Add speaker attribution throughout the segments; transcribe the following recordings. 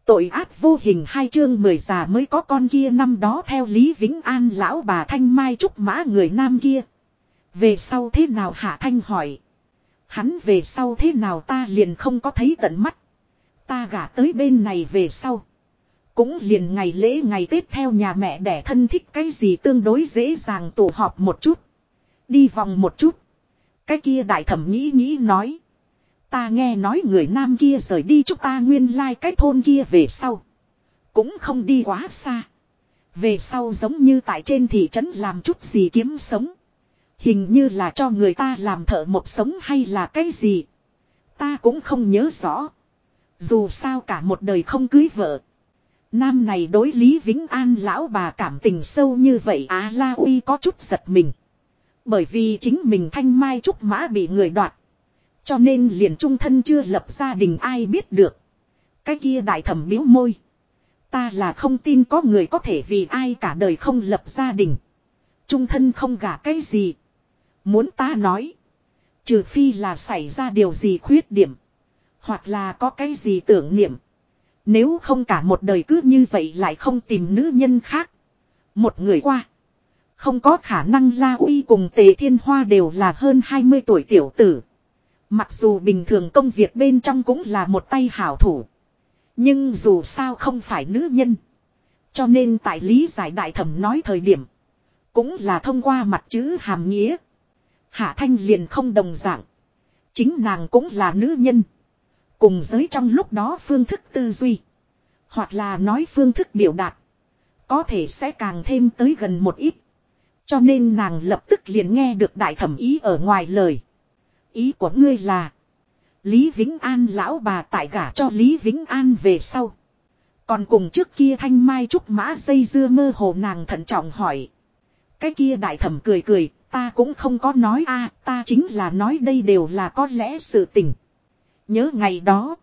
Speaker 1: Tội ác vô hình 2 chương 10 già mới có con kia năm đó theo Lý Vĩnh An lão bà Thanh Mai trúc mã người nam kia. Về sau thế nào Hạ Thanh hỏi. Hắn về sau thế nào ta liền không có thấy tận mắt. Ta gả tới bên này về sau. Cũng liền ngày lễ ngày Tết theo nhà mẹ đẻ thân thích cái gì tương đối dễ dàng tụ họp một chút. Đi vòng một chút. Cái kia đại thẩm nghĩ nói. Ta nghe nói người nam kia rời đi chúng ta nguyên lai cái thôn kia về sau. Cũng không đi quá xa. Về sau giống như tại trên thị trấn làm chút gì kiếm sống. Hình như là cho người ta làm thợ một sống hay là cái gì. Ta cũng không nhớ rõ. Dù sao cả một đời không cưới vợ. Nam này đối Lý Vĩnh An lão bà cảm tình sâu như vậy La Uy có chút giật mình. Bởi vì chính mình Thanh Mai trúc mã bị người đoạt. Cho nên liền chung thân chưa lập gia đình ai biết được. Cái kia đại thẩm biếu môi. Ta là không tin có người có thể vì ai cả đời không lập gia đình. Chung thân không gả cái gì. Muốn ta nói. Trừ phi là xảy ra điều gì khuyết điểm. Hoặc là có cái gì tưởng niệm. Nếu không cả một đời cứ như vậy lại không tìm nữ nhân khác. Một người qua. Không có khả năng La Uy cùng Tề Thiên Hoa đều là hơn 20 tuổi tiểu tử. Mặc dù bình thường công việc bên trong cũng là một tay hảo thủ. Nhưng dù sao không phải nữ nhân. Cho nên tại lý giải đại thẩm nói thời điểm. Cũng là thông qua mặt chữ hàm nghĩa. Hạ Thanh liền không đồng dạng. Chính nàng cũng là nữ nhân. Cùng giới trong lúc đó phương thức tư duy. Hoặc là nói phương thức biểu đạt. Có thể sẽ càng thêm tới gần một ít. Cho nên nàng lập tức liền nghe được đại thẩm ý ở ngoài lời. Ý của ngươi là. Lý Vĩnh An lão bà tại gả cho Lý Vĩnh An về sau. Còn cùng trước kia Thanh Mai trúc mã dây dưa mơ hồ nàng thận trọng hỏi. Cái kia đại thẩm cười cười. Ta cũng không có nói ta chính là nói đây đều là có lẽ sự tình. Nhớ ngày đó.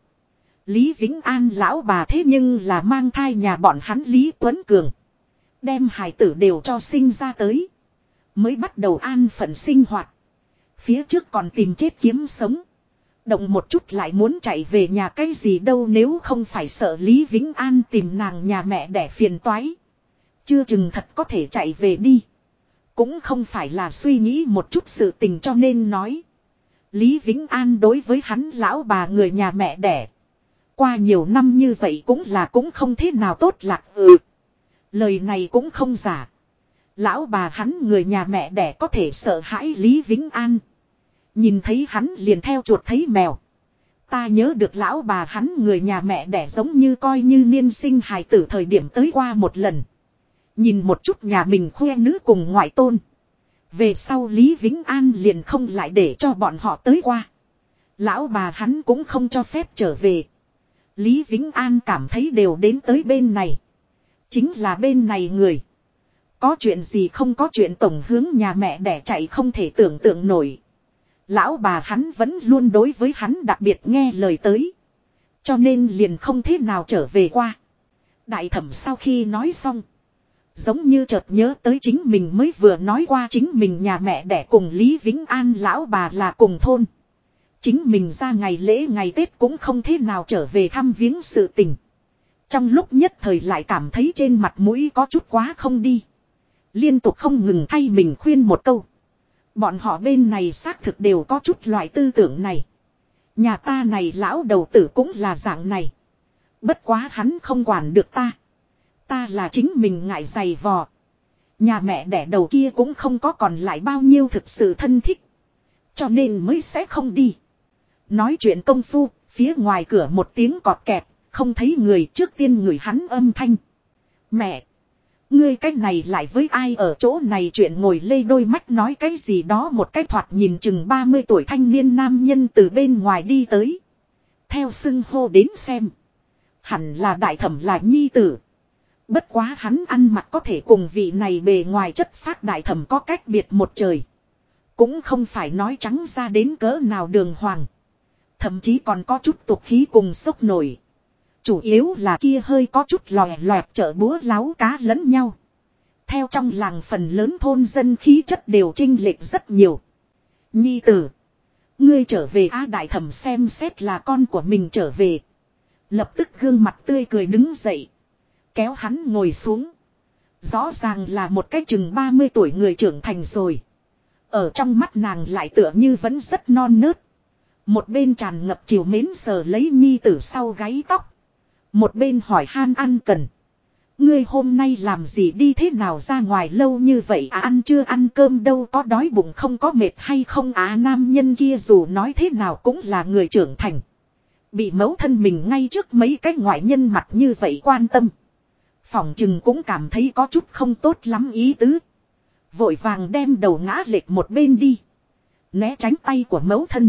Speaker 1: Lý Vĩnh An lão bà thế nhưng là mang thai nhà bọn hắn Lý Tuấn Cường. Đem hài tử đều cho sinh ra tới. Mới bắt đầu an phận sinh hoạt. Phía trước còn tìm chết kiếm sống. Động một chút lại muốn chạy về nhà cái gì đâu nếu không phải sợ Lý Vĩnh An tìm nàng nhà mẹ đẻ phiền toái. Chưa chừng thật có thể chạy về đi. Cũng không phải là suy nghĩ một chút sự tình cho nên nói. Lý Vĩnh An đối với hắn lão bà người nhà mẹ đẻ. Qua nhiều năm như vậy cũng không thế nào tốt lạc lời này cũng không giả. Lão bà hắn người nhà mẹ đẻ có thể sợ hãi Lý Vĩnh An. Nhìn thấy hắn liền theo chuột thấy mèo. Ta nhớ được lão bà hắn người nhà mẹ đẻ giống như coi như niên sinh hài tử thời điểm tới qua một lần. Nhìn một chút nhà mình khoe nữ cùng ngoại tôn. Về sau Lý Vĩnh An liền không lại để cho bọn họ tới qua. Lão bà hắn cũng không cho phép trở về. Lý Vĩnh An cảm thấy đều đến tới bên này. Chính là bên này người. Có chuyện gì không có chuyện tổng hướng nhà mẹ đẻ chạy không thể tưởng tượng nổi. Lão bà hắn vẫn luôn đối với hắn đặc biệt nghe lời tới. Cho nên liền không thế nào trở về qua. Đại thẩm sau khi nói xong. Giống như chợt nhớ tới chính mình mới vừa nói qua chính mình nhà mẹ đẻ cùng Lý Vĩnh An lão bà là cùng thôn. Chính mình ra ngày lễ ngày Tết cũng không thế nào trở về thăm viếng sự tình. Trong lúc nhất thời lại cảm thấy trên mặt mũi có chút quá không đi. Liên tục không ngừng thay mình khuyên một câu. Bọn họ bên này xác thực đều có chút loại tư tưởng này. Nhà ta này lão đầu tử cũng là dạng này. Bất quá hắn không quản được ta. Ta là chính mình ngại giày vò. Nhà mẹ đẻ đầu kia cũng không có còn lại bao nhiêu thực sự thân thích. Cho nên mới sẽ không đi. Nói chuyện công phu, phía ngoài cửa một tiếng cọt kẹt, không thấy người trước tiên người hắn âm thanh. Mẹ! Ngươi cái này lại với ai ở chỗ này chuyện ngồi lê đôi mắt nói cái gì đó một cái thoạt nhìn chừng 30 tuổi thanh niên nam nhân từ bên ngoài đi tới. Theo xưng hô đến xem. Hẳn là đại thẩm là nhi tử. Bất quá hắn ăn mặc có thể cùng vị này bề ngoài chất phác đại thẩm có cách biệt một trời. Cũng không phải nói trắng ra đến cỡ nào đường hoàng. Thậm chí còn có chút tục khí cùng sốc nổi. Chủ yếu là kia hơi có chút lòe loẹt chợ búa láo cá lẫn nhau. Theo trong làng phần lớn thôn dân khí chất đều chênh lệch rất nhiều. Nhi tử. Ngươi trở về đại thẩm xem xét là con của mình trở về. Lập tức gương mặt tươi cười đứng dậy. Kéo hắn ngồi xuống. Rõ ràng là một cái chừng 30 tuổi người trưởng thành rồi. Ở trong mắt nàng lại tựa như vẫn rất non nớt. Một bên tràn ngập chiều mến sờ lấy nhi tử sau gáy tóc. Một bên hỏi han ăn cần. Ngươi hôm nay làm gì đi thế nào ra ngoài lâu như vậy ăn chưa ăn cơm đâu có đói bụng không có mệt hay không nam nhân kia dù nói thế nào cũng là người trưởng thành. Bị mẫu thân mình ngay trước mấy cái ngoại nhân mặt như vậy quan tâm. Phỏng chừng cũng cảm thấy có chút không tốt lắm ý tứ. Vội vàng đem đầu ngã lệch một bên đi. Né tránh tay của mẫu thân.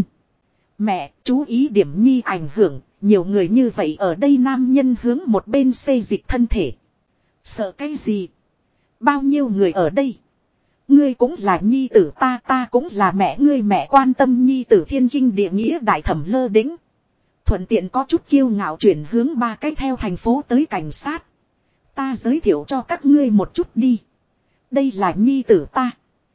Speaker 1: Mẹ, chú ý điểm nhi ảnh hưởng, nhiều người như vậy ở đây nam nhân hướng một bên xê dịch thân thể. Sợ cái gì? Bao nhiêu người ở đây? Ngươi cũng là nhi tử ta cũng là mẹ ngươi mẹ quan tâm nhi tử thiên kinh địa nghĩa đại thẩm lơ đĩnh. Thuận tiện có chút kiêu ngạo chuyển hướng ba cái theo thành phố tới cảnh sát. Ta giới thiệu cho các ngươi một chút đi. Đây là nhi tử ta.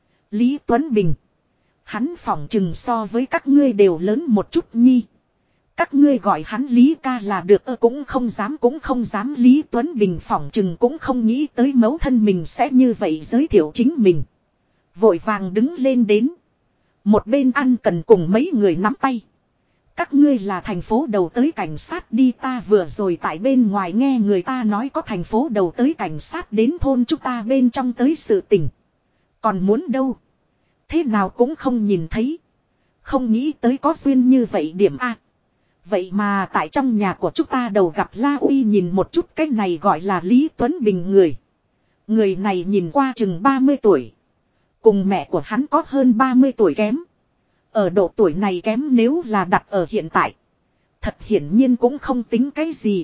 Speaker 1: Lý Tuấn Bình. Hắn phỏng chừng so với các ngươi đều lớn một chút nhi. Các ngươi gọi hắn Lý ca là được cũng không dám Lý Tuấn Bình phỏng chừng cũng không nghĩ tới mẫu thân mình sẽ như vậy giới thiệu chính mình. Vội vàng đứng lên đến. Một bên ăn cần cùng mấy người nắm tay. Các ngươi là thành phố đầu tới cảnh sát đi ta vừa rồi tại bên ngoài nghe người ta nói có thành phố đầu tới cảnh sát đến thôn chúng ta bên trong tới sự tình. Còn muốn đâu? Thế nào cũng không nhìn thấy. Không nghĩ tới có duyên như vậy điểm A. Vậy mà tại trong nhà của chúng ta đầu gặp La Uy nhìn một chút cái này gọi là Lý Tuấn Bình người. Người này nhìn qua chừng 30 tuổi. Cùng mẹ của hắn có hơn 30 tuổi kém. Ở độ tuổi này kém nếu là đặt ở hiện tại. Thật hiển nhiên cũng không tính cái gì.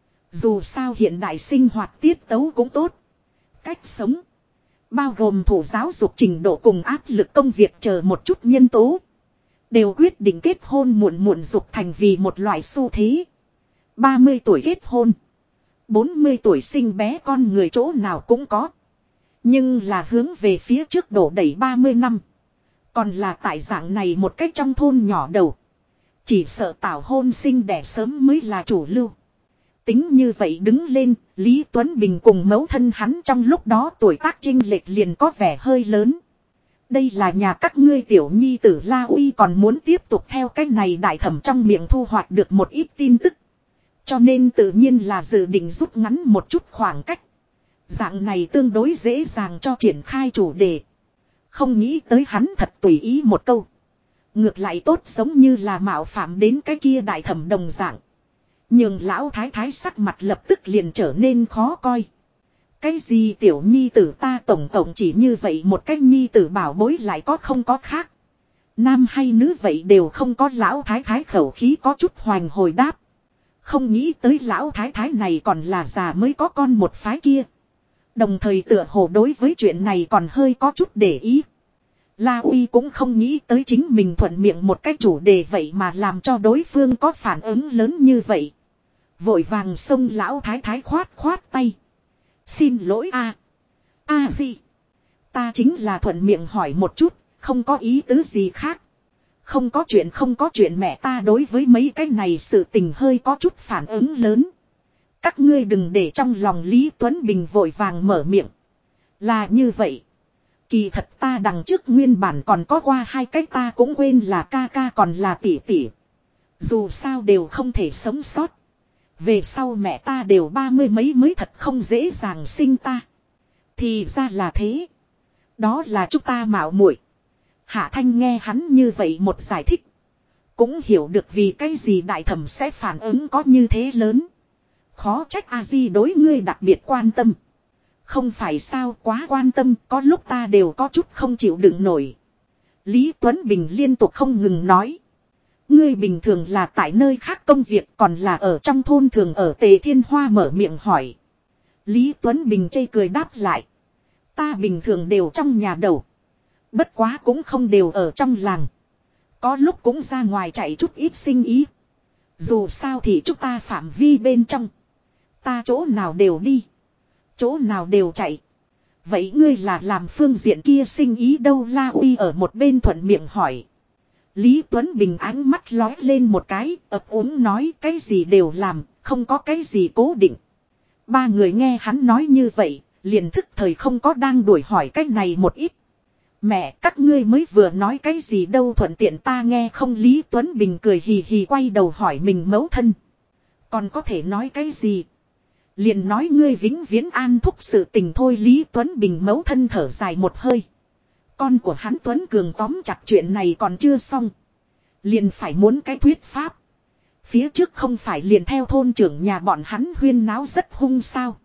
Speaker 1: Dù sao hiện đại sinh hoạt tiết tấu cũng tốt. Cách sống. Bao gồm thủ giáo dục trình độ cùng áp lực công việc chờ một chút nhân tố. Đều quyết định kết hôn muộn dục thành vì một loại xu thế. 30 tuổi kết hôn. 40 tuổi sinh bé con người chỗ nào cũng có. Nhưng là hướng về phía trước đổ đẩy 30 năm. Còn là tại dạng này một cách trong thôn nhỏ đầu. Chỉ sợ tảo hôn sinh đẻ sớm mới là chủ lưu. Tính như vậy đứng lên, Lý Tuấn Bình cùng mẫu thân hắn trong lúc đó tuổi tác chênh lệch liền có vẻ hơi lớn. Đây là nhà các ngươi tiểu nhi tử La Uy còn muốn tiếp tục theo cách này đại thẩm trong miệng thu hoạch được một ít tin tức. Cho nên tự nhiên là dự định rút ngắn một chút khoảng cách. Dạng này tương đối dễ dàng cho triển khai chủ đề. Không nghĩ tới hắn thật tùy ý một câu. Ngược lại tốt giống như là mạo phạm đến cái kia đại thẩm đồng dạng. Nhưng lão thái thái sắc mặt lập tức liền trở nên khó coi. Cái gì tiểu nhi tử ta tổng cộng chỉ như vậy một cái nhi tử bảo bối lại có không có khác. Nam hay nữ vậy đều không có lão thái thái khẩu khí có chút hoành hồi đáp. Không nghĩ tới lão thái thái này còn là già mới có con một phái kia. Đồng thời tựa hồ đối với chuyện này còn hơi có chút để ý. La Uy cũng không nghĩ tới chính mình thuận miệng một cách chủ đề vậy mà làm cho đối phương có phản ứng lớn như vậy. Vội vàng xông lão thái thái khoát tay. Xin lỗi a gì. Ta chính là thuận miệng hỏi một chút, không có ý tứ gì khác. Không có chuyện mẹ ta đối với mấy cái này sự tình hơi có chút phản ứng lớn. Các ngươi đừng để trong lòng Lý Tuấn Bình vội vàng mở miệng. Là như vậy. Kỳ thật ta đằng trước nguyên bản còn có qua hai cách ta cũng quên là ca còn là tỷ tỷ. Dù sao đều không thể sống sót. Về sau mẹ ta đều 30 mấy mới thật không dễ dàng sinh ta. Thì ra là thế. Đó là chúng ta mạo muội. Hạ Thanh nghe hắn như vậy một giải thích. Cũng hiểu được vì cái gì đại thẩm sẽ phản ứng có như thế lớn. Khó trách A-di đối ngươi đặc biệt quan tâm. Không phải sao quá quan tâm, có lúc ta đều có chút không chịu đựng nổi. Lý Tuấn Bình liên tục không ngừng nói. Ngươi bình thường là tại nơi khác công việc còn là ở trong thôn thường ở Tề Thiên Hoa mở miệng hỏi. Lý Tuấn Bình chây cười đáp lại. Ta bình thường đều trong nhà đầu. Bất quá cũng không đều ở trong làng. Có lúc cũng ra ngoài chạy chút ít sinh ý. Dù sao thì chúng ta phạm vi bên trong. Ta chỗ nào đều đi. Chỗ nào đều chạy. Vậy ngươi là làm phương diện kia sinh ý đâu La Uy ở một bên thuận miệng hỏi. Lý Tuấn Bình ánh mắt lóe lên một cái, ấp úng nói cái gì đều làm, không có cái gì cố định. Ba người nghe hắn nói như vậy, liền thức thời không có đang đuổi hỏi cái này một ít. Mẹ, các ngươi mới vừa nói cái gì đâu, thuận tiện ta nghe không? Lý Tuấn Bình cười hì hì quay đầu hỏi mình mẫu thân. Còn có thể nói cái gì? Liền nói ngươi vĩnh viễn an thúc sự tình thôi. Lý Tuấn Bình mẫu thân thở dài một hơi. Con của hắn Tuấn Cường tóm chặt chuyện này còn chưa xong. Liền phải muốn cái thuyết pháp. Phía trước không phải liền theo thôn trưởng nhà bọn hắn huyên náo rất hung sao.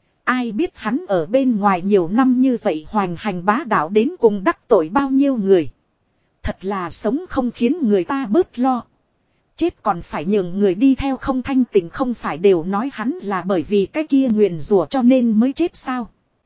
Speaker 1: Ai biết hắn ở bên ngoài nhiều năm như vậy hoành hành bá đạo đến cùng đắc tội bao nhiêu người. Thật là sống không khiến người ta bớt lo. Chết còn phải nhường người đi theo không thanh tịnh, không phải đều nói hắn là bởi vì cái kia nguyền rủa cho nên mới chết sao.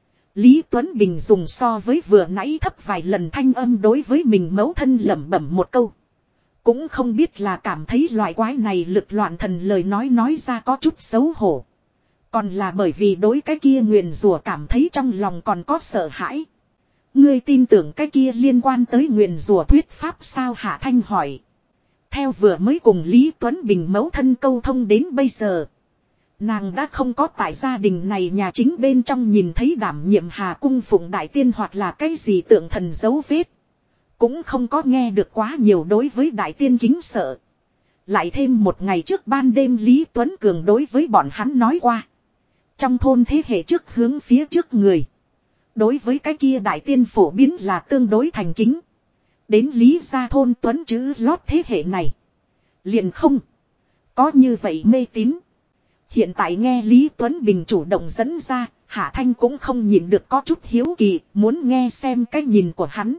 Speaker 1: Lý Tuấn Bình dùng so với vừa nãy thấp vài lần thanh âm đối với mình mẫu thân lẩm bẩm một câu. Cũng không biết là cảm thấy loại quái này lực loạn thần lời nói ra có chút xấu hổ. Còn là bởi vì đối cái kia nguyền rủa cảm thấy trong lòng còn có sợ hãi. Ngươi tin tưởng cái kia liên quan tới nguyền rủa thuyết pháp sao? Hạ Thanh hỏi. Theo vừa mới cùng Lý Tuấn Bình mẫu thân câu thông đến bây giờ. Nàng đã không có tại gia đình này nhà chính bên trong nhìn thấy đảm nhiệm Hà Cung Phụng Đại Tiên hoặc là cái gì tượng thần dấu vết. Cũng không có nghe được quá nhiều đối với Đại Tiên kính sợ. Lại thêm một ngày trước ban đêm Lý Tuấn Cường đối với bọn hắn nói qua. Trong thôn thế hệ trước hướng phía trước người. Đối với cái kia Đại Tiên phổ biến là tương đối thành kính. Đến Lý gia thôn Tuấn chữ lót thế hệ này. Liền không. Có như vậy mê tín. Hiện tại nghe Lý Tuấn Bình chủ động dẫn ra. Hạ Thanh cũng không nhìn được có chút hiếu kỳ. Muốn nghe xem cái nhìn của hắn.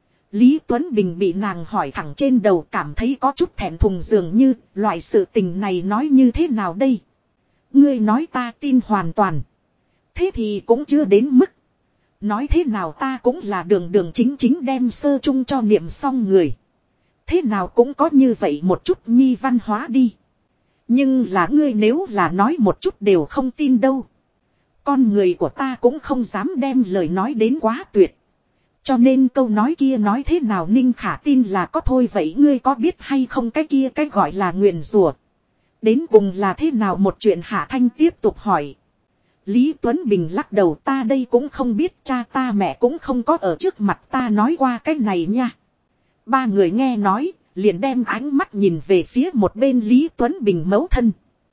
Speaker 1: Lý Tuấn Bình bị nàng hỏi thẳng trên đầu, cảm thấy có chút thẹn thùng, dường như loại sự tình này nói như thế nào đây. Ngươi nói ta tin hoàn toàn. Thế thì cũng chưa đến mức. Nói thế nào ta cũng là đường đường chính chính đem sơ chung cho niệm xong người. Thế nào cũng có như vậy một chút nhi văn hóa đi. Nhưng là ngươi nếu là nói một chút đều không tin đâu. Con người của ta cũng không dám đem lời nói đến quá tuyệt. Cho nên câu nói kia nói thế nào Ninh Khả tin là có thôi. Vậy ngươi có biết hay không cái kia cái gọi là nguyền rủa đến cùng là thế nào một chuyện? Hạ Thanh tiếp tục hỏi. Lý Tuấn Bình lắc đầu, ta đây cũng không biết, cha ta mẹ cũng không có ở trước mặt ta nói qua cái này nha. Ba người nghe nói, liền đem ánh mắt nhìn về phía một bên Lý Tuấn Bình mẫu thân.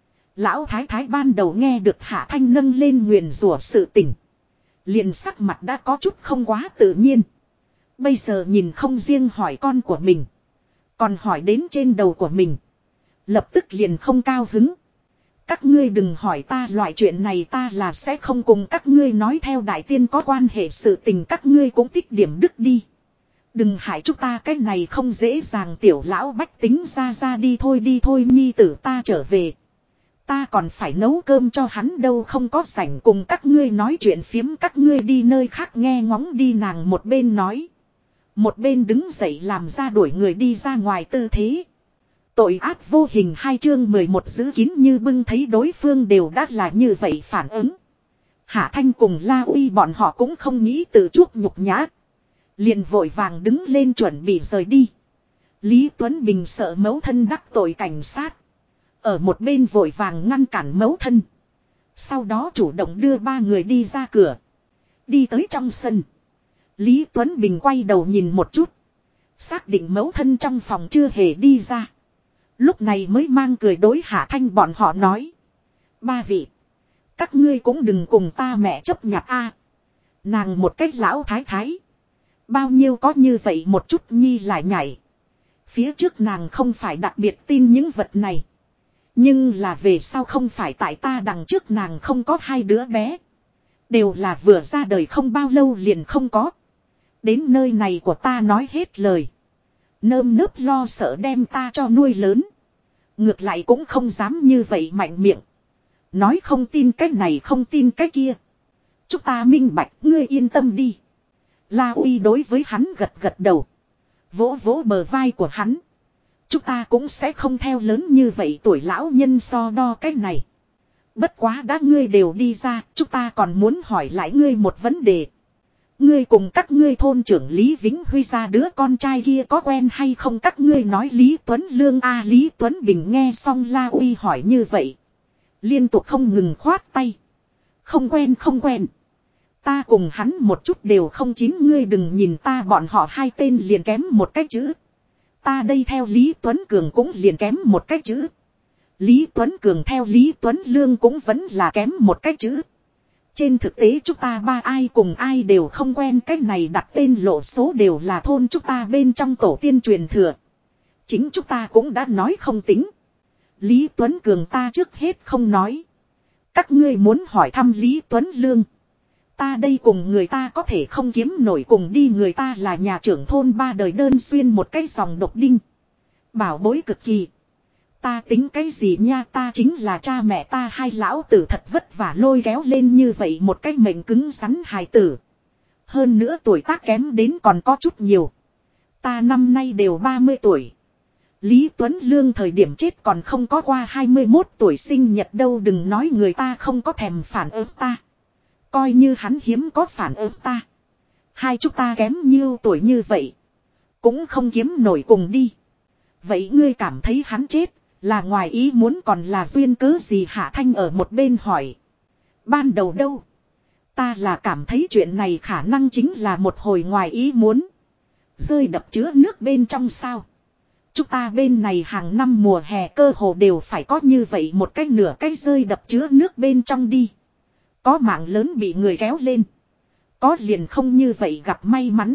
Speaker 1: Lão Thái Thái ban đầu nghe được Hạ Thanh nâng lên nguyền rủa sự tình. Liền sắc mặt đã có chút không quá tự nhiên. Bây giờ nhìn không riêng hỏi con của mình. Còn hỏi đến trên đầu của mình. Lập tức liền không cao hứng. Các ngươi đừng hỏi ta loại chuyện này, ta là sẽ không cùng các ngươi nói theo Đại Tiên có quan hệ sự tình, các ngươi cũng tích điểm đức đi. Đừng hại chúng ta, cái này không dễ dàng. Tiểu lão bách tính ra đi thôi nhi tử ta trở về. Ta còn phải nấu cơm cho hắn đâu, không có rảnh cùng các ngươi nói chuyện phiếm, các ngươi đi nơi khác nghe ngóng đi. Nàng một bên nói. Một bên đứng dậy làm ra đuổi người đi ra ngoài tư thế. Tội ác vô hình 2 chương 11 giữ kín như bưng, thấy đối phương đều đã là như vậy phản ứng. Hạ Thanh cùng La Uy bọn họ cũng không nghĩ tự chuốc nhục nhã. Liền vội vàng đứng lên chuẩn bị rời đi. Lý Tuấn Bình sợ mẫu thân đắc tội cảnh sát. Ở một bên vội vàng ngăn cản mẫu thân. Sau đó chủ động đưa ba người đi ra cửa. Đi tới trong sân. Lý Tuấn Bình quay đầu nhìn một chút. Xác định mẫu thân trong phòng chưa hề đi ra. Lúc này mới mang cười đối Hạ Thanh bọn họ nói. Ba vị. Các ngươi cũng đừng cùng ta mẹ chấp nhặt a. Nàng một cách lão thái thái. Bao nhiêu có như vậy một chút nhi lại nhảy. Phía trước nàng không phải đặc biệt tin những vật này. Nhưng là về sau không phải tại ta đằng trước nàng không có 2 đứa bé. Đều là vừa ra đời không bao lâu liền không có. Đến nơi này của ta nói hết lời. Nơm nớp lo sợ đem ta cho nuôi lớn. Ngược lại cũng không dám như vậy mạnh miệng. Nói không tin cái này không tin cái kia. Chúng ta minh bạch, ngươi yên tâm đi. La Uy đối với hắn gật gật đầu. Vỗ vỗ bờ vai của hắn. Chúng ta cũng sẽ không theo lớn như vậy tuổi lão nhân so đo cái này. Bất quá đã ngươi đều đi ra, chúng ta còn muốn hỏi lại ngươi một vấn đề. Ngươi cùng các ngươi thôn trưởng Lý Vĩnh Huy ra đứa con trai kia có quen hay không, các ngươi nói Lý Tuấn Lương a Lý Tuấn Bình nghe xong La Uy hỏi như vậy. Liên tục không ngừng khoát tay. Không quen không quen. Ta cùng hắn một chút đều không chín, ngươi đừng nhìn ta bọn họ hai tên liền kém một cái chữ. Ta đây theo Lý Tuấn Cường cũng liền kém một cái chữ. Lý Tuấn Cường theo Lý Tuấn Lương cũng vẫn là kém một cái chữ. Trên thực tế chúng ta ba ai cùng ai đều không quen, cái này đặt tên lộ số đều là thôn chúng ta bên trong tổ tiên truyền thừa. Chính chúng ta cũng đã nói không tính. Lý Tuấn Cường ta trước hết không nói. Các ngươi muốn hỏi thăm Lý Tuấn Lương. Ta đây cùng người ta có thể không kiếm nổi cùng đi, người ta là nhà trưởng thôn ba đời đơn xuyên một cái dòng độc đinh. Bảo bối cực kỳ. Ta tính cái gì nha, ta chính là cha mẹ ta hai lão tử thật vất vả lôi kéo lên như vậy một cái mệnh cứng rắn hài tử. Hơn nữa tuổi tác kém đến còn có chút nhiều. Ta năm nay đều 30 tuổi. Lý Tuấn Lương thời điểm chết còn không có qua 21 tuổi sinh nhật đâu, đừng nói người ta không có thèm phản ứng ta. Coi như hắn hiếm có phản ứng ta. Hai chúng ta kém nhiêu tuổi như vậy. Cũng không kiếm nổi cùng đi. Vậy ngươi cảm thấy hắn chết là ngoài ý muốn còn là duyên cớ gì? Hạ Thanh ở một bên hỏi. Ban đầu đâu? Ta là cảm thấy chuyện này khả năng chính là một hồi ngoài ý muốn. Rơi đập chứa nước bên trong sao? Chúng ta bên này hàng năm mùa hè cơ hồ đều phải có như vậy một cái nửa cái rơi đập chứa nước bên trong đi. Có mạng lớn bị người kéo lên. Có liền không như vậy gặp may mắn.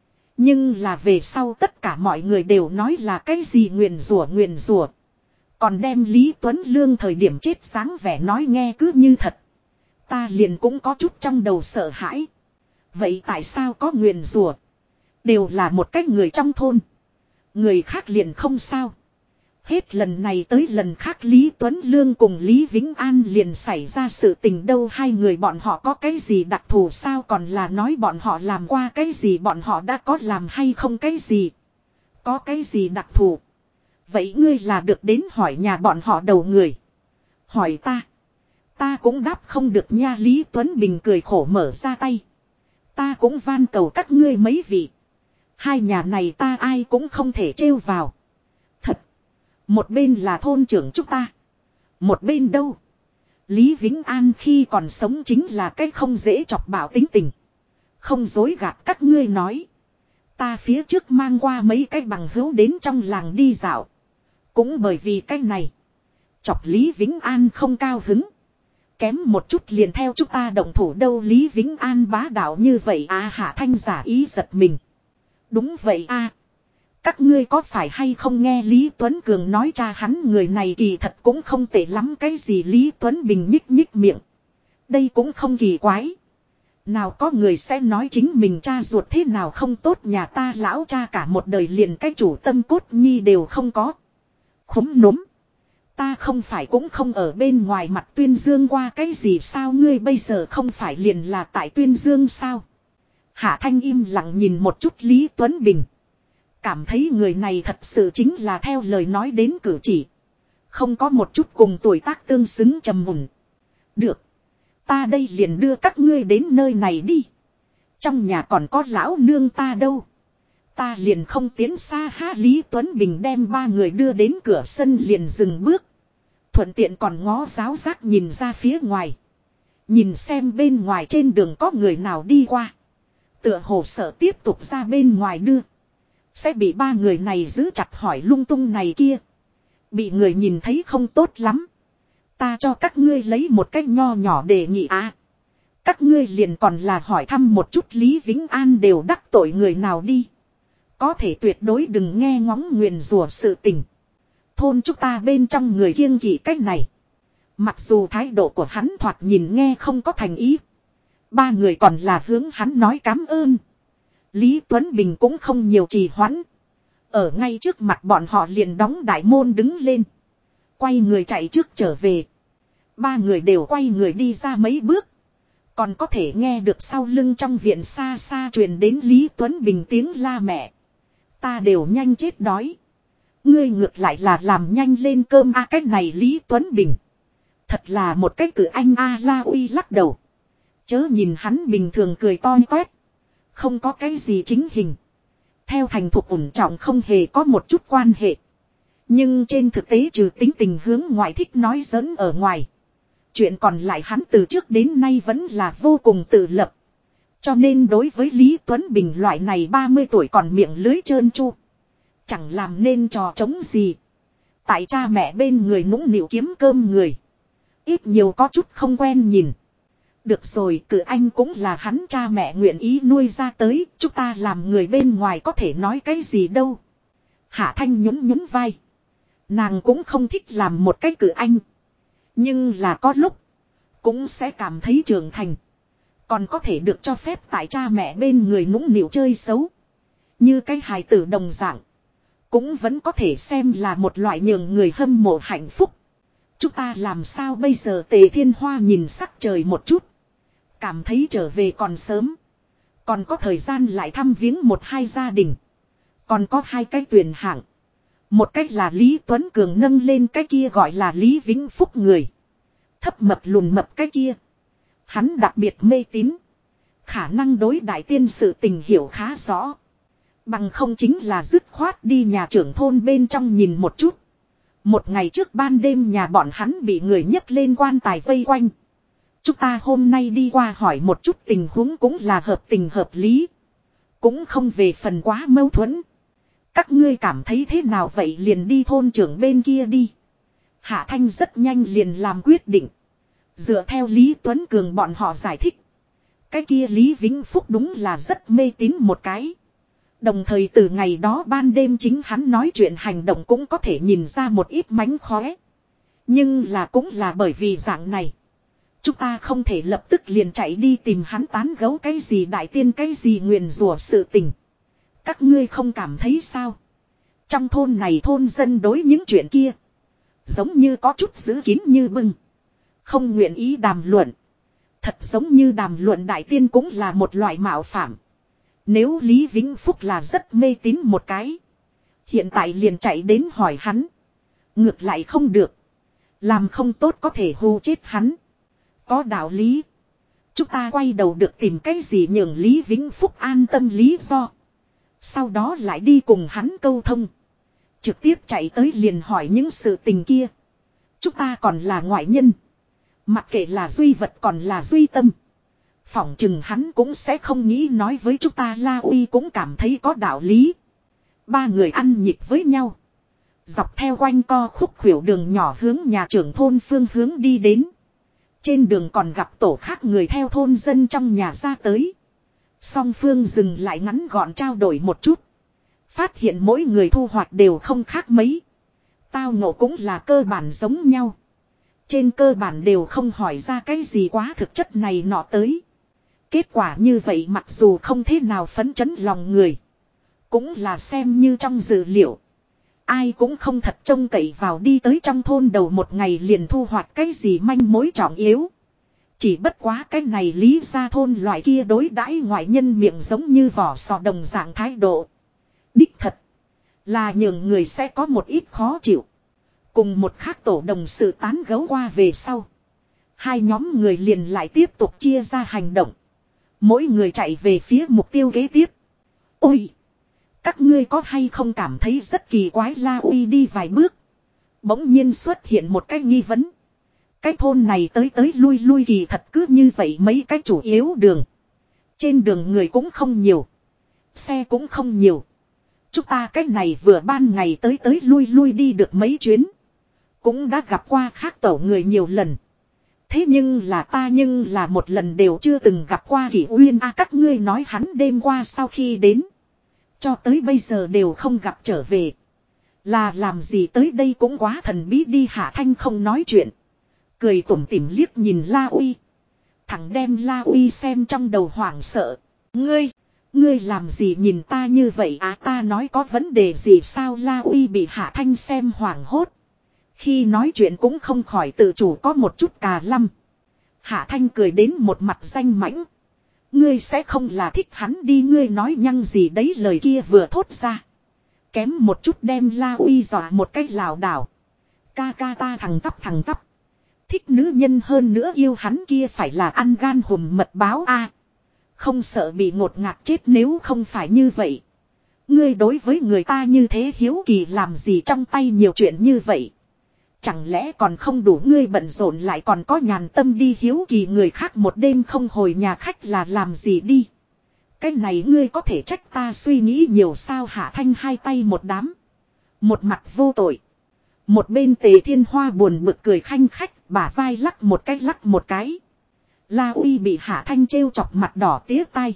Speaker 1: Nhưng là về sau tất cả mọi người đều nói là cái gì nguyền rủa. Còn đem Lý Tuấn Lương thời điểm chết sáng vẻ nói nghe cứ như thật. Ta liền cũng có chút trong đầu sợ hãi. Vậy tại sao có nguyền rủa? Đều là một cái người trong thôn. Người khác liền không sao. Hết lần này tới lần khác Lý Tuấn Lương cùng Lý Vĩnh An liền xảy ra sự tình đâu, hai người bọn họ có cái gì đặc thù sao, còn là nói bọn họ làm qua cái gì, bọn họ đã có làm hay không cái gì. Có cái gì đặc thù. Vậy ngươi là được đến hỏi nhà bọn họ đầu người. Hỏi ta. Ta cũng đáp không được nha. Lý Tuấn Bình cười khổ mở ra tay. Ta cũng van cầu các ngươi mấy vị. Hai nhà này ta ai cũng không thể trêu vào. Thật. Một bên là thôn trưởng chúng ta. Một bên đâu. Lý Vĩnh An khi còn sống chính là cái không dễ chọc bảo tính tình. Không dối gạt các ngươi nói. Ta phía trước mang qua mấy cái bằng hữu đến trong làng đi dạo. Cũng bởi vì cái này. Chọc Lý Vĩnh An không cao hứng. Kém một chút liền theo chúng ta động thủ đâu. Lý Vĩnh An bá đạo như vậy à? Hạ Thanh giả ý giật mình. Đúng vậy à. Các ngươi có phải hay không nghe Lý Tuấn Cường nói cha hắn người này kỳ thật cũng không tệ lắm cái gì? Lý Tuấn Bình nhích nhích miệng. Đây cũng không kỳ quái. Nào có người sẽ nói chính mình cha ruột thế nào không tốt, nhà ta lão cha cả một đời liền cái chủ tâm cốt nhi đều không có. Khúm núm. Ta không phải cũng không ở bên ngoài mặt tuyên dương qua cái gì sao, ngươi bây giờ không phải liền là tại tuyên dương sao? Hạ Thanh im lặng nhìn một chút Lý Tuấn Bình. Cảm thấy người này thật sự chính là theo lời nói đến cử chỉ. Không có một chút cùng tuổi tác tương xứng trầm mùn. Được. Ta đây liền đưa các ngươi đến nơi này đi. Trong nhà còn có lão nương ta đâu. Ta liền không tiến xa ha. Lý Tuấn Bình đem ba người đưa đến cửa sân liền dừng bước. Thuận tiện còn ngó giáo giác nhìn ra phía ngoài. Nhìn xem bên ngoài trên đường có người nào đi qua. Tựa hồ sợ tiếp tục ra bên ngoài đưa. Sẽ bị ba người này giữ chặt hỏi lung tung này kia. Bị người nhìn thấy không tốt lắm. Ta cho các ngươi lấy một cách nho nhỏ đề nghị à. Các ngươi liền còn là hỏi thăm một chút Lý Vĩnh An đều đắc tội người nào đi. Có thể tuyệt đối đừng nghe ngóng nguyền rủa sự tình. Thôn chúng ta bên trong người kiêng kỵ cách này. Mặc dù thái độ của hắn thoạt nhìn nghe không có thành ý. Ba người còn là hướng hắn nói cám ơn. Lý Tuấn Bình cũng không nhiều trì hoãn. Ở ngay trước mặt bọn họ liền đóng đại môn đứng lên. Quay người chạy trước trở về. Ba người đều quay người đi ra mấy bước. Còn có thể nghe được sau lưng trong viện xa xa truyền đến Lý Tuấn Bình tiếng la mẹ. Ta đều nhanh chết đói. Ngươi ngược lại là làm nhanh lên cơm a. Cách này Lý Tuấn Bình. Thật là một cách cử anh a. La Uy lắc đầu. Chớ nhìn hắn bình thường cười to toét. Không có cái gì chính hình. Theo thành thục ổn trọng không hề có một chút quan hệ. Nhưng trên thực tế trừ tính tình hướng ngoại thích nói giỡn ở ngoài. Chuyện còn lại hắn từ trước đến nay vẫn là vô cùng tự lập. Cho nên đối với Lý Tuấn Bình loại này 30 tuổi còn miệng lưới trơn tru. Chẳng làm nên trò trống gì. Tại cha mẹ bên người nũng nịu kiếm cơm người. Ít nhiều có chút không quen nhìn. Được rồi, cử anh cũng là hắn cha mẹ nguyện ý nuôi ra tới. Chúng ta làm người bên ngoài có thể nói cái gì đâu. Hạ Thanh nhún nhún vai. Nàng cũng không thích làm một cái cử anh. Nhưng là có lúc. Cũng sẽ cảm thấy trưởng thành. Còn có thể được cho phép tại cha mẹ bên người nũng nịu chơi xấu. Như cái hài tử đồng dạng. Cũng vẫn có thể xem là một loại nhường người hâm mộ hạnh phúc. Chúng ta làm sao bây giờ? Tề Thiên Hoa nhìn sắc trời một chút. Cảm thấy trở về còn sớm. Còn có thời gian lại thăm viếng một hai gia đình. Còn có hai cái tuyển hạng. Một cách là Lý Tuấn Cường nâng lên cái kia gọi là Lý Vĩnh Phúc người. Thấp mập lùn mập cái kia. Hắn đặc biệt mê tín. Khả năng đối đại tiên sự tình hiểu khá rõ. Bằng không chính là dứt khoát đi nhà trưởng thôn bên trong nhìn một chút. Một ngày trước ban đêm nhà bọn hắn bị người nhấc lên quan tài vây quanh. Chúng ta hôm nay đi qua hỏi một chút tình huống cũng là hợp tình hợp lý. Cũng không về phần quá mâu thuẫn. Các ngươi cảm thấy thế nào vậy liền đi thôn trưởng bên kia đi. Hạ Thanh rất nhanh liền làm quyết định. Dựa theo Lý Tuấn Cường bọn họ giải thích. Cái kia Lý Vĩnh Phúc đúng là rất mê tín một cái. Đồng thời từ ngày đó ban đêm chính hắn nói chuyện hành động cũng có thể nhìn ra một ít mánh khóe. Nhưng là cũng là bởi vì dạng này. Chúng ta không thể lập tức liền chạy đi tìm hắn tán gẫu cái gì đại tiên cái gì nguyền rủa sự tình. Các ngươi không cảm thấy sao? Trong thôn này thôn dân đối những chuyện kia. Giống như có chút giữ kín như bưng. Không nguyện ý đàm luận. Thật giống như đàm luận đại tiên cũng là một loại mạo phạm. Nếu Lý Vĩnh Phúc là rất mê tín một cái. Hiện tại liền chạy đến hỏi hắn. Ngược lại không được. Làm không tốt có thể hù chết hắn. Có đạo lý. Chúng ta quay đầu được tìm cái gì nhường Lý Vĩnh Phúc an tâm lý do. Sau đó lại đi cùng hắn câu thông. Trực tiếp chạy tới liền hỏi những sự tình kia. Chúng ta còn là ngoại nhân. Mặc kệ là Duy Vật còn là Duy Tâm. Phỏng chừng hắn cũng sẽ không nghĩ nói với chúng ta. La Uy cũng cảm thấy có đạo lý. Ba người ăn nhịp với nhau. Dọc theo quanh co khúc khuỷu đường nhỏ hướng nhà trưởng thôn phương hướng đi đến. Trên đường còn gặp tổ khác người theo thôn dân trong nhà ra tới. Song phương dừng lại ngắn gọn trao đổi một chút. Phát hiện mỗi người thu hoạch đều không khác mấy. Tao ngộ cũng là cơ bản giống nhau. Trên cơ bản đều không hỏi ra cái gì quá thực chất này nọ tới. Kết quả như vậy mặc dù không thế nào phấn chấn lòng người. Cũng là xem như trong dự liệu. Ai cũng không thật trông cậy vào đi tới trong thôn đầu một ngày liền thu hoạch cái gì manh mối trọng yếu. Chỉ bất quá cái này Lý ra thôn loại kia đối đãi ngoại nhân miệng giống như vỏ sò đồng dạng thái độ. Đích thật là nhường người sẽ có một ít khó chịu. Cùng một khác tổ đồng sự tán gẫu qua về sau. Hai nhóm người liền lại tiếp tục chia ra hành động. Mỗi người chạy về phía mục tiêu kế tiếp. Ôi! Các ngươi có hay không cảm thấy rất kỳ quái? La Uy đi vài bước. Bỗng nhiên xuất hiện một cái nghi vấn. Cái thôn này tới tới lui lui kỳ thật cứ như vậy mấy cái chủ yếu đường. Trên đường người cũng không nhiều. Xe cũng không nhiều. Chúng ta cái này vừa ban ngày tới tới lui lui đi được mấy chuyến. Cũng đã gặp qua khác tổ người nhiều lần. Thế nhưng là một lần đều chưa từng gặp qua Kỷ Uyên a. Các ngươi nói hắn đêm qua sau khi đến. Cho tới bây giờ đều không gặp trở về. Là làm gì tới đây cũng quá thần bí đi. Hạ Thanh không nói chuyện. Cười tủm tỉm liếc nhìn La Uy. Thằng đem La Uy xem trong đầu hoảng sợ. Ngươi làm gì nhìn ta như vậy á? Ta nói có vấn đề gì sao? La Uy bị Hạ Thanh xem hoảng hốt. Khi nói chuyện cũng không khỏi tự chủ có một chút cà lăm. Hạ Thanh cười đến một mặt danh mãnh. Ngươi sẽ không là thích hắn đi. Ngươi nói nhăng gì đấy? Lời kia vừa thốt ra. Kém một chút đem La Uy dọa một cái lảo đảo. Ca ta thằng tắp. Thích nữ nhân hơn nữa yêu hắn kia phải là ăn gan hùm mật báo a. Không sợ bị ngột ngạt chết nếu không phải như vậy. Ngươi đối với người ta như thế hiếu kỳ làm gì trong tay nhiều chuyện như vậy. Chẳng lẽ còn không đủ ngươi bận rộn lại còn có nhàn tâm đi hiếu kỳ người khác một đêm không hồi nhà khách là làm gì đi. Cái này ngươi có thể trách ta suy nghĩ nhiều sao. Hạ Thanh hai tay một đám. Một mặt vô tội. Một bên Tề Thiên Hoa buồn bực cười khanh khách, bả vai lắc một cái. La Uy bị Hạ Thanh trêu chọc mặt đỏ tía tai.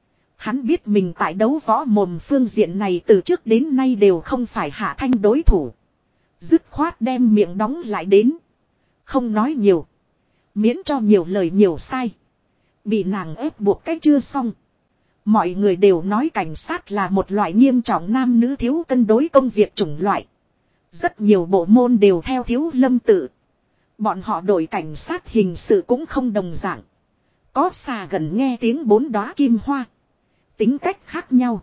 Speaker 1: Hắn biết mình tại đấu võ mồm phương diện này từ trước đến nay đều không phải Hạ Thanh đối thủ. Dứt khoát đem miệng đóng lại đến. Không nói nhiều. Miễn cho nhiều lời nhiều sai. Bị nàng ép buộc cái chưa xong. Mọi người đều nói cảnh sát là một loại nghiêm trọng nam nữ thiếu cân đối công việc chủng loại. Rất nhiều bộ môn đều theo Thiếu Lâm tự. Bọn họ đội cảnh sát hình sự cũng không đồng dạng. Có xa gần nghe tiếng bốn đóa kim hoa. Tính cách khác nhau.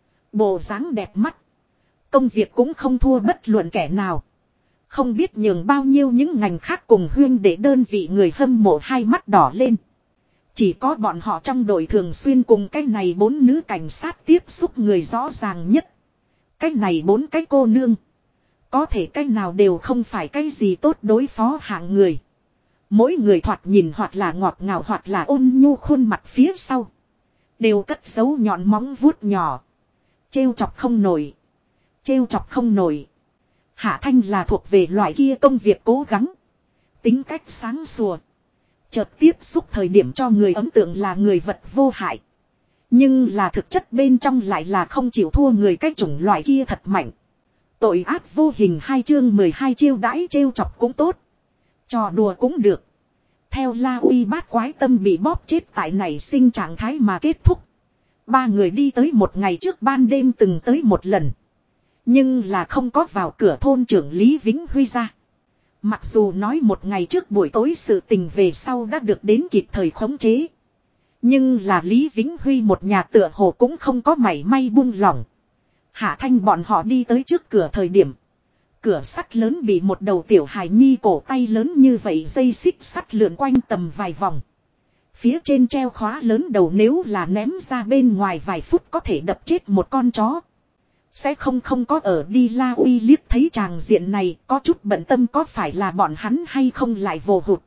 Speaker 1: Bộ dáng đẹp mắt. Công việc cũng không thua bất luận kẻ nào. Không biết nhường bao nhiêu những ngành khác cùng huyên để đơn vị người hâm mộ hai mắt đỏ lên. Chỉ có bọn họ trong đội thường xuyên cùng cái này 4 nữ cảnh sát tiếp xúc người rõ ràng nhất. Cái này 4 cái cô nương. Có thể cái nào đều không phải cái gì tốt đối phó hạng người. Mỗi người thoạt nhìn hoặc là ngọt ngào hoặc là ôn nhu khuôn mặt phía sau. Đều cất giấu nhọn móng vuốt nhỏ. Trêu chọc không nổi. Trêu chọc không nổi. Hạ Thanh là thuộc về loại kia công việc cố gắng. Tính cách sáng sủa. Chợt tiếp xúc thời điểm cho người ấn tượng là người vật vô hại. Nhưng là thực chất bên trong lại là không chịu thua người cái chủng loại kia thật mạnh. Tội ác vô hình 2 chương 12 chiêu đãi trêu chọc cũng tốt. Trò đùa cũng được. Theo La Uy bát quái tâm bị bóp chết tại nảy sinh trạng thái mà kết thúc. 3 người đi tới một ngày trước ban đêm từng tới một lần. Nhưng là không có vào cửa thôn trưởng Lý Vĩnh Huy ra. Mặc dù nói một ngày trước buổi tối sự tình về sau đã được đến kịp thời khống chế. Nhưng là Lý Vĩnh Huy một nhà tựa hồ cũng không có mảy may buông lỏng. Hạ Thanh bọn họ đi tới trước cửa thời điểm. Cửa sắt lớn bị một đầu tiểu hài nhi cổ tay lớn như vậy dây xích sắt lượn quanh tầm vài vòng. Phía trên treo khóa lớn đầu nếu là ném ra bên ngoài vài phút có thể đập chết một con chó. Sẽ không có ở đi. La Uy liếc thấy tràng diện này có chút bận tâm có phải là bọn hắn hay không lại vồ hụt.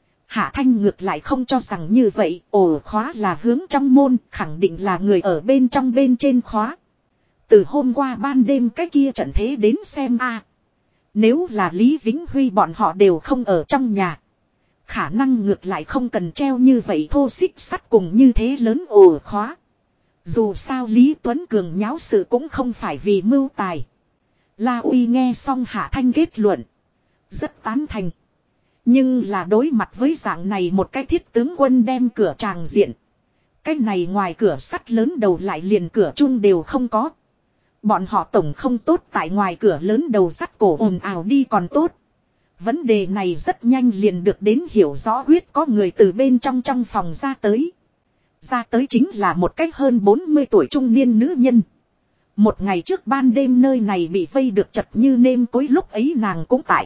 Speaker 1: Hạ Thanh ngược lại không cho rằng như vậy, ổ khóa là hướng trong môn, khẳng định là người ở bên trong bên trên khóa. Từ hôm qua ban đêm cái kia trận thế đến xem a. Nếu là Lý Vĩnh Huy bọn họ đều không ở trong nhà. Khả năng ngược lại không cần treo như vậy thô xích sắt cùng như thế lớn ổ khóa. Dù sao Lý Tuấn Cường nháo sự cũng không phải vì mưu tài. La Uy nghe xong Hạ Thanh kết luận. Rất tán thành. Nhưng là đối mặt với dạng này một cái thiết tướng quân đem cửa tràng diện. Cái này ngoài cửa sắt lớn đầu lại liền cửa chung đều không có. Bọn họ tổng không tốt tại ngoài cửa lớn đầu sắt cổ ồn ào đi còn tốt. Vấn đề này rất nhanh liền được đến hiểu rõ huyết có người từ bên trong phòng ra tới. Ra tới chính là một cách hơn 40 tuổi trung niên nữ nhân. Một ngày trước ban đêm nơi này bị vây được chật như nêm cối lúc ấy nàng cũng tại.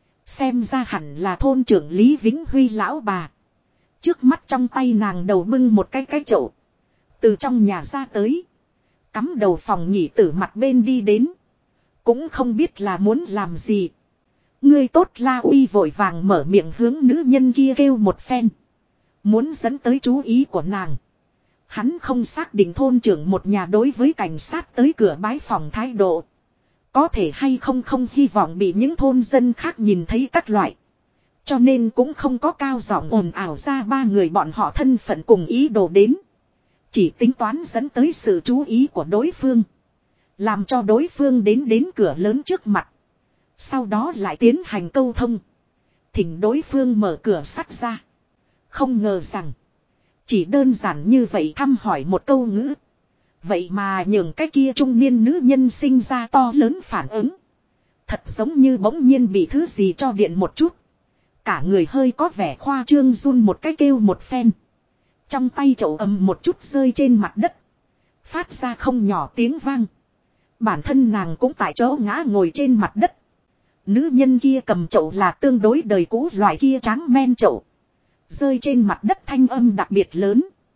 Speaker 1: Xem ra hẳn là thôn trưởng Lý Vĩnh Huy lão bà. Trước mắt trong tay nàng đầu bưng một cái chậu. Từ trong nhà ra tới. Cắm đầu phòng nghỉ từ mặt bên đi đến. Cũng không biết là muốn làm gì. Ngươi tốt. La Uy vội vàng mở miệng hướng nữ nhân kia kêu một phen. Muốn dẫn tới chú ý của nàng. Hắn không xác định thôn trưởng một nhà đối với cảnh sát tới cửa bái phòng thái độ. Có thể hay không hy vọng bị những thôn dân khác nhìn thấy các loại. Cho nên cũng không có cao giọng ồn ào ra 3 người bọn họ thân phận cùng ý đồ đến. Chỉ tính toán dẫn tới sự chú ý của đối phương. Làm cho đối phương đến cửa lớn trước mặt. Sau đó lại tiến hành câu thông. Thỉnh đối phương mở cửa sắt ra. Không ngờ rằng. Chỉ đơn giản như vậy thăm hỏi một câu ngữ. Vậy mà nhường cái kia trung niên nữ nhân sinh ra to lớn phản ứng. Thật giống như bỗng nhiên bị thứ gì cho điện một chút. Cả người hơi có vẻ khoa trương run một cái kêu một phen. Trong tay chậu ầm một chút rơi trên mặt đất. Phát ra không nhỏ tiếng vang. Bản thân nàng cũng tại chỗ ngã ngồi trên mặt đất. Nữ nhân kia cầm chậu là tương đối đời cũ loại kia tráng men chậu. Rơi trên mặt đất thanh âm đặc biệt lớn.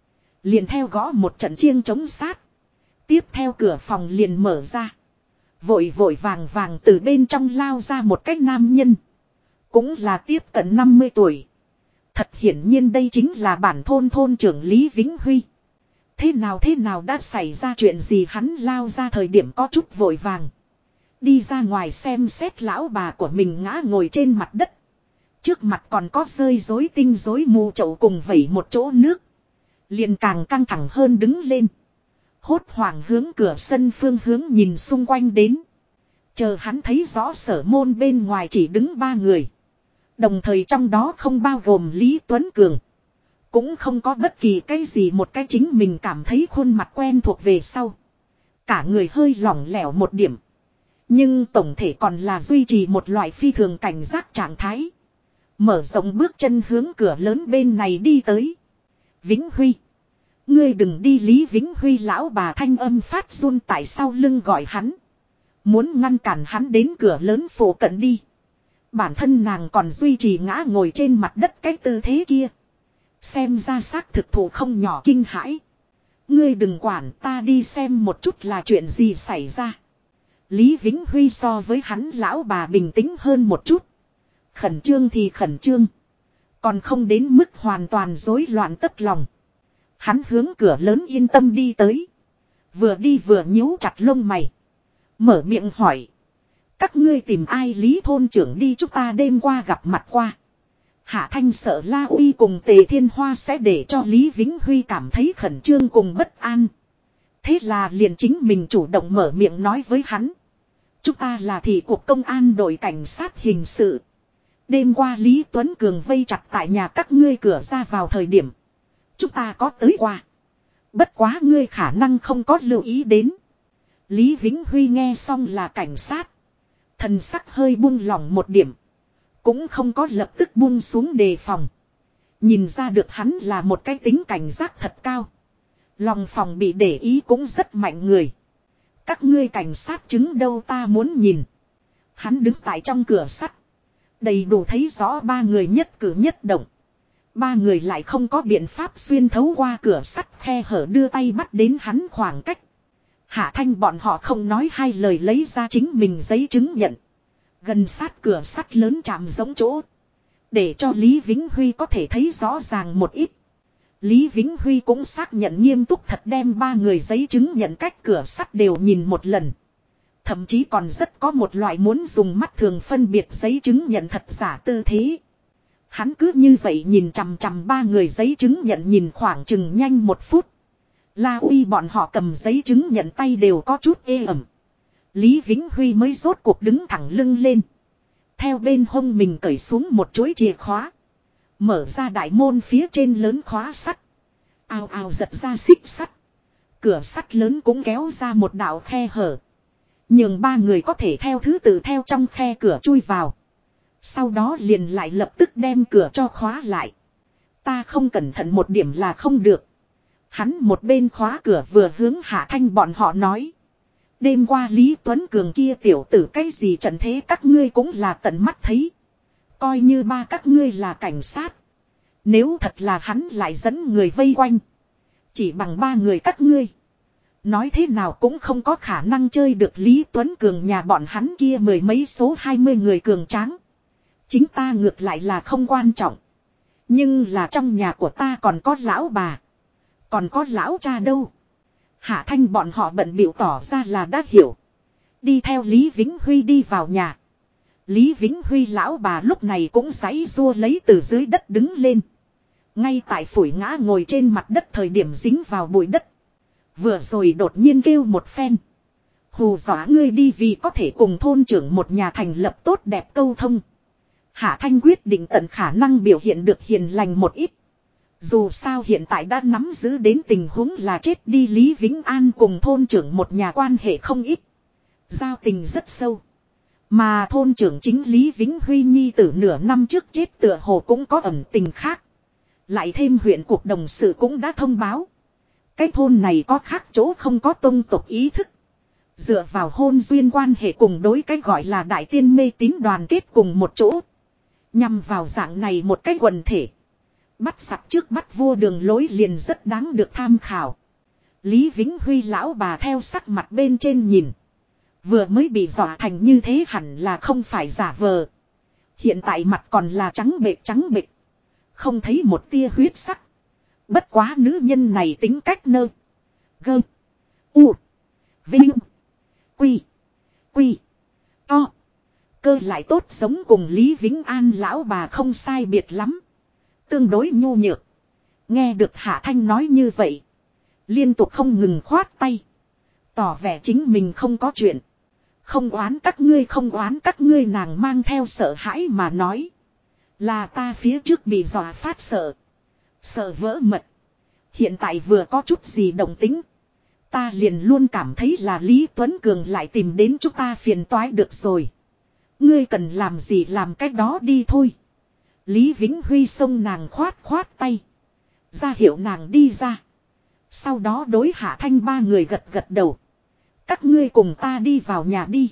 Speaker 1: Liền theo gõ một trận chiêng chống sát. Tiếp theo cửa phòng liền mở ra. Vội vội vàng vàng từ bên trong lao ra một cái nam nhân. Cũng là tiếp cận 50 tuổi. Thật hiển nhiên đây chính là bản thôn trưởng Lý Vĩnh Huy. Thế nào đã xảy ra chuyện gì, hắn lao ra thời điểm có chút vội vàng. Đi ra ngoài xem xét lão bà của mình ngã ngồi trên mặt đất. Trước mặt còn có rơi rối tinh rối mù chậu cùng vẩy một chỗ nước. Liền càng căng thẳng hơn đứng lên. Hốt hoảng hướng cửa sân phương hướng nhìn xung quanh đến. Chờ hắn thấy rõ sở môn bên ngoài chỉ đứng 3 người. Đồng thời trong đó không bao gồm Lý Tuấn Cường. Cũng không có bất kỳ cái gì một cái chính mình cảm thấy khuôn mặt quen thuộc về sau. Cả người hơi lỏng lẻo một điểm. Nhưng tổng thể còn là duy trì một loại phi thường cảnh giác trạng thái. Mở rộng bước chân hướng cửa lớn bên này đi tới. Vĩnh Huy. Ngươi đừng đi, Lý Vĩnh Huy lão bà thanh âm phát run tại sau lưng gọi hắn. Muốn ngăn cản hắn đến cửa lớn phủ cận đi. Bản thân nàng còn duy trì ngã ngồi trên mặt đất cái tư thế kia. Xem ra xác thực thụ không nhỏ kinh hãi. Ngươi đừng quản, ta đi xem một chút là chuyện gì xảy ra. Lý Vĩnh Huy so với hắn lão bà bình tĩnh hơn một chút. Khẩn trương thì khẩn trương. Còn không đến mức hoàn toàn rối loạn tất lòng. Hắn hướng cửa lớn yên tâm đi tới. Vừa đi vừa nhíu chặt lông mày. Mở miệng hỏi. Các ngươi tìm ai? Lý thôn trưởng đi, chúng ta đêm qua gặp mặt qua. Hạ Thanh sợ La Uy cùng Tề Thiên Hoa sẽ để cho Lý Vĩnh Huy cảm thấy khẩn trương cùng bất an. Thế là liền chính mình chủ động mở miệng nói với hắn. Chúng ta là thị cục công an đội cảnh sát hình sự. Đêm qua Lý Tuấn Cường vây chặt tại nhà các ngươi cửa ra vào thời điểm. Chúng ta có tới qua. Bất quá ngươi khả năng không có lưu ý đến. Lý Vĩnh Huy nghe xong là cảnh sát. Thần sắc hơi buông lỏng một điểm. Cũng không có lập tức buông xuống đề phòng. Nhìn ra được hắn là một cái tính cảnh giác thật cao. Lòng phòng bị để ý cũng rất mạnh người. Các ngươi cảnh sát chứng đâu, ta muốn nhìn. Hắn đứng tại trong cửa sắt. Đầy đủ thấy rõ 3 người nhất cử nhất động. 3 người lại không có biện pháp xuyên thấu qua cửa sắt khe hở đưa tay bắt đến hắn khoảng cách. Hạ Thanh bọn họ không nói hai lời lấy ra chính mình giấy chứng nhận. Gần sát cửa sắt lớn chạm giống chỗ. Để cho Lý Vĩnh Huy có thể thấy rõ ràng một ít. Lý Vĩnh Huy cũng xác nhận nghiêm túc thật đem 3 người giấy chứng nhận cách cửa sắt đều nhìn một lần. Thậm chí còn rất có một loại muốn dùng mắt thường phân biệt giấy chứng nhận thật giả tư thế. Hắn cứ như vậy nhìn chằm chằm 3 người giấy chứng nhận nhìn khoảng chừng nhanh 1 phút. La Uy bọn họ cầm giấy chứng nhận tay đều có chút ê ẩm. Lý Vĩnh Huy mới rốt cuộc đứng thẳng lưng lên. Theo bên hông mình cởi xuống một chuỗi chìa khóa. Mở ra đại môn phía trên lớn khóa sắt. Ào ào giật ra xích sắt. Cửa sắt lớn cũng kéo ra một đạo khe hở. Nhưng 3 người có thể theo thứ tự theo trong khe cửa chui vào. Sau đó liền lại lập tức đem cửa cho khóa lại. Ta không cẩn thận một điểm là không được. Hắn một bên khóa cửa vừa hướng Hạ Thanh bọn họ nói. Đêm qua Lý Tuấn Cường kia tiểu tử cái gì trận thế các ngươi cũng là tận mắt thấy. Coi như 3 các ngươi là cảnh sát. Nếu thật là hắn lại dẫn người vây quanh. Chỉ bằng 3 người các ngươi. Nói thế nào cũng không có khả năng chơi được Lý Tuấn Cường nhà bọn hắn kia 10 mấy số 20 người cường tráng. Chính ta ngược lại là không quan trọng. Nhưng là trong nhà của ta còn có lão bà. Còn có lão cha đâu. Hạ Thanh bọn họ bận bịu tỏ ra là đã hiểu. Đi theo Lý Vĩnh Huy đi vào nhà. Lý Vĩnh Huy lão bà lúc này cũng giãy giụa lấy từ dưới đất đứng lên. Ngay tại phủi ngã ngồi trên mặt đất thời điểm dính vào bụi đất. Vừa rồi đột nhiên kêu một phen. Hù dọa ngươi đi vì có thể cùng thôn trưởng một nhà thành lập tốt đẹp câu thông. Hạ Thanh quyết định tận khả năng biểu hiện được hiền lành một ít. Dù sao hiện tại đã nắm giữ đến tình huống là chết đi Lý Vĩnh An cùng thôn trưởng một nhà quan hệ không ít. Giao tình rất sâu. Mà thôn trưởng chính Lý Vĩnh Huy nhi tử nửa năm trước chết tựa hồ cũng có ẩn tình khác. Lại thêm huyện cuộc đồng sự cũng đã thông báo. Cái thôn này có khác chỗ không có tông tộc ý thức. Dựa vào hôn duyên quan hệ cùng đối cái gọi là đại tiên mê tín đoàn kết cùng một chỗ. Nhằm vào dạng này một cái quần thể. Bắt giặc trước bắt vua đường lối liền rất đáng được tham khảo. Lý Vĩnh Huy lão bà theo sắc mặt bên trên nhìn. Vừa mới bị dọa thành như thế hẳn là không phải giả vờ. Hiện tại mặt còn là trắng bệch. Không thấy một tia huyết sắc. Bất quá nữ nhân này tính cách nơ. Gơ. U. Vinh. Quy. Quy. To. Cơ lại tốt giống cùng Lý Vĩnh An lão bà không sai biệt lắm. Tương đối nhu nhược. Nghe được Hạ Thanh nói như vậy. Liên tục không ngừng khoát tay. Tỏ vẻ chính mình không có chuyện. Không oán các ngươi nàng mang theo sợ hãi mà nói. Là ta phía trước bị dọa phát sợ. Sợ vỡ mật. Hiện tại vừa có chút gì động tính. Ta liền luôn cảm thấy là Lý Tuấn Cường lại tìm đến chúng ta phiền toái được rồi. Ngươi cần làm gì làm cách đó đi thôi. Lý Vĩnh Huy xông nàng khoát tay. Ra hiệu nàng đi ra. Sau đó đối Hạ Thanh ba người gật đầu. Các ngươi cùng ta đi vào nhà đi.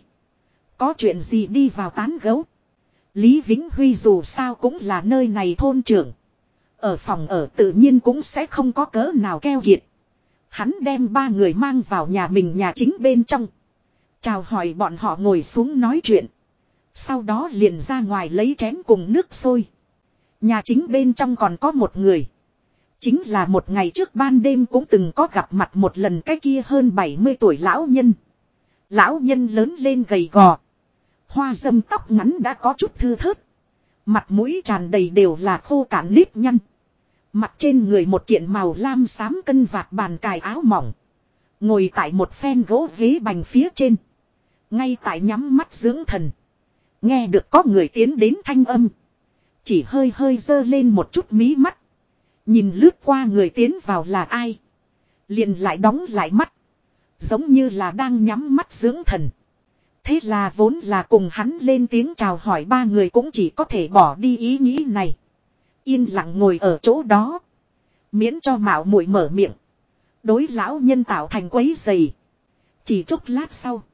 Speaker 1: Có chuyện gì đi vào tán gấu. Lý Vĩnh Huy dù sao cũng là nơi này thôn trưởng. Ở phòng ở tự nhiên cũng sẽ không có cớ nào keo kiệt. Hắn đem ba người mang vào nhà mình nhà chính bên trong. Chào hỏi bọn họ ngồi xuống nói chuyện. Sau đó liền ra ngoài lấy chén cùng nước sôi. Nhà chính bên trong còn có một người. Chính là một ngày trước ban đêm cũng từng có gặp mặt một lần cái kia hơn 70 tuổi lão nhân. Lão nhân lớn lên gầy gò. Hoa râm tóc ngắn đã có chút thưa thớt. Mặt mũi tràn đầy đều là khô cạn nếp nhăn. Mặt trên người một kiện màu lam xám cân vạt bàn cài áo mỏng. Ngồi tại một phen gỗ ghế bành phía trên. Ngay tại nhắm mắt dưỡng thần. Nghe được có người tiến đến thanh âm. Chỉ hơi dơ lên một chút mí mắt. Nhìn lướt qua người tiến vào là ai. Liền lại đóng lại mắt. Giống như là đang nhắm mắt dưỡng thần. Thế là vốn là cùng hắn lên tiếng chào hỏi ba người cũng chỉ có thể bỏ đi ý nghĩ này. Yên lặng ngồi ở chỗ đó. Miễn cho mạo muội mở miệng. Đối lão nhân tạo thành quấy dày. Chỉ chốc lát sau.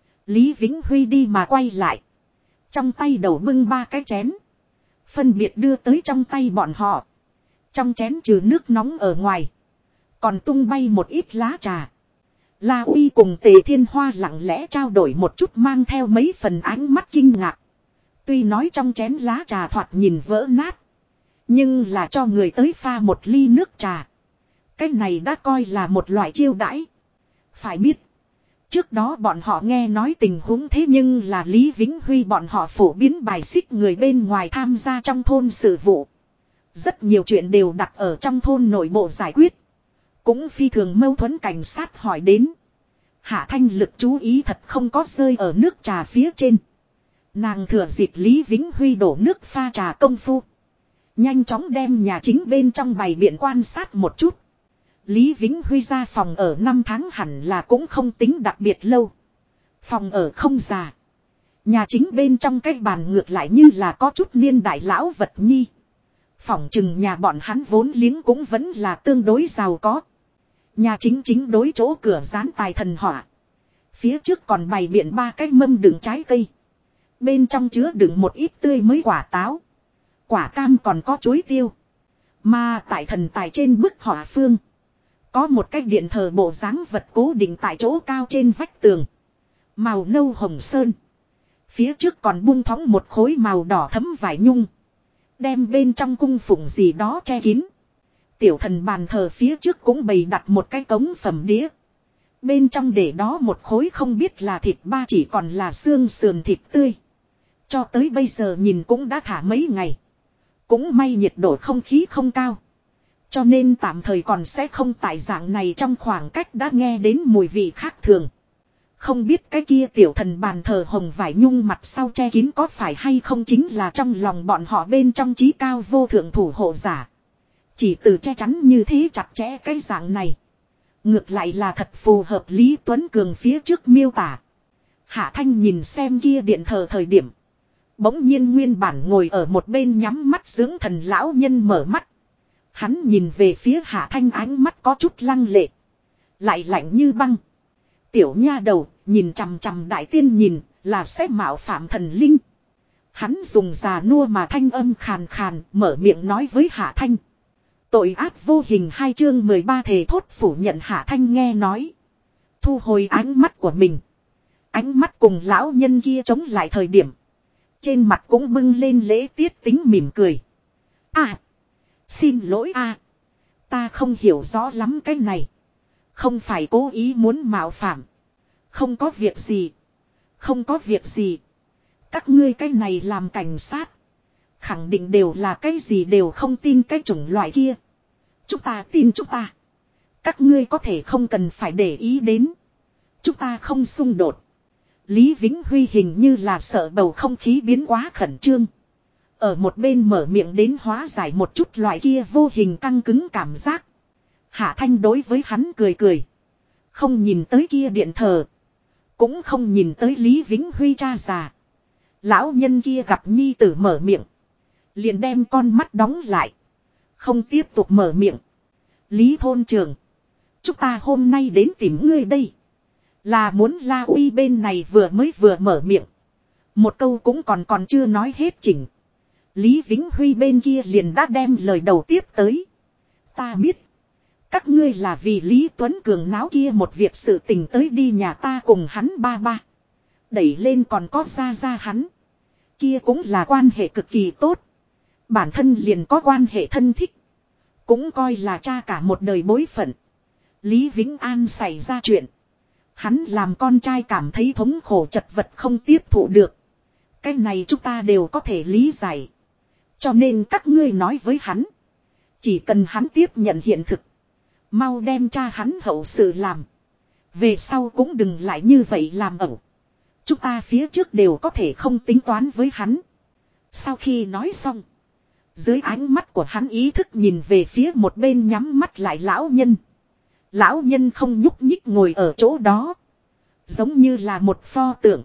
Speaker 1: Lý Vĩnh Huy đi mà quay lại. Trong tay đầu bưng ba cái chén. Phân biệt đưa tới trong tay bọn họ. Trong chén trừ nước nóng ở ngoài. Còn tung bay một ít lá trà. La Uy cùng Tề Thiên Hoa lặng lẽ trao đổi một chút mang theo mấy phần ánh mắt kinh ngạc. Tuy nói trong chén lá trà thoạt nhìn vỡ nát. Nhưng là cho người tới pha một ly nước trà. Cái này đã coi là một loại chiêu đãi. Phải biết. Trước đó bọn họ nghe nói tình huống thế nhưng là Lý Vĩnh Huy bọn họ phổ biến bài xích người bên ngoài tham gia trong thôn sự vụ. Rất nhiều chuyện đều đặt ở trong thôn nội bộ giải quyết. Cũng phi thường mâu thuẫn cảnh sát hỏi đến. Hạ Thanh lực chú ý thật không có rơi ở nước trà phía trên. Nàng thừa dịp Lý Vĩnh Huy đổ nước pha trà công phu. Nhanh chóng đem nhà chính bên trong bày biện quan sát một chút. Lý Vĩnh Huy ra phòng ở 5 tháng hẳn là cũng không tính đặc biệt lâu. Phòng ở không già. Nhà chính bên trong cái bàn ngược lại như là có chút niên đại lão vật nhi. Phỏng chừng nhà bọn hắn vốn liếng cũng vẫn là tương đối giàu có. Nhà chính đối chỗ cửa dán tài thần họa. Phía trước còn bày biện ba cái mâm đựng trái cây. Bên trong chứa đựng một ít tươi mới quả táo. Quả cam còn có chuối tiêu. Mà tại thần tài trên bức họa phương. Có một cái điện thờ bộ dáng vật cố định tại chỗ cao trên vách tường. Màu nâu hồng sơn. Phía trước còn bung thõng một khối màu đỏ thấm vải nhung. Đem bên trong cung phụng gì đó che kín. Tiểu thần bàn thờ phía trước cũng bày đặt một cái cống phẩm đĩa. Bên trong để đó một khối không biết là thịt ba chỉ còn là xương sườn thịt tươi. Cho tới bây giờ nhìn cũng đã thả mấy ngày. Cũng may nhiệt độ không khí không cao. Cho nên tạm thời còn sẽ không tại dạng này trong khoảng cách đã nghe đến mùi vị khác thường. Không biết cái kia tiểu thần bàn thờ hồng vải nhung mặt sau che kín có phải hay không chính là trong lòng bọn họ bên trong trí cao vô thượng thủ hộ giả. Chỉ từ che chắn như thế chặt chẽ cái dạng này. Ngược lại là thật phù hợp Lý Tuấn Cường phía trước miêu tả. Hạ Thanh nhìn xem kia điện thờ thời điểm. Bỗng nhiên nguyên bản ngồi ở một bên nhắm mắt dưỡng thần lão nhân mở mắt. Hắn nhìn về phía Hạ Thanh ánh mắt có chút lăng lệ. Lại lạnh như băng. Tiểu nha đầu, nhìn chằm chằm đại tiên nhìn, là sẽ mạo phạm thần linh. Hắn dùng già nua mà thanh âm khàn khàn, mở miệng nói với Hạ Thanh. Tội ác vô hình 2 chương 13 thề thốt phủ nhận Hạ Thanh nghe nói. Thu hồi ánh mắt của mình. Ánh mắt cùng lão nhân kia chống lại thời điểm. Trên mặt cũng bưng lên lễ tiết tính mỉm cười. À. Xin lỗi à. Ta không hiểu rõ lắm cái này. Không phải cố ý muốn mạo phạm. Không có việc gì. Không có việc gì. Các ngươi cái này làm cảnh sát. Khẳng định đều là cái gì đều không tin cái chủng loại kia. Chúng ta tin chúng ta. Các ngươi có thể không cần phải để ý đến. Chúng ta không xung đột. Lý Vĩnh Huy hình như là sợ bầu không khí biến quá khẩn trương. Ở một bên mở miệng đến hóa giải một chút loại kia vô hình căng cứng cảm giác. Hạ Thanh đối với hắn cười cười. Không nhìn tới kia điện thờ. Cũng không nhìn tới Lý Vĩnh Huy cha già. Lão nhân kia gặp nhi tử mở miệng. Liền đem con mắt đóng lại. Không tiếp tục mở miệng. Lý thôn trưởng. Chúng ta hôm nay đến tìm ngươi đây. Là muốn La Uy bên này vừa mở miệng. Một câu cũng còn chưa nói hết chỉnh. Lý Vĩnh Huy bên kia liền đã đem lời đầu tiếp tới. Ta biết. Các ngươi là vì Lý Tuấn Cường náo kia một việc sự tình tới đi nhà ta cùng hắn ba. Đẩy lên còn có ra hắn. Kia cũng là quan hệ cực kỳ tốt. Bản thân liền có quan hệ thân thích. Cũng coi là cha cả một đời bối phận. Lý Vĩnh An xảy ra chuyện. Hắn làm con trai cảm thấy thống khổ chật vật không tiếp thụ được. Cái này chúng ta đều có thể lý giải. Cho nên các ngươi nói với hắn. Chỉ cần hắn tiếp nhận hiện thực. Mau đem cha hắn hậu sự làm. Về sau cũng đừng lại như vậy làm ẩu. Chúng ta phía trước đều có thể không tính toán với hắn. Sau khi nói xong. Dưới ánh mắt của hắn ý thức nhìn về phía một bên nhắm mắt lại lão nhân. Lão nhân không nhúc nhích ngồi ở chỗ đó. Giống như là một pho tượng.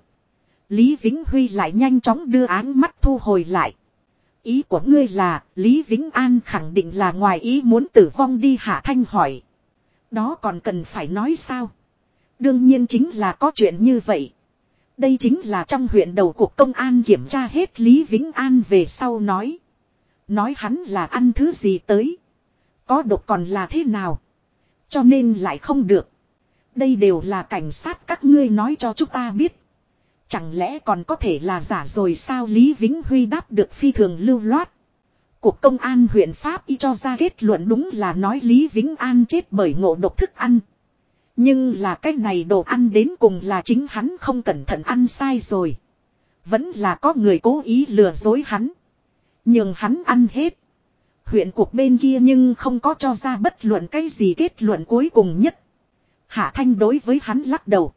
Speaker 1: Lý Vĩnh Huy lại nhanh chóng đưa ánh mắt thu hồi lại. Ý của ngươi là Lý Vĩnh An khẳng định là ngoài ý muốn tử vong đi. Hạ Thanh hỏi. Đó còn cần phải nói sao? Đương nhiên chính là có chuyện như vậy. Đây chính là trong huyện đầu cuộc công an kiểm tra hết Lý Vĩnh An về sau nói. Nói hắn là ăn thứ gì tới. Có độc còn là thế nào. Cho nên lại không được. Đây đều là cảnh sát các ngươi nói cho chúng ta biết. Chẳng lẽ còn có thể là giả rồi sao? Lý Vĩnh Huy đáp được phi thường lưu loát. Cuộc công an huyện Pháp y cho ra kết luận đúng là nói Lý Vĩnh An chết bởi ngộ độc thức ăn. Nhưng là cái này đồ ăn đến cùng là chính hắn không cẩn thận ăn sai rồi. Vẫn là có người cố ý lừa dối hắn. Nhưng hắn ăn hết. Huyện cuộc bên kia nhưng không có cho ra bất luận cái gì kết luận cuối cùng nhất. Hạ Thanh đối với hắn lắc đầu.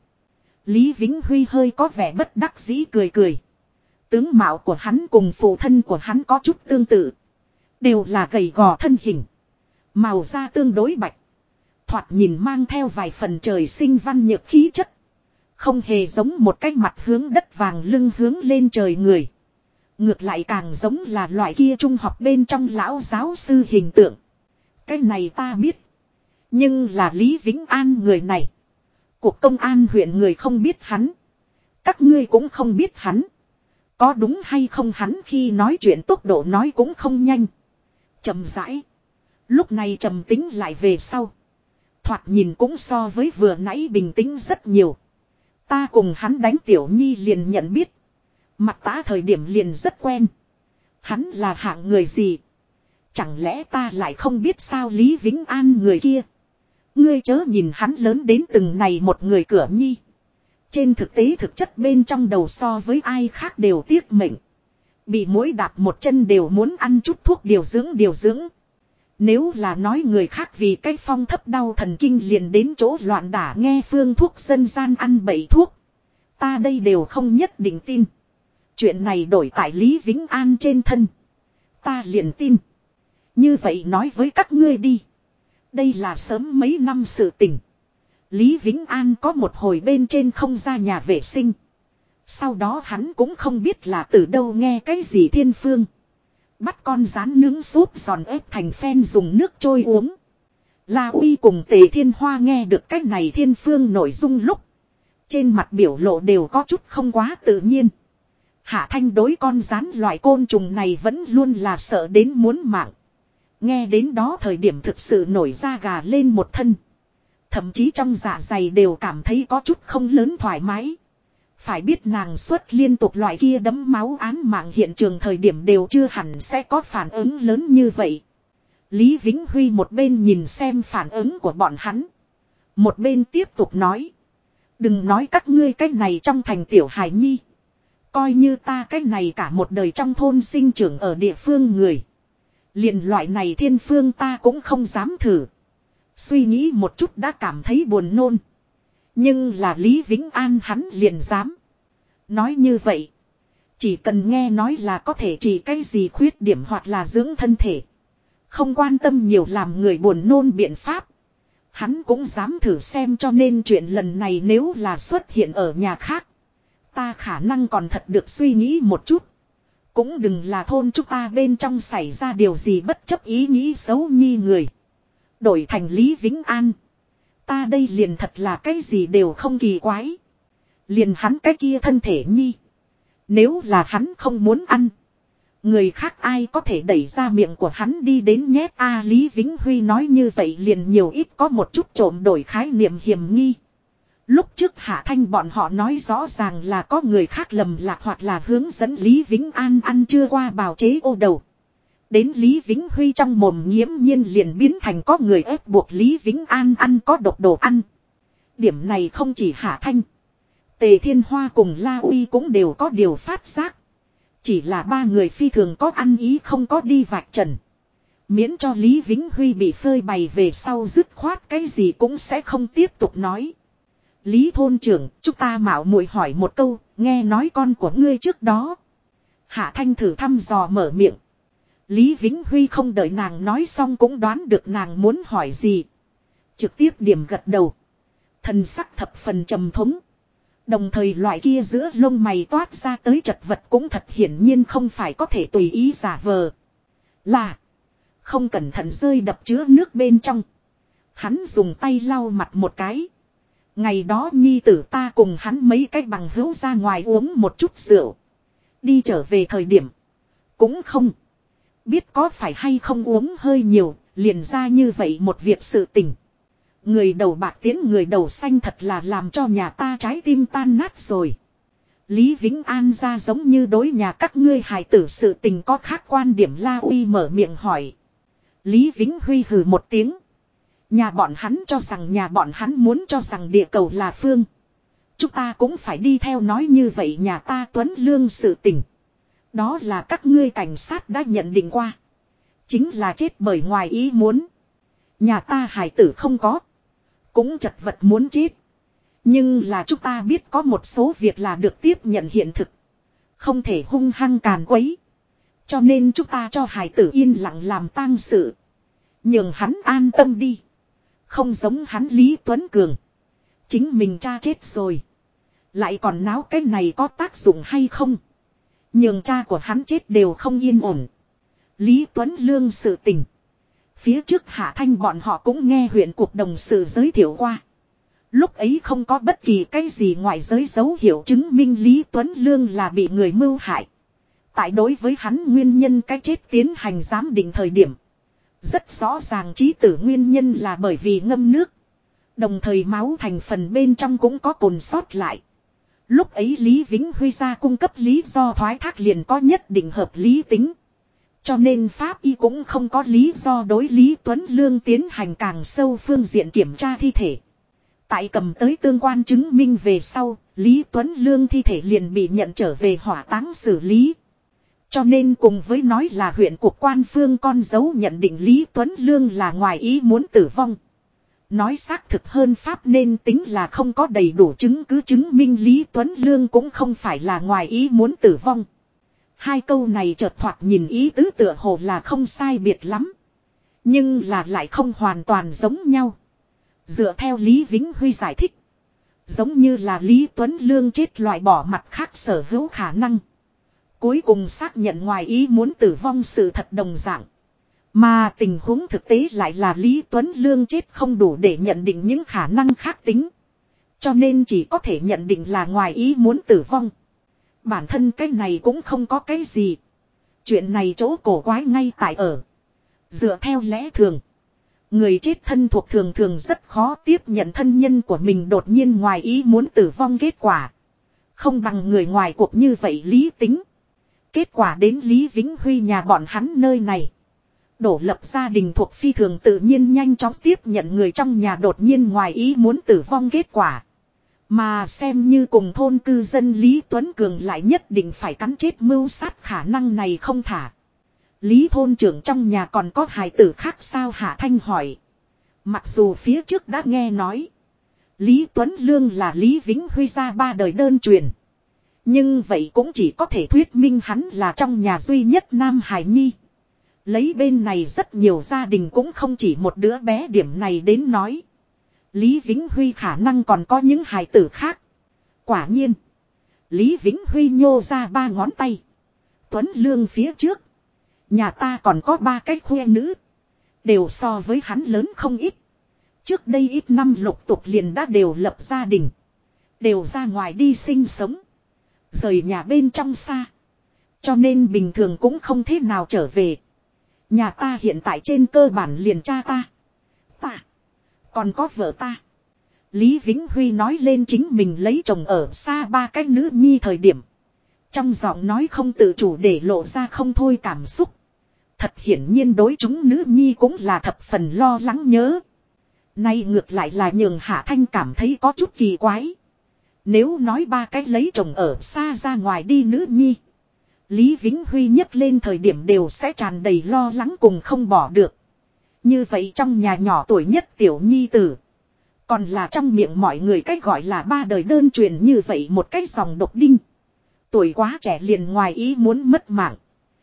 Speaker 1: Lý Vĩnh Huy hơi có vẻ bất đắc dĩ cười cười. Tướng mạo của hắn cùng phụ thân của hắn có chút tương tự. Đều là gầy gò thân hình. Màu da tương đối bạch. Thoạt nhìn mang theo vài phần trời sinh văn nhược khí chất. Không hề giống một cái mặt hướng đất vàng lưng hướng lên trời người. Ngược lại càng giống là loại kia trung học bên trong lão giáo sư hình tượng. Cái này ta biết. Nhưng là Lý Vĩnh An người này. Cuộc công an huyện người không biết hắn. Các ngươi cũng không biết hắn. Có đúng hay không hắn khi nói chuyện tốc độ nói cũng không nhanh. Chậm rãi. Lúc này trầm tính lại về sau. Thoạt nhìn cũng so với vừa nãy bình tĩnh rất nhiều. Ta cùng hắn đánh tiểu nhi liền nhận biết. Mặt tá thời điểm liền rất quen. Hắn là hạng người gì? Chẳng lẽ ta lại không biết sao? Lý Vĩnh An người kia. Ngươi chớ nhìn hắn lớn đến từng này một người cửa nhi. Trên thực tế thực chất bên trong đầu so với ai khác đều tiếc mệnh. Bị mũi đạp một chân đều muốn ăn chút thuốc điều dưỡng. Nếu là nói người khác vì cái phong thấp đau thần kinh liền đến chỗ loạn đả nghe phương thuốc dân gian ăn bậy thuốc. Ta đây đều không nhất định tin. Chuyện này đổi tại Lý Vĩnh An trên thân. Ta liền tin. Như vậy nói với các ngươi đi. Đây là sớm mấy năm sự tình. Lý Vĩnh An có một hồi bên trên không ra nhà vệ sinh. Sau đó hắn cũng không biết là từ đâu nghe cái gì thiên phương. Bắt con rán nướng súp giòn ép thành phen dùng nước trôi uống. La Uy cùng Tề Thiên Hoa nghe được cái này thiên phương nội dung lúc. Trên mặt biểu lộ đều có chút không quá tự nhiên. Hạ Thanh đối con rán loại côn trùng này vẫn luôn là sợ đến muốn mạng. Nghe đến đó thời điểm thực sự nổi da gà lên một thân. Thậm chí trong dạ dày đều cảm thấy có chút không lớn thoải mái. Phải biết nàng xuất liên tục loại kia đấm máu án mạng hiện trường thời điểm đều chưa hẳn sẽ có phản ứng lớn như vậy. Lý Vĩnh Huy một bên nhìn xem phản ứng của bọn hắn. Một bên tiếp tục nói. Đừng nói các ngươi cái này trong thành tiểu hài nhi. Coi như ta cái này cả một đời trong thôn sinh trưởng ở địa phương người. Liền loại này thiên phương ta cũng không dám thử. Suy nghĩ một chút đã cảm thấy buồn nôn. Nhưng là Lý Vĩnh An hắn liền dám. Nói như vậy. Chỉ cần nghe nói là có thể trị cái gì khuyết điểm hoặc là dưỡng thân thể. Không quan tâm nhiều làm người buồn nôn biện pháp. Hắn cũng dám thử xem, cho nên chuyện lần này nếu là xuất hiện ở nhà khác. Ta khả năng còn thật được suy nghĩ một chút. Cũng đừng là thôn chúng ta bên trong xảy ra điều gì bất chấp ý nghĩ xấu nhi người. Đổi thành Lý Vĩnh An. Ta đây liền thật là cái gì đều không kỳ quái. Liền hắn cái kia thân thể nhi. Nếu là hắn không muốn ăn. Người khác ai có thể đẩy ra miệng của hắn đi đến nhét Lý Vĩnh Huy nói như vậy liền nhiều ít có một chút trộm đổi khái niệm hiểm nghi. Lúc trước Hạ Thanh bọn họ nói rõ ràng là có người khác lầm lạc hoặc là hướng dẫn Lý Vĩnh An ăn chưa qua bào chế ô đầu. Đến Lý Vĩnh Huy trong mồm nghiễm nhiên liền biến thành có người ép buộc Lý Vĩnh An ăn có độc đồ ăn. Điểm này không chỉ Hạ Thanh. Tề Thiên Hoa cùng La Uy cũng đều có điều phát giác. Chỉ là ba người phi thường có ăn ý không có đi vạch trần. Miễn cho Lý Vĩnh Huy bị phơi bày về sau dứt khoát cái gì cũng sẽ không tiếp tục nói. Lý thôn trưởng, chúng ta mạo muội hỏi một câu, nghe nói con của ngươi trước đó. Hạ Thanh thử thăm dò mở miệng. Lý Vĩnh Huy không đợi nàng nói xong cũng đoán được nàng muốn hỏi gì. Trực tiếp điểm gật đầu. Thần sắc thập phần trầm thống. Đồng thời loại kia giữa lông mày toát ra tới chật vật cũng thật hiển nhiên không phải có thể tùy ý giả vờ. Là không cẩn thận rơi đập chứa nước bên trong. Hắn dùng tay lau mặt một cái. Ngày đó nhi tử ta cùng hắn mấy cái bằng hữu ra ngoài uống một chút rượu. Đi trở về thời điểm. Cũng không biết có phải hay không uống hơi nhiều, liền ra như vậy một việc sự tình. Người đầu bạc tiến người đầu xanh thật là làm cho nhà ta trái tim tan nát rồi. Lý Vĩnh An ra giống như đối nhà các ngươi hài tử sự tình có khác quan điểm. La Uy mở miệng hỏi. Lý Vĩnh Huy hừ một tiếng. Nhà bọn hắn cho rằng nhà bọn hắn muốn cho rằng địa cầu là phương. Chúng ta cũng phải đi theo nói như vậy nhà ta Tuấn Lương sự tình. Đó là các ngươi cảnh sát đã nhận định qua. Chính là chết bởi ngoài ý muốn. Nhà ta hài tử không có. Cũng chật vật muốn chết. Nhưng là chúng ta biết có một số việc là được tiếp nhận hiện thực. Không thể hung hăng càn quấy. Cho nên chúng ta cho hài tử yên lặng làm tang sự. Nhường hắn an tâm đi. Không giống hắn Lý Tuấn Cường. Chính mình cha chết rồi. Lại còn náo cái này có tác dụng hay không. Nhường cha của hắn chết đều không yên ổn. Lý Tuấn Lương sự tình. Phía trước Hạ Thanh bọn họ cũng nghe huyện cuộc đồng sự giới thiệu qua. Lúc ấy không có bất kỳ cái gì ngoài giới dấu hiệu chứng minh Lý Tuấn Lương là bị người mưu hại. Tại đối với hắn nguyên nhân cái chết tiến hành giám định thời điểm. Rất rõ ràng chí tử nguyên nhân là bởi vì ngâm nước. Đồng thời máu thành phần bên trong cũng có cồn sót lại. Lúc ấy Lý Vĩnh Huy ra cung cấp lý do thoái thác liền có nhất định hợp lý tính. Cho nên pháp y cũng không có lý do đối Lý Tuấn Lương tiến hành càng sâu phương diện kiểm tra thi thể. Tại cầm tới tương quan chứng minh về sau, Lý Tuấn Lương thi thể liền bị nhận trở về hỏa táng xử lý. Cho nên cùng với nói là huyện cuộc quan phương con dấu nhận định Lý Tuấn Lương là ngoài ý muốn tử vong. Nói xác thực hơn pháp nên tính là không có đầy đủ chứng cứ chứng minh Lý Tuấn Lương cũng không phải là ngoài ý muốn tử vong. Hai câu này chợt thoạt nhìn ý tứ tựa hồ là không sai biệt lắm. Nhưng là lại không hoàn toàn giống nhau. Dựa theo Lý Vĩnh Huy giải thích. Giống như là Lý Tuấn Lương chết loại bỏ mặt khác sở hữu khả năng. Cuối cùng xác nhận ngoài ý muốn tử vong sự thật đồng dạng. Mà tình huống thực tế lại là Lý Tuấn Lương chết không đủ để nhận định những khả năng khác tính. Cho nên chỉ có thể nhận định là ngoài ý muốn tử vong. Bản thân cái này cũng không có cái gì. Chuyện này chỗ cổ quái ngay tại ở. Dựa theo lẽ thường. Người chết thân thuộc thường thường rất khó tiếp nhận thân nhân của mình đột nhiên ngoài ý muốn tử vong kết quả. Không bằng người ngoài cuộc như vậy lý tính. Kết quả đến Lý Vĩnh Huy nhà bọn hắn nơi này. Đổ lập gia đình thuộc phi thường tự nhiên nhanh chóng tiếp nhận người trong nhà đột nhiên ngoài ý muốn tử vong kết quả. Mà xem như cùng thôn cư dân Lý Tuấn Cường lại nhất định phải cắn chết mưu sát khả năng này không thả. Lý thôn trưởng trong nhà còn có hài tử khác sao Hạ Thanh hỏi. Mặc dù phía trước đã nghe nói. Lý Tuấn Lương là Lý Vĩnh Huy ra 3 đời đơn truyền. Nhưng vậy cũng chỉ có thể thuyết minh hắn là trong nhà duy nhất nam hài nhi. Lấy bên này rất nhiều gia đình cũng không chỉ một đứa bé điểm này đến nói. Lý Vĩnh Huy khả năng còn có những hài tử khác. Quả nhiên. Lý Vĩnh Huy nhô ra 3 ngón tay. Tuấn Lương phía trước. Nhà ta còn có 3 cái khuê nữ. Đều so với hắn lớn không ít. Trước đây ít năm lục tục liền đã đều lập gia đình. Đều ra ngoài đi sinh sống. Rời nhà bên trong xa. Cho nên bình thường cũng không thế nào trở về. Nhà ta hiện tại trên cơ bản liền cha ta. Ta. Còn có vợ ta. Lý Vĩnh Huy nói lên chính mình lấy chồng ở xa 3 cái nữ nhi thời điểm. Trong giọng nói không tự chủ để lộ ra không thôi cảm xúc. Thật hiển nhiên đối chúng nữ nhi cũng là thập phần lo lắng nhớ. Nay ngược lại là nhường Hạ Thanh cảm thấy có chút kỳ quái. Nếu nói 3 cái lấy chồng ở xa ra ngoài đi nữ nhi. Lý Vĩnh Huy nhấc lên thời điểm đều sẽ tràn đầy lo lắng cùng không bỏ được. Như vậy trong nhà nhỏ tuổi nhất tiểu nhi tử. Còn là trong miệng mọi người cách gọi là 3 đời đơn truyền như vậy một cái dòng độc đinh. Tuổi quá trẻ liền ngoài ý muốn mất mạng.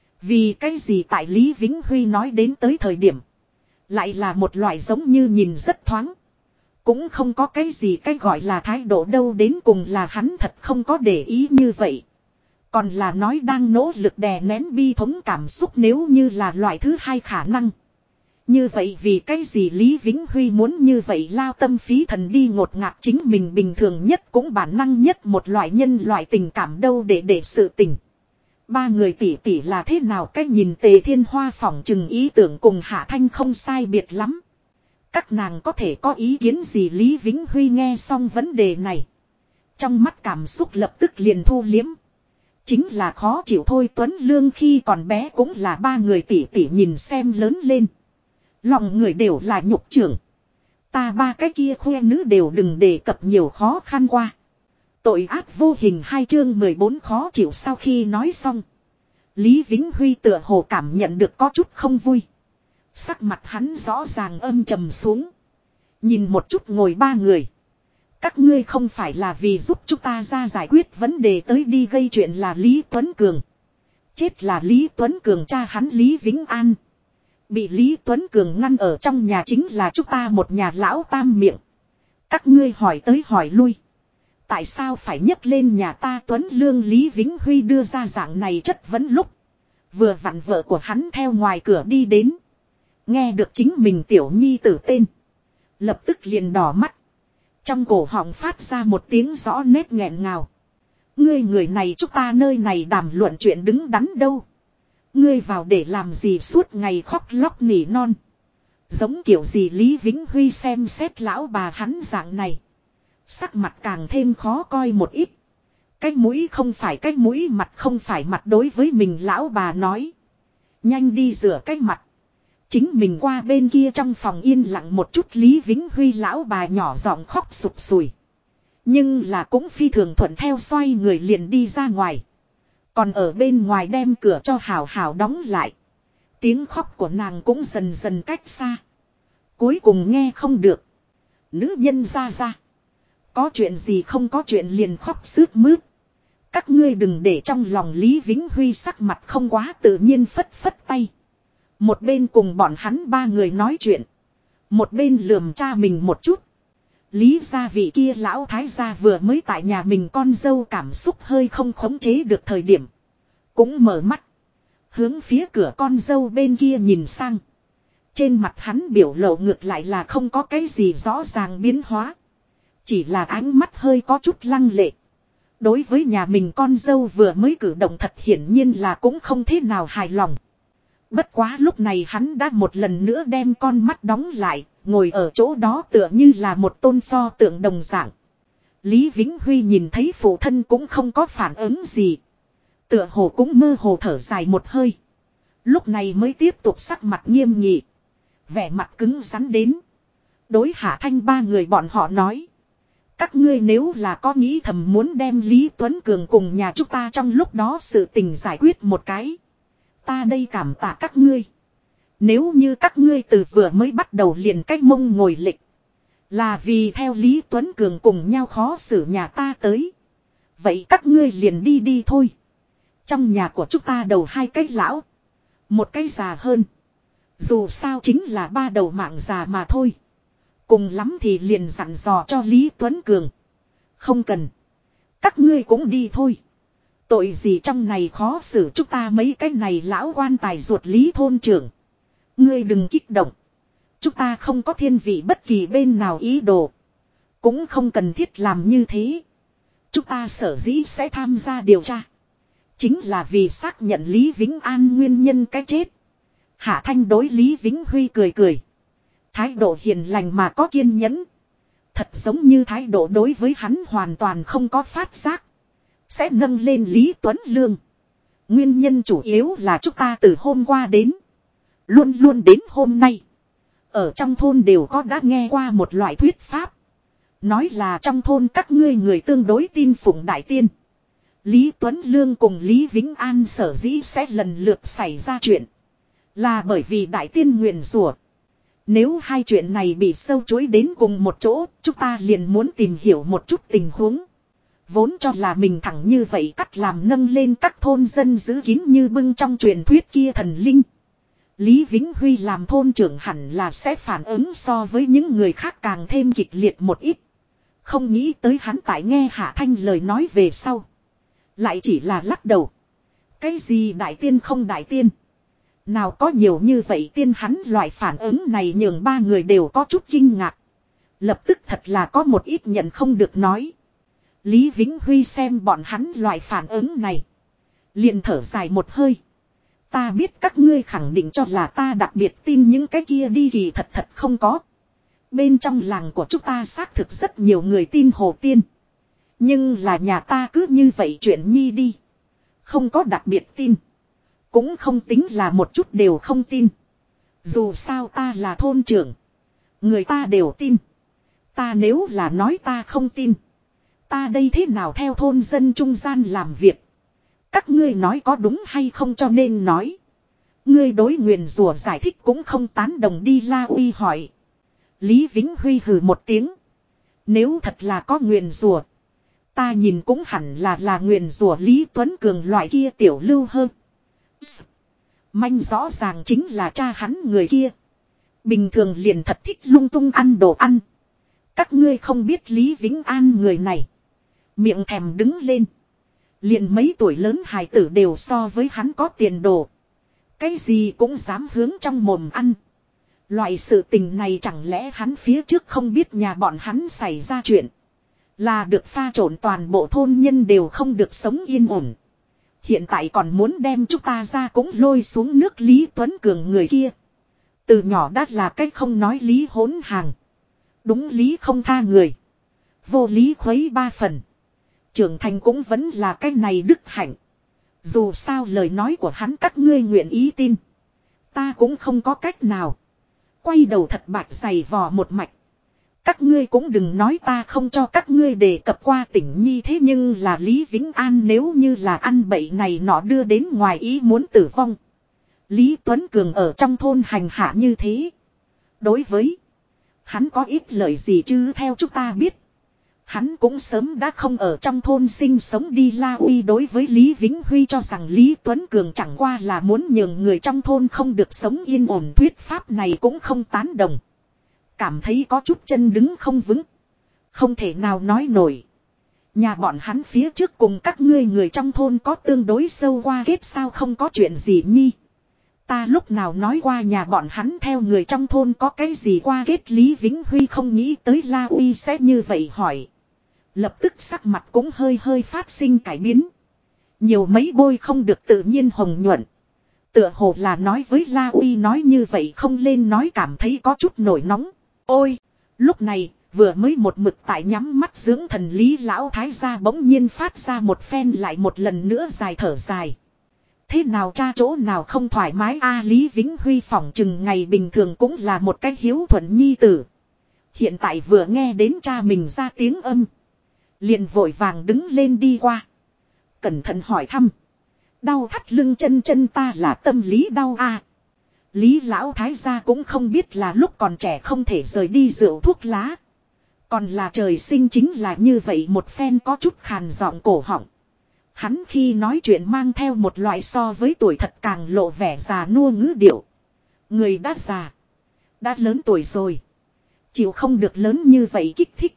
Speaker 1: Vì cái gì tại Lý Vĩnh Huy nói đến tới thời điểm. Lại là một loại giống như nhìn rất thoáng. Cũng không có cái gì cái gọi là thái độ đâu đến cùng là hắn thật không có để ý như vậy. Còn là nói đang nỗ lực đè nén bi thống cảm xúc nếu như là loại thứ hai khả năng. Như vậy vì cái gì Lý Vĩnh Huy muốn như vậy lao tâm phí thần đi ngột ngạt chính mình bình thường nhất cũng bản năng nhất một loại nhân loại tình cảm đâu để sự tình. 3 người tỷ tỷ là thế nào cách nhìn Tề Thiên Hoa phỏng chừng ý tưởng cùng Hạ Thanh không sai biệt lắm. Các nàng có thể có ý kiến gì Lý Vĩnh Huy nghe xong vấn đề này. Trong mắt cảm xúc lập tức liền thu liếm. Chính là khó chịu thôi Tuấn Lương khi còn bé cũng là 3 người tỷ tỷ nhìn xem lớn lên. Lòng người đều là nhục trưởng. Ta 3 cái kia khoe nữ đều đừng đề cập nhiều khó khăn qua. Tội ác vô hình 2 chương 14 khó chịu sau khi nói xong. Lý Vĩnh Huy tựa hồ cảm nhận được có chút không vui. Sắc mặt hắn rõ ràng âm trầm xuống. Nhìn một chút ngồi 3 người. Các ngươi không phải là vì giúp chúng ta ra giải quyết vấn đề tới đi gây chuyện là Lý Tuấn Cường. Chết là Lý Tuấn Cường cha hắn Lý Vĩnh An. Bị Lý Tuấn Cường ngăn ở trong nhà chính là chúng ta một nhà lão tam miệng. Các ngươi hỏi tới hỏi lui. Tại sao phải nhấc lên nhà ta Tuấn Lương Lý Vĩnh Huy đưa ra dạng này chất vấn lúc. Vừa vặn vợ của hắn theo ngoài cửa đi đến. Nghe được chính mình tiểu nhi tử tên. Lập tức liền đỏ mắt. Trong cổ họng phát ra một tiếng rõ nét nghẹn ngào. Ngươi người này chúng ta nơi này đàm luận chuyện đứng đắn đâu. Ngươi vào để làm gì suốt ngày khóc lóc nỉ non. Giống kiểu gì Lý Vĩnh Huy xem xét lão bà hắn dạng này. Sắc mặt càng thêm khó coi một ít. Cái mũi không phải cái mũi mặt không phải mặt đối với mình lão bà nói. Nhanh đi rửa cái mặt. Chính mình qua bên kia trong phòng yên lặng một chút Lý Vĩnh Huy lão bà nhỏ giọng khóc sụp sùi. Nhưng là cũng phi thường thuận theo xoay người liền đi ra ngoài. Còn ở bên ngoài đem cửa cho hào hào đóng lại. Tiếng khóc của nàng cũng dần dần cách xa. Cuối cùng nghe không được. Nữ nhân ra. Có chuyện gì không có chuyện liền khóc sướt mướt. Các ngươi đừng để trong lòng Lý Vĩnh Huy sắc mặt không quá tự nhiên phất phất tay. Một bên cùng bọn hắn 3 người nói chuyện. Một bên lườm cha mình một chút. Lý gia vị kia lão thái gia vừa mới tại nhà mình con dâu cảm xúc hơi không khống chế được thời điểm. Cũng mở mắt. Hướng phía cửa con dâu bên kia nhìn sang. Trên mặt hắn biểu lộ ngược lại là không có cái gì rõ ràng biến hóa. Chỉ là ánh mắt hơi có chút lăng lệ. Đối với nhà mình con dâu vừa mới cử động thật hiển nhiên là cũng không thế nào hài lòng. Bất quá lúc này hắn đã một lần nữa đem con mắt đóng lại, ngồi ở chỗ đó tựa như là một tôn pho tượng đồng dạng. Lý Vĩnh Huy nhìn thấy phụ thân cũng không có phản ứng gì. Tựa hồ cũng mơ hồ thở dài một hơi. Lúc này mới tiếp tục sắc mặt nghiêm nghị. Vẻ mặt cứng rắn đến. Đối Hạ Thanh ba người bọn họ nói. Các ngươi nếu là có nghĩ thầm muốn đem Lý Tuấn Cường cùng nhà chúng ta trong lúc đó sự tình giải quyết một cái. Ta đây cảm tạ các ngươi. Nếu như các ngươi từ vừa mới bắt đầu liền cách mông ngồi lịch. Là vì theo Lý Tuấn Cường cùng nhau khó xử nhà ta tới. Vậy các ngươi liền đi đi thôi. Trong nhà của chúng ta đầu hai cái lão. Một cái già hơn. Dù sao chính là ba đầu mạng già mà thôi. Cùng lắm thì liền dặn dò cho Lý Tuấn Cường. Không cần. Các ngươi cũng đi thôi. Tội gì trong này khó xử chúng ta mấy cái này lão quan tài ruột Lý thôn trưởng. Ngươi đừng kích động. Chúng ta không có thiên vị bất kỳ bên nào ý đồ. Cũng không cần thiết làm như thế. Chúng ta sở dĩ sẽ tham gia điều tra. Chính là vì xác nhận Lý Vĩnh An nguyên nhân cái chết. Hạ Thanh đối Lý Vĩnh Huy cười cười. Thái độ hiền lành mà có kiên nhẫn. Thật giống như thái độ đối với hắn hoàn toàn không có phát giác. Sẽ nâng lên Lý Tuấn Lương. Nguyên nhân chủ yếu là chúng ta từ hôm qua đến. Luôn luôn đến hôm nay. Ở trong thôn đều có đã nghe qua một loại thuyết pháp. Nói là trong thôn các ngươi người tương đối tin phụng đại tiên. Lý Tuấn Lương cùng Lý Vĩnh An sở dĩ sẽ lần lượt xảy ra chuyện. Là bởi vì đại tiên nguyền rủa. Nếu hai chuyện này bị sâu chuối đến cùng một chỗ, chúng ta liền muốn tìm hiểu một chút tình huống. Vốn cho là mình thẳng như vậy cắt làm nâng lên các thôn dân giữ kín như bưng trong truyền thuyết kia thần linh. Lý Vĩnh Huy làm thôn trưởng hẳn là sẽ phản ứng so với những người khác càng thêm kịch liệt một ít. Không nghĩ tới hắn tại nghe Hạ Thanh lời nói về sau. Lại chỉ là lắc đầu. Cái gì đại tiên không đại tiên. Nào có nhiều như vậy tiên hắn loại phản ứng này nhường ba người đều có chút kinh ngạc. Lập tức thật là có một ít nhận không được nói. Lý Vĩnh Huy xem bọn hắn loại phản ứng này. Liền thở dài một hơi. Ta biết các ngươi khẳng định cho là ta đặc biệt tin những cái kia đi kỳ thật thật không có. Bên trong làng của chúng ta xác thực rất nhiều người tin hồ tiên. Nhưng là nhà ta cứ như vậy chuyện nhi đi. Không có đặc biệt tin. Cũng không tính là một chút đều không tin. Dù sao ta là thôn trưởng. Người ta đều tin. Ta nếu là nói ta không tin. Ta đây thế nào theo thôn dân trung gian làm việc. Các ngươi nói có đúng hay không cho nên nói. Ngươi đối nguyền rủa giải thích cũng không tán đồng đi La Uy hỏi. Lý Vĩnh Huy hừ một tiếng. Nếu thật là có nguyền rủa, ta nhìn cũng hẳn là nguyền rủa Lý Tuấn Cường loại kia tiểu lưu hơn. Manh rõ ràng chính là cha hắn người kia. Bình thường liền thật thích lung tung ăn đồ ăn. Các ngươi không biết Lý Vĩnh An người này. Miệng thèm đứng lên. Liền mấy tuổi lớn hài tử đều so với hắn có tiền đồ. Cái gì cũng dám hướng trong mồm ăn. Loại sự tình này chẳng lẽ hắn phía trước không biết nhà bọn hắn xảy ra chuyện. Là được pha trộn toàn bộ thôn nhân đều không được sống yên ổn. Hiện tại còn muốn đem chúng ta ra cũng lôi xuống nước Lý Tuấn Cường người kia. Từ nhỏ đã là cách không nói lý hỗn hàng. Đúng lý không tha người. Vô lý khuấy ba phần. Trưởng thành cũng vẫn là cái này đức hạnh. Dù sao lời nói của hắn các ngươi nguyện ý tin. Ta cũng không có cách nào. Quay đầu thật bạch dày vò một mạch. Các ngươi cũng đừng nói ta không cho các ngươi đề cập qua tỉnh Nhi thế nhưng là Lý Vĩnh An nếu như là ăn bậy này nọ đưa đến ngoài ý muốn tử vong. Lý Tuấn Cường ở trong thôn hành hạ như thế. Đối với hắn có ít lời gì chứ theo chúng ta biết. Hắn cũng sớm đã không ở trong thôn sinh sống đi La Uy đối với Lý Vĩnh Huy cho rằng Lý Tuấn Cường chẳng qua là muốn nhường người trong thôn không được sống yên ổn thuyết pháp này cũng không tán đồng. Cảm thấy có chút chân đứng không vững. Không thể nào nói nổi. Nhà bọn hắn phía trước cùng các ngươi người trong thôn có tương đối sâu qua kết sao không có chuyện gì nhi. Ta lúc nào nói qua nhà bọn hắn theo người trong thôn có cái gì qua kết Lý Vĩnh Huy không nghĩ tới La Uy sẽ như vậy hỏi. Lập tức sắc mặt cũng hơi hơi phát sinh cải biến. Nhiều mấy bôi không được tự nhiên hồng nhuận. tựa hồ là nói với La Uy nói như vậy không lên nói cảm thấy có chút nổi nóng. Ôi! Lúc này, vừa mới một mực tại nhắm mắt dưỡng thần Lý Lão Thái gia bỗng nhiên phát ra một phen lại một lần nữa dài thở dài. Thế nào cha chỗ nào không thoải mái a Lý Vĩnh Huy phỏng chừng ngày bình thường cũng là một cái hiếu thuận nhi tử. Hiện tại vừa nghe đến cha mình ra tiếng âm. Liền vội vàng đứng lên đi qua. Cẩn thận hỏi thăm. Đau thắt lưng chân chân ta là tâm lý đau a. Lý Lão Thái gia cũng không biết là lúc còn trẻ không thể rời đi rượu thuốc lá. Còn là trời sinh chính là như vậy một phen có chút khàn giọng cổ họng. Hắn khi nói chuyện mang theo một loại so với tuổi thật càng lộ vẻ già nua ngữ điệu. Người đã già. Đã lớn tuổi rồi. Chịu không được lớn như vậy kích thích.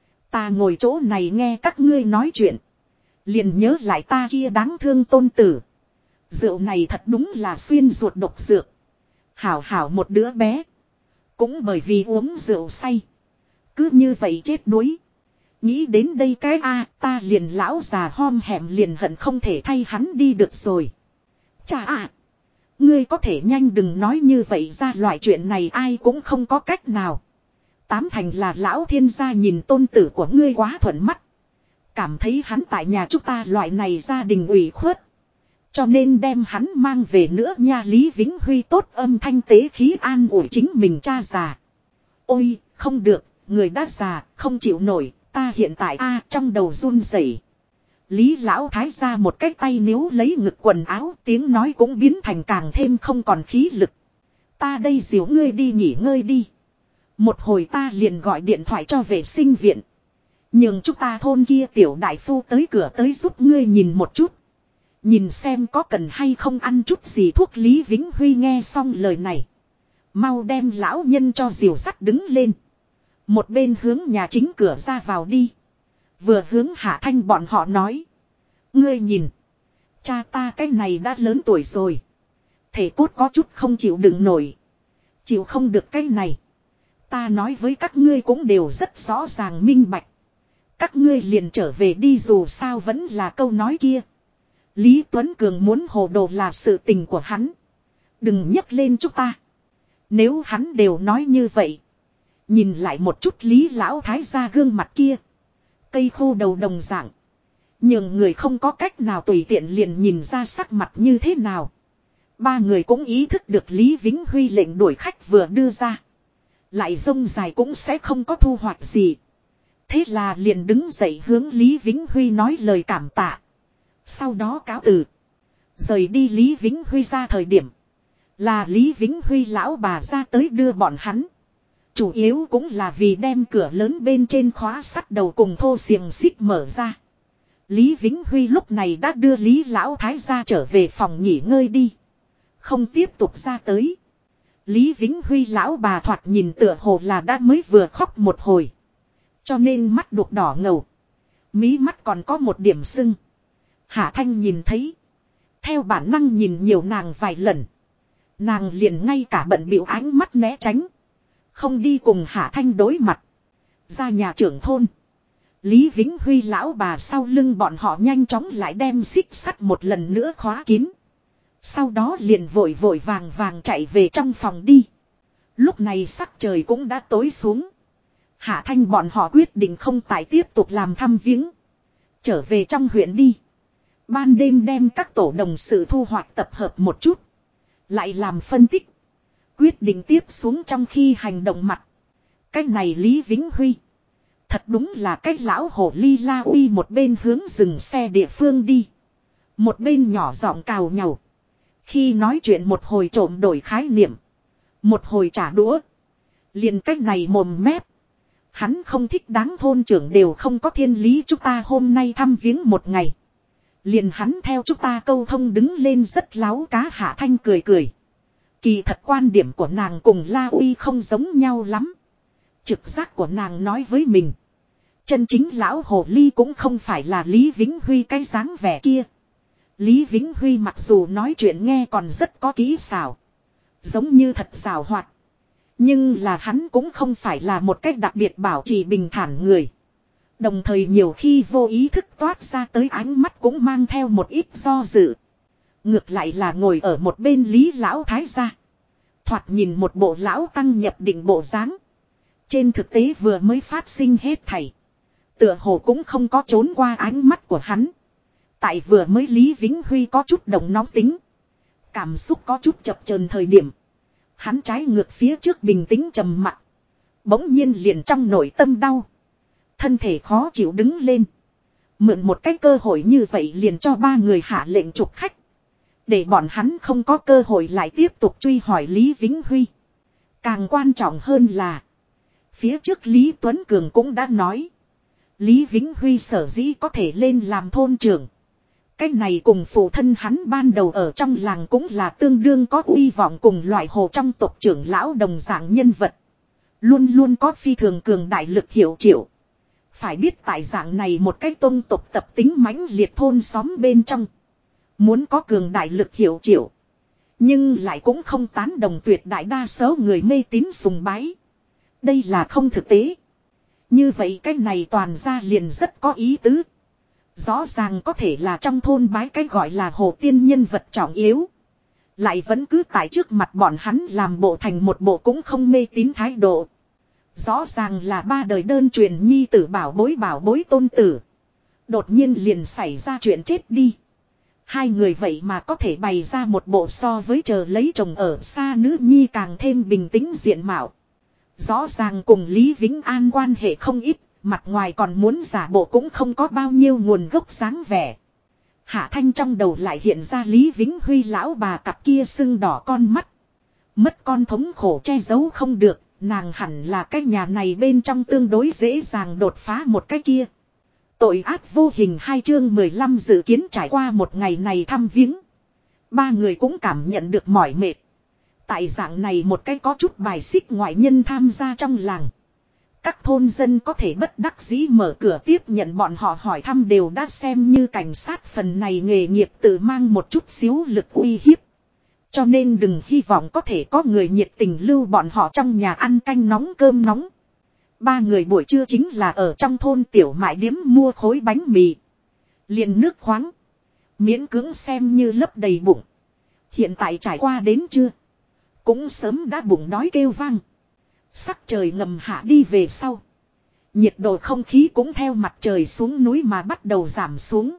Speaker 1: Ta ngồi chỗ này nghe các ngươi nói chuyện. Liền nhớ lại ta kia đáng thương tôn tử. Rượu này thật đúng là xuyên ruột độc dược. Hảo hảo một đứa bé. Cũng bởi vì uống rượu say. Cứ như vậy chết đuối. Nghĩ đến đây cái ta liền lão già hom hẻm liền hận không thể thay hắn đi được rồi. Chà ngươi có thể nhanh đừng nói như vậy ra loại chuyện này ai cũng không có cách nào. Tám thành là lão thiên gia nhìn tôn tử của ngươi quá thuận mắt. Cảm thấy hắn tại nhà chúng ta loại này gia đình ủy khuất. Cho nên đem hắn mang về nữa nha Lý Vĩnh Huy tốt âm thanh tế khí an ủi chính mình cha già. Ôi, không được, người đã già, không chịu nổi, ta hiện tại trong đầu run rẩy. Lý Lão Thái ra một cái tay níu lấy ngực quần áo, tiếng nói cũng biến thành càng thêm không còn khí lực. Ta đây dìu ngươi đi nghỉ ngơi đi. Một hồi ta liền gọi điện thoại cho vệ sinh viện. Nhưng chúng ta thôn kia tiểu đại phu tới cửa tới giúp ngươi nhìn một chút. Nhìn xem có cần hay không ăn chút gì thuốc. Lý Vĩnh Huy nghe xong lời này. Mau đem lão nhân cho dìu sắt đứng lên. Một bên hướng nhà chính cửa ra vào đi. Vừa hướng Hạ Thanh bọn họ nói. Ngươi nhìn. Cha ta cái này đã lớn tuổi rồi. Thể cốt có chút không chịu đựng nổi. Chịu không được cái này. Ta nói với các ngươi cũng đều rất rõ ràng minh bạch. Các ngươi liền trở về đi dù sao vẫn là câu nói kia. Lý Tuấn Cường muốn hồ đồ là sự tình của hắn. Đừng nhấc lên chúng ta. Nếu hắn đều nói như vậy. Nhìn lại một chút Lý Lão Thái ra gương mặt kia. Cây khô đầu đồng dạng. Nhưng người không có cách nào tùy tiện liền nhìn ra sắc mặt như thế nào. Ba người cũng ý thức được Lý Vĩnh Huy lệnh đuổi khách vừa đưa ra. Lại rông dài cũng sẽ không có thu hoạch gì. Thế là liền đứng dậy hướng Lý Vĩnh Huy nói lời cảm tạ. Sau đó cáo từ. Rời đi Lý Vĩnh Huy ra thời điểm. Là Lý Vĩnh Huy lão bà ra tới đưa bọn hắn. Chủ yếu cũng là vì đem cửa lớn bên trên khóa sắt đầu cùng thô xiềng xích mở ra. Lý Vĩnh Huy lúc này đã đưa Lý Lão Thái ra trở về phòng nghỉ ngơi đi. Không tiếp tục ra tới. Lý Vĩnh Huy lão bà thoạt nhìn tựa hồ là đã mới vừa khóc một hồi. Cho nên mắt đục đỏ ngầu. Mí mắt còn có một điểm sưng. Hạ Thanh nhìn thấy. Theo bản năng nhìn nhiều nàng vài lần. Nàng liền ngay cả bận bịu ánh mắt né tránh. Không đi cùng Hạ Thanh đối mặt. Ra nhà trưởng thôn. Lý Vĩnh Huy lão bà sau lưng bọn họ nhanh chóng lại đem xích sắt một lần nữa khóa kín. Sau đó liền vội vội vàng vàng chạy về trong phòng đi. Lúc này sắc trời cũng đã tối xuống. Hạ Thanh bọn họ quyết định không tại tiếp tục làm thăm viếng. Trở về trong huyện đi. Ban đêm đem các tổ đồng sự thu hoạch tập hợp một chút. Lại làm phân tích. Quyết định tiếp xuống trong khi hành động mặt. Cái này Lý Vĩnh Huy. Thật đúng là cái lão hổ ly La Uy một bên hướng dừng xe địa phương đi. Một bên nhỏ giọng cào nhàu. Khi nói chuyện một hồi trộm đổi khái niệm. Một hồi trả đũa. Liền cách này mồm mép. Hắn không thích đáng thôn trưởng đều không có thiên lý chúng ta hôm nay thăm viếng một ngày. Liền hắn theo chúng ta câu thông đứng lên rất láo cá. Hạ Thanh cười cười. Kỳ thật quan điểm của nàng cùng La Uy không giống nhau lắm. Trực giác của nàng nói với mình. Chân chính lão hồ ly cũng không phải là Lý Vĩnh Huy cái dáng vẻ kia. Lý Vĩnh Huy mặc dù nói chuyện nghe còn rất có kỹ xảo. Giống như thật xảo hoạt. Nhưng là hắn cũng không phải là một cách đặc biệt bảo trì bình thản người. Đồng thời nhiều khi vô ý thức toát ra tới ánh mắt cũng mang theo một ít do dự. Ngược lại là ngồi ở một bên Lý lão thái gia. Thoạt nhìn một bộ lão tăng nhập định bộ dáng. Trên thực tế vừa mới phát sinh hết thảy. Tựa hồ cũng không có trốn qua ánh mắt của hắn. Tại vừa mới Lý Vĩnh Huy có chút động nóng tính. Cảm xúc có chút chập chờn thời điểm. Hắn trái ngược phía trước bình tĩnh trầm mặc. Bỗng nhiên liền trong nội tâm đau. Thân thể khó chịu đứng lên. Mượn một cái cơ hội như vậy liền cho ba người hạ lệnh trục khách. Để bọn hắn không có cơ hội lại tiếp tục truy hỏi Lý Vĩnh Huy. Càng quan trọng hơn là. Phía trước Lý Tuấn Cường cũng đã nói. Lý Vĩnh Huy sở dĩ có thể lên làm thôn trưởng. Cái này cùng phụ thân hắn ban đầu ở trong làng cũng là tương đương có uy vọng cùng loại hồ trong tộc trưởng lão đồng dạng nhân vật. Luôn luôn có phi thường cường đại lực hiệu triệu. Phải biết tại dạng này một cái tôn tộc tập tính mãnh liệt thôn xóm bên trong. Muốn có cường đại lực hiệu triệu. Nhưng lại cũng không tán đồng tuyệt đại đa số người mê tín sùng bái. Đây là không thực tế. Như vậy cái này toàn ra liền rất có ý tứ. Rõ ràng có thể là trong thôn bái cái gọi là hồ tiên nhân vật trọng yếu. Lại vẫn cứ tại trước mặt bọn hắn làm bộ thành một bộ cũng không mê tín thái độ. Rõ ràng là ba đời đơn truyền nhi tử bảo bối tôn tử. Đột nhiên liền xảy ra chuyện chết đi. Hai người vậy mà có thể bày ra một bộ so với chờ lấy chồng ở xa nữ nhi càng thêm bình tĩnh diện mạo. Rõ ràng cùng Lý Vĩnh An quan hệ không ít, mặt ngoài còn muốn giả bộ cũng không có bao nhiêu nguồn gốc dáng vẻ. Hạ Thanh trong đầu lại hiện ra Lý Vĩnh Huy lão bà cặp kia sưng đỏ con mắt. Mất con thống khổ che giấu không được, nàng hẳn là cái nhà này bên trong tương đối dễ dàng đột phá một cái kia. Tội ác vô hình 2 chương 15 dự kiến trải qua một ngày này thăm viếng. Ba người cũng cảm nhận được mỏi mệt. Tại dạng này một cái có chút bài xích ngoại nhân tham gia trong làng. Các thôn dân có thể bất đắc dĩ mở cửa tiếp nhận bọn họ hỏi thăm đều đã xem như cảnh sát phần này nghề nghiệp tự mang một chút xíu lực uy hiếp. Cho nên đừng hy vọng có thể có người nhiệt tình lưu bọn họ trong nhà ăn canh nóng cơm nóng. Ba người buổi trưa chính là ở trong thôn tiểu mại điếm mua khối bánh mì. Liền nước khoáng. Miễn cưỡng xem như lấp đầy bụng. Hiện tại trải qua đến trưa. Cũng sớm đã bụng đói kêu vang. Sắc trời ngầm hạ đi về sau. Nhiệt độ không khí cũng theo mặt trời xuống núi mà bắt đầu giảm xuống.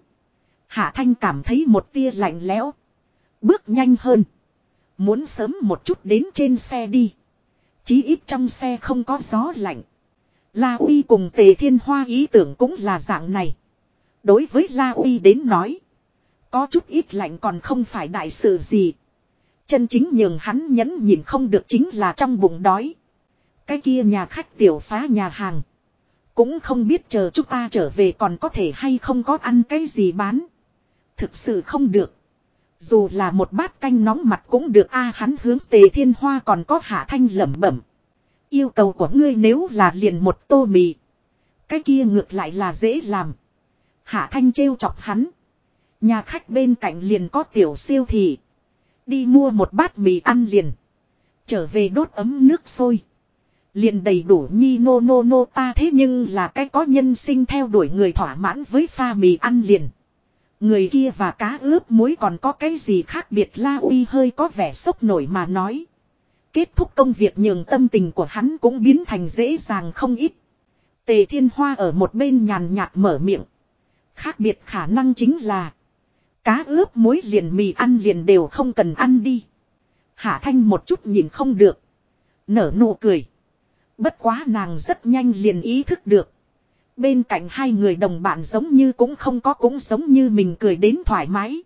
Speaker 1: Hạ Thanh cảm thấy một tia lạnh lẽo. Bước nhanh hơn. Muốn sớm một chút đến trên xe đi. Chí ít trong xe không có gió lạnh. La Uy cùng Tề Thiên Hoa ý tưởng cũng là dạng này. Đối với La Uy đến nói. Có chút ít lạnh còn không phải đại sự gì. Chân chính nhường hắn nhẫn nhịn không được chính là trong bụng đói. Cái kia nhà khách tiểu phá nhà hàng. Cũng không biết chờ chúng ta trở về còn có thể hay không có ăn cái gì bán. Thực sự không được. Dù là một bát canh nóng mặt cũng được a. Hắn hướng Tề Thiên Hoa còn có Hạ Thanh lẩm bẩm. Yêu cầu của ngươi nếu là liền một tô mì. Cái kia ngược lại là dễ làm. Hạ Thanh trêu chọc hắn. Nhà khách bên cạnh liền có tiểu siêu thị. Đi mua một bát mì ăn liền. Trở về đốt ấm nước sôi. Liền đầy đủ nhi nô ta thế nhưng là cái có nhân sinh theo đuổi người thỏa mãn với pha mì ăn liền. Người kia và cá ướp muối còn có cái gì khác biệt. La Uy hơi có vẻ sốc nổi mà nói. Kết thúc công việc nhường tâm tình của hắn cũng biến thành dễ dàng không ít. Tề Thiên Hoa ở một bên nhàn nhạt mở miệng. Khác biệt khả năng chính là cá ướp muối liền mì ăn liền đều không cần ăn đi. Hạ Thanh một chút nhìn không được. Nở nụ cười. Bất quá nàng rất nhanh liền ý thức được. Bên cạnh hai người đồng bạn giống như cũng không có cũng giống như mình cười đến thoải mái.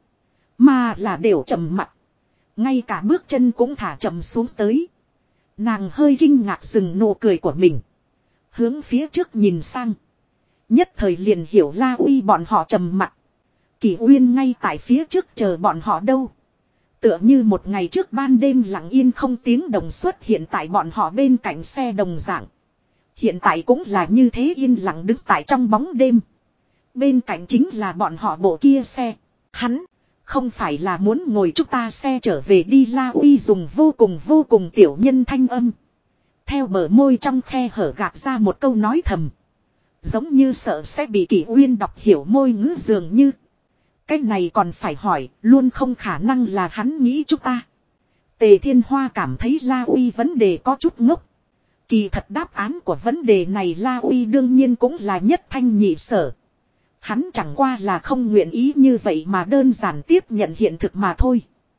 Speaker 1: Mà là đều trầm mặc. Ngay cả bước chân cũng thả chậm xuống tới. Nàng hơi kinh ngạc dừng nụ cười của mình. Hướng phía trước nhìn sang. Nhất thời liền hiểu La Uy bọn họ trầm mặc. Kỳ Uyên ngay tại phía trước chờ bọn họ đâu. Tựa như một ngày trước ban đêm lặng yên không tiếng động xuất hiện tại bọn họ bên cạnh xe đồng dạng. Hiện tại cũng là như thế yên lặng đứng tại trong bóng đêm. Bên cạnh chính là bọn họ bộ kia xe. Hắn không phải là muốn ngồi chúng ta xe trở về đi. La Uy dùng vô cùng tiểu nhân thanh âm. Theo bờ môi trong khe hở gạt ra một câu nói thầm. Giống như sợ sẽ bị Kỷ Uyên đọc hiểu môi ngữ dường như. Cái này còn phải hỏi, luôn không khả năng là hắn nghĩ chúng ta. Tề Thiên Hoa cảm thấy La Uy vấn đề có chút ngốc. Kỳ thật đáp án của vấn đề này La Uy đương nhiên cũng là nhất thanh nhị sở. Hắn chẳng qua là không nguyện ý như vậy mà đơn giản tiếp nhận hiện thực mà thôi.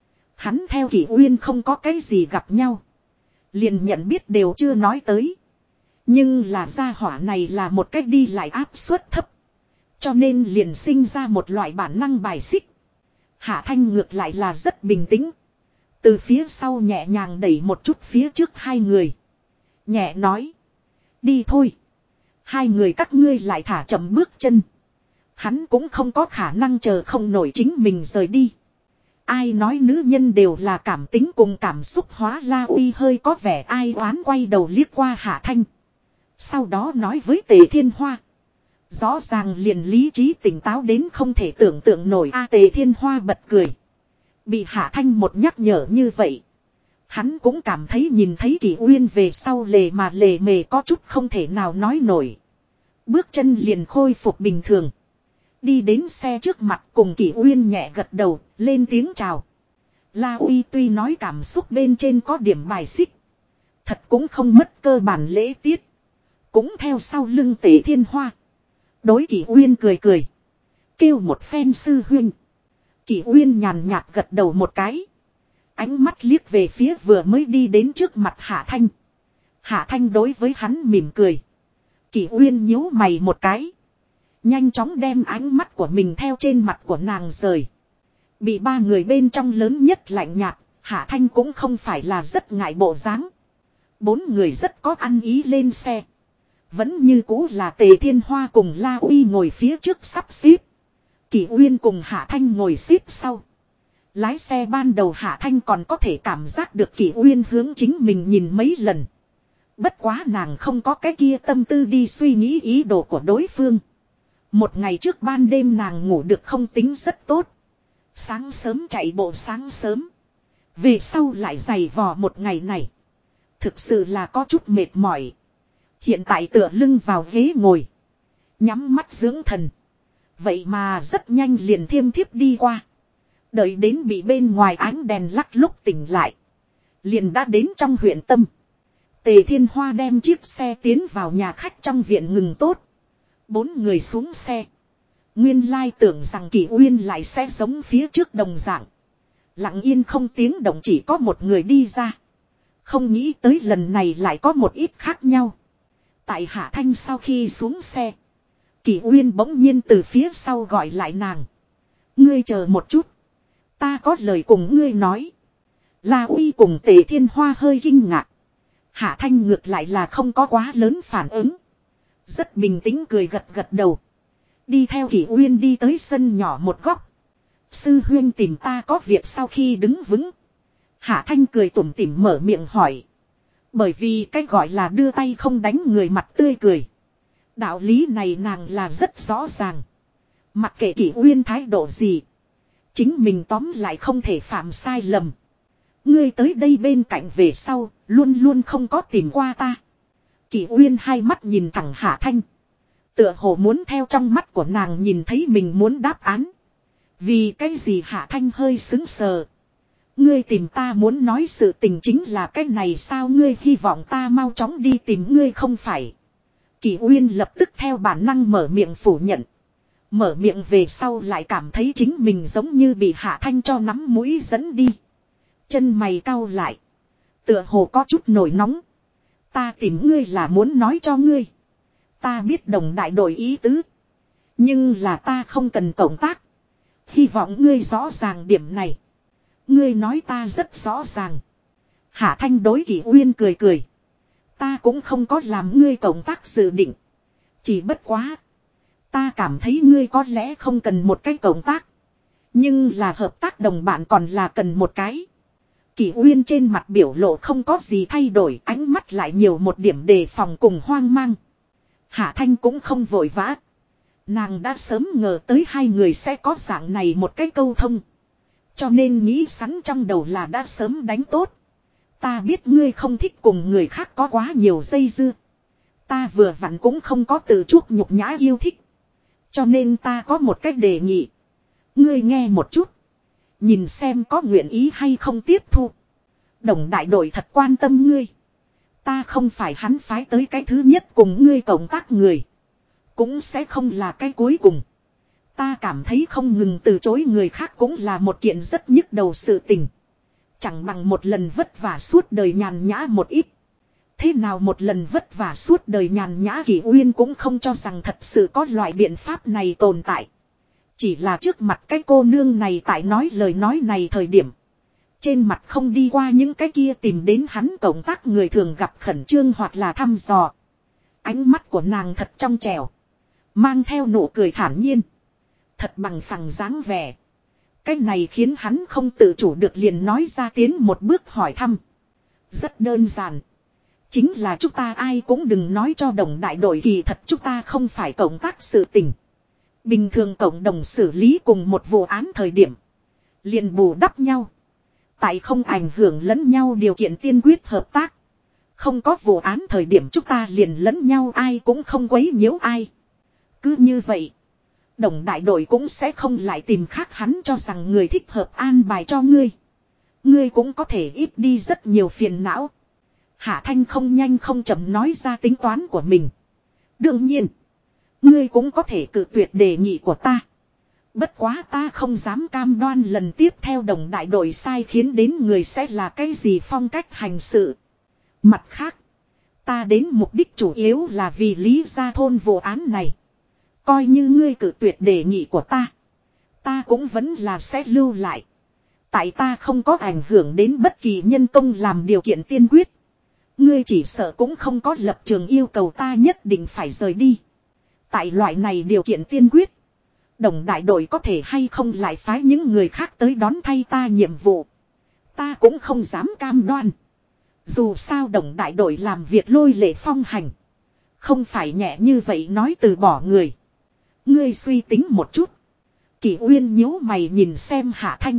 Speaker 1: Hắn theo Kỷ Uyên không có cái gì gặp nhau. Liền nhận biết đều chưa nói tới. Nhưng là gia hỏa này là một cách đi lại áp suất thấp. Cho nên liền sinh ra một loại bản năng bài xích. Hạ Thanh ngược lại là rất bình tĩnh. Từ phía sau nhẹ nhàng đẩy một chút phía trước hai người. Nhẹ nói. Đi thôi. Hai người các ngươi lại thả chậm bước chân. Hắn cũng không có khả năng chờ không nổi chính mình rời đi. Ai nói nữ nhân đều là cảm tính cùng cảm xúc hóa. La Uy hơi có vẻ ai oán quay đầu liếc qua Hạ Thanh. Sau đó nói với Tề Thiên Hoa. Rõ ràng liền lý trí tỉnh táo đến không thể tưởng tượng nổi. Tề Thiên Hoa bật cười. Bị Hạ Thanh một nhắc nhở như vậy. Hắn cũng cảm thấy nhìn thấy Kỷ Uyên về sau lề mà lề mề có chút không thể nào nói nổi. Bước chân liền khôi phục bình thường. Đi đến xe trước mặt cùng Kỷ Uyên nhẹ gật đầu, lên tiếng chào. La Uy tuy nói cảm xúc bên trên có điểm bài xích. Thật cũng không mất cơ bản lễ tiết. Cũng theo sau lưng Tề Thiên Hoa. Đối Kỷ Uyên cười cười. Kêu một phen sư huynh. Kỷ Uyên nhàn nhạt gật đầu một cái. Ánh mắt liếc về phía vừa mới đi đến trước mặt Hạ Thanh. Hạ Thanh đối với hắn mỉm cười. Kỷ Uyên nhíu mày một cái. Nhanh chóng đem ánh mắt của mình theo trên mặt của nàng rời. Bị ba người bên trong lớn nhất lạnh nhạt. Hạ Thanh cũng không phải là rất ngại bộ dáng. Bốn người rất có ăn ý lên xe. Vẫn như cũ là Tề Thiên Hoa cùng La Uy ngồi phía trước sắp xếp. Kỷ Uyên cùng Hạ Thanh ngồi xếp sau. Lái xe ban đầu Hạ Thanh còn có thể cảm giác được Kỷ Uyên hướng chính mình nhìn mấy lần. Bất quá nàng không có cái kia tâm tư đi suy nghĩ ý đồ của đối phương. Một ngày trước ban đêm nàng ngủ được không tính rất tốt. Sáng sớm chạy bộ sáng sớm. Về sau lại giày vò một ngày này. Thực sự là có chút mệt mỏi. Hiện tại tựa lưng vào ghế ngồi. Nhắm mắt dưỡng thần. Vậy mà rất nhanh liền thiêm thiếp đi qua. Đợi đến bị bên ngoài ánh đèn lắc lúc tỉnh lại. Liền đã đến trong huyện Tâm. Tề Thiên Hoa đem chiếc xe tiến vào nhà khách trong viện ngừng tốt. Bốn người xuống xe. Nguyên lai tưởng rằng Kỷ Uyên lại sẽ giống phía trước đồng dạng. Lặng yên không tiếng động chỉ có một người đi ra. Không nghĩ tới lần này lại có một ít khác nhau. Tại Hạ Thanh sau khi xuống xe. Kỷ Uyên bỗng nhiên từ phía sau gọi lại nàng. Ngươi chờ một chút. Ta có lời cùng ngươi nói. La Uy cùng Tề Thiên Hoa hơi kinh ngạc. Hạ Thanh ngược lại là không có quá lớn phản ứng. Rất bình tĩnh cười gật gật đầu. Đi theo Kỷ Uyên đi tới sân nhỏ một góc. Sư huynh tìm ta có việc sau khi đứng vững. Hạ Thanh cười tủm tỉm mở miệng hỏi. Bởi vì cái gọi là đưa tay không đánh người mặt tươi cười. Đạo lý này nàng là rất rõ ràng. Mặc kệ Kỷ Uyên thái độ gì. Chính mình tóm lại không thể phạm sai lầm. Ngươi tới đây bên cạnh về sau, luôn luôn không có tìm qua ta. Kỷ Uyên hai mắt nhìn thẳng Hạ Thanh. Tựa hồ muốn theo trong mắt của nàng nhìn thấy mình muốn đáp án. Vì cái gì Hạ Thanh hơi sững sờ. Ngươi tìm ta muốn nói sự tình chính là cái này sao ngươi hy vọng ta mau chóng đi tìm ngươi không phải. Kỷ Uyên lập tức theo bản năng mở miệng phủ nhận. Mở miệng về sau lại cảm thấy chính mình giống như bị Hạ Thanh cho nắm mũi dẫn đi. Chân mày cau lại. Tựa hồ có chút nổi nóng. Ta tìm ngươi là muốn nói cho ngươi. Ta biết đồng đại đội ý tứ. Nhưng là ta không cần cộng tác. Hy vọng ngươi rõ ràng điểm này. Ngươi nói ta rất rõ ràng. Hạ Thanh đối Kỷ Uyên cười cười. Ta cũng không có làm ngươi cộng tác dự định. Chỉ bất quá. Ta cảm thấy ngươi có lẽ không cần một cái cộng tác. Nhưng là hợp tác đồng bạn còn là cần một cái. Kỷ Uyên trên mặt biểu lộ không có gì thay đổi. Ánh mắt lại nhiều một điểm đề phòng cùng hoang mang. Hạ Thanh cũng không vội vã. Nàng đã sớm ngờ tới hai người sẽ có dạng này một cái câu thông. Cho nên nghĩ sẵn trong đầu là đã sớm đánh tốt. Ta biết ngươi không thích cùng người khác có quá nhiều dây dưa. Ta vừa vặn cũng không có từ chút nhục nhã yêu thích. Cho nên ta có một cách đề nghị. Ngươi nghe một chút. Nhìn xem có nguyện ý hay không tiếp thu. Đồng đại đội thật quan tâm ngươi. Ta không phải hắn phái tới cái thứ nhất cùng ngươi cộng tác người. Cũng sẽ không là cái cuối cùng. Ta cảm thấy không ngừng từ chối người khác cũng là một kiện rất nhức đầu sự tình. Chẳng bằng một lần vất vả suốt đời nhàn nhã một ít. Thế nào một lần vất vả suốt đời nhàn nhã Kỷ Uyên cũng không cho rằng thật sự có loại biện pháp này tồn tại. Chỉ là trước mặt cái cô nương này tại nói lời nói này thời điểm. Trên mặt không đi qua những cái kia tìm đến hắn cộng tác người thường gặp khẩn trương hoặc là thăm dò. Ánh mắt của nàng thật trong trẻo. Mang theo nụ cười thản nhiên. Thật bằng phẳng dáng vẻ. Cái này khiến hắn không tự chủ được liền nói ra tiến một bước hỏi thăm. Rất đơn giản. Chính là chúng ta ai cũng đừng nói cho đồng đại đội kỳ thật chúng ta không phải cộng tác sự tình. Bình thường cộng đồng xử lý cùng một vụ án thời điểm. Liền bù đắp nhau. Tại không ảnh hưởng lẫn nhau điều kiện tiên quyết hợp tác. Không có vụ án thời điểm chúng ta liền lẫn nhau ai cũng không quấy nhiễu ai. Cứ như vậy. Đồng đại đội cũng sẽ không lại tìm khác hắn cho rằng người thích hợp an bài cho ngươi. Ngươi cũng có thể ít đi rất nhiều phiền não. Hạ Thanh không nhanh không chậm nói ra tính toán của mình. Đương nhiên. Ngươi cũng có thể cự tuyệt đề nghị của ta. Bất quá ta không dám cam đoan lần tiếp theo đồng đại đội sai khiến đến người sẽ là cái gì phong cách hành sự. Mặt khác. Ta đến mục đích chủ yếu là vì Lý Gia Thôn vụ án này. Coi như ngươi cự tuyệt đề nghị của ta. Ta cũng vẫn là sẽ lưu lại. Tại ta không có ảnh hưởng đến bất kỳ nhân công làm điều kiện tiên quyết. Ngươi chỉ sợ cũng không có lập trường yêu cầu ta nhất định phải rời đi. Tại loại này điều kiện tiên quyết. Đồng đại đội có thể hay không lại phái những người khác tới đón thay ta nhiệm vụ. Ta cũng không dám cam đoan. Dù sao đồng đại đội làm việc lôi lệ phong hành. Không phải nhẹ như vậy nói từ bỏ người. Ngươi suy tính một chút. Kỷ Uyên nhíu mày nhìn xem Hạ Thanh.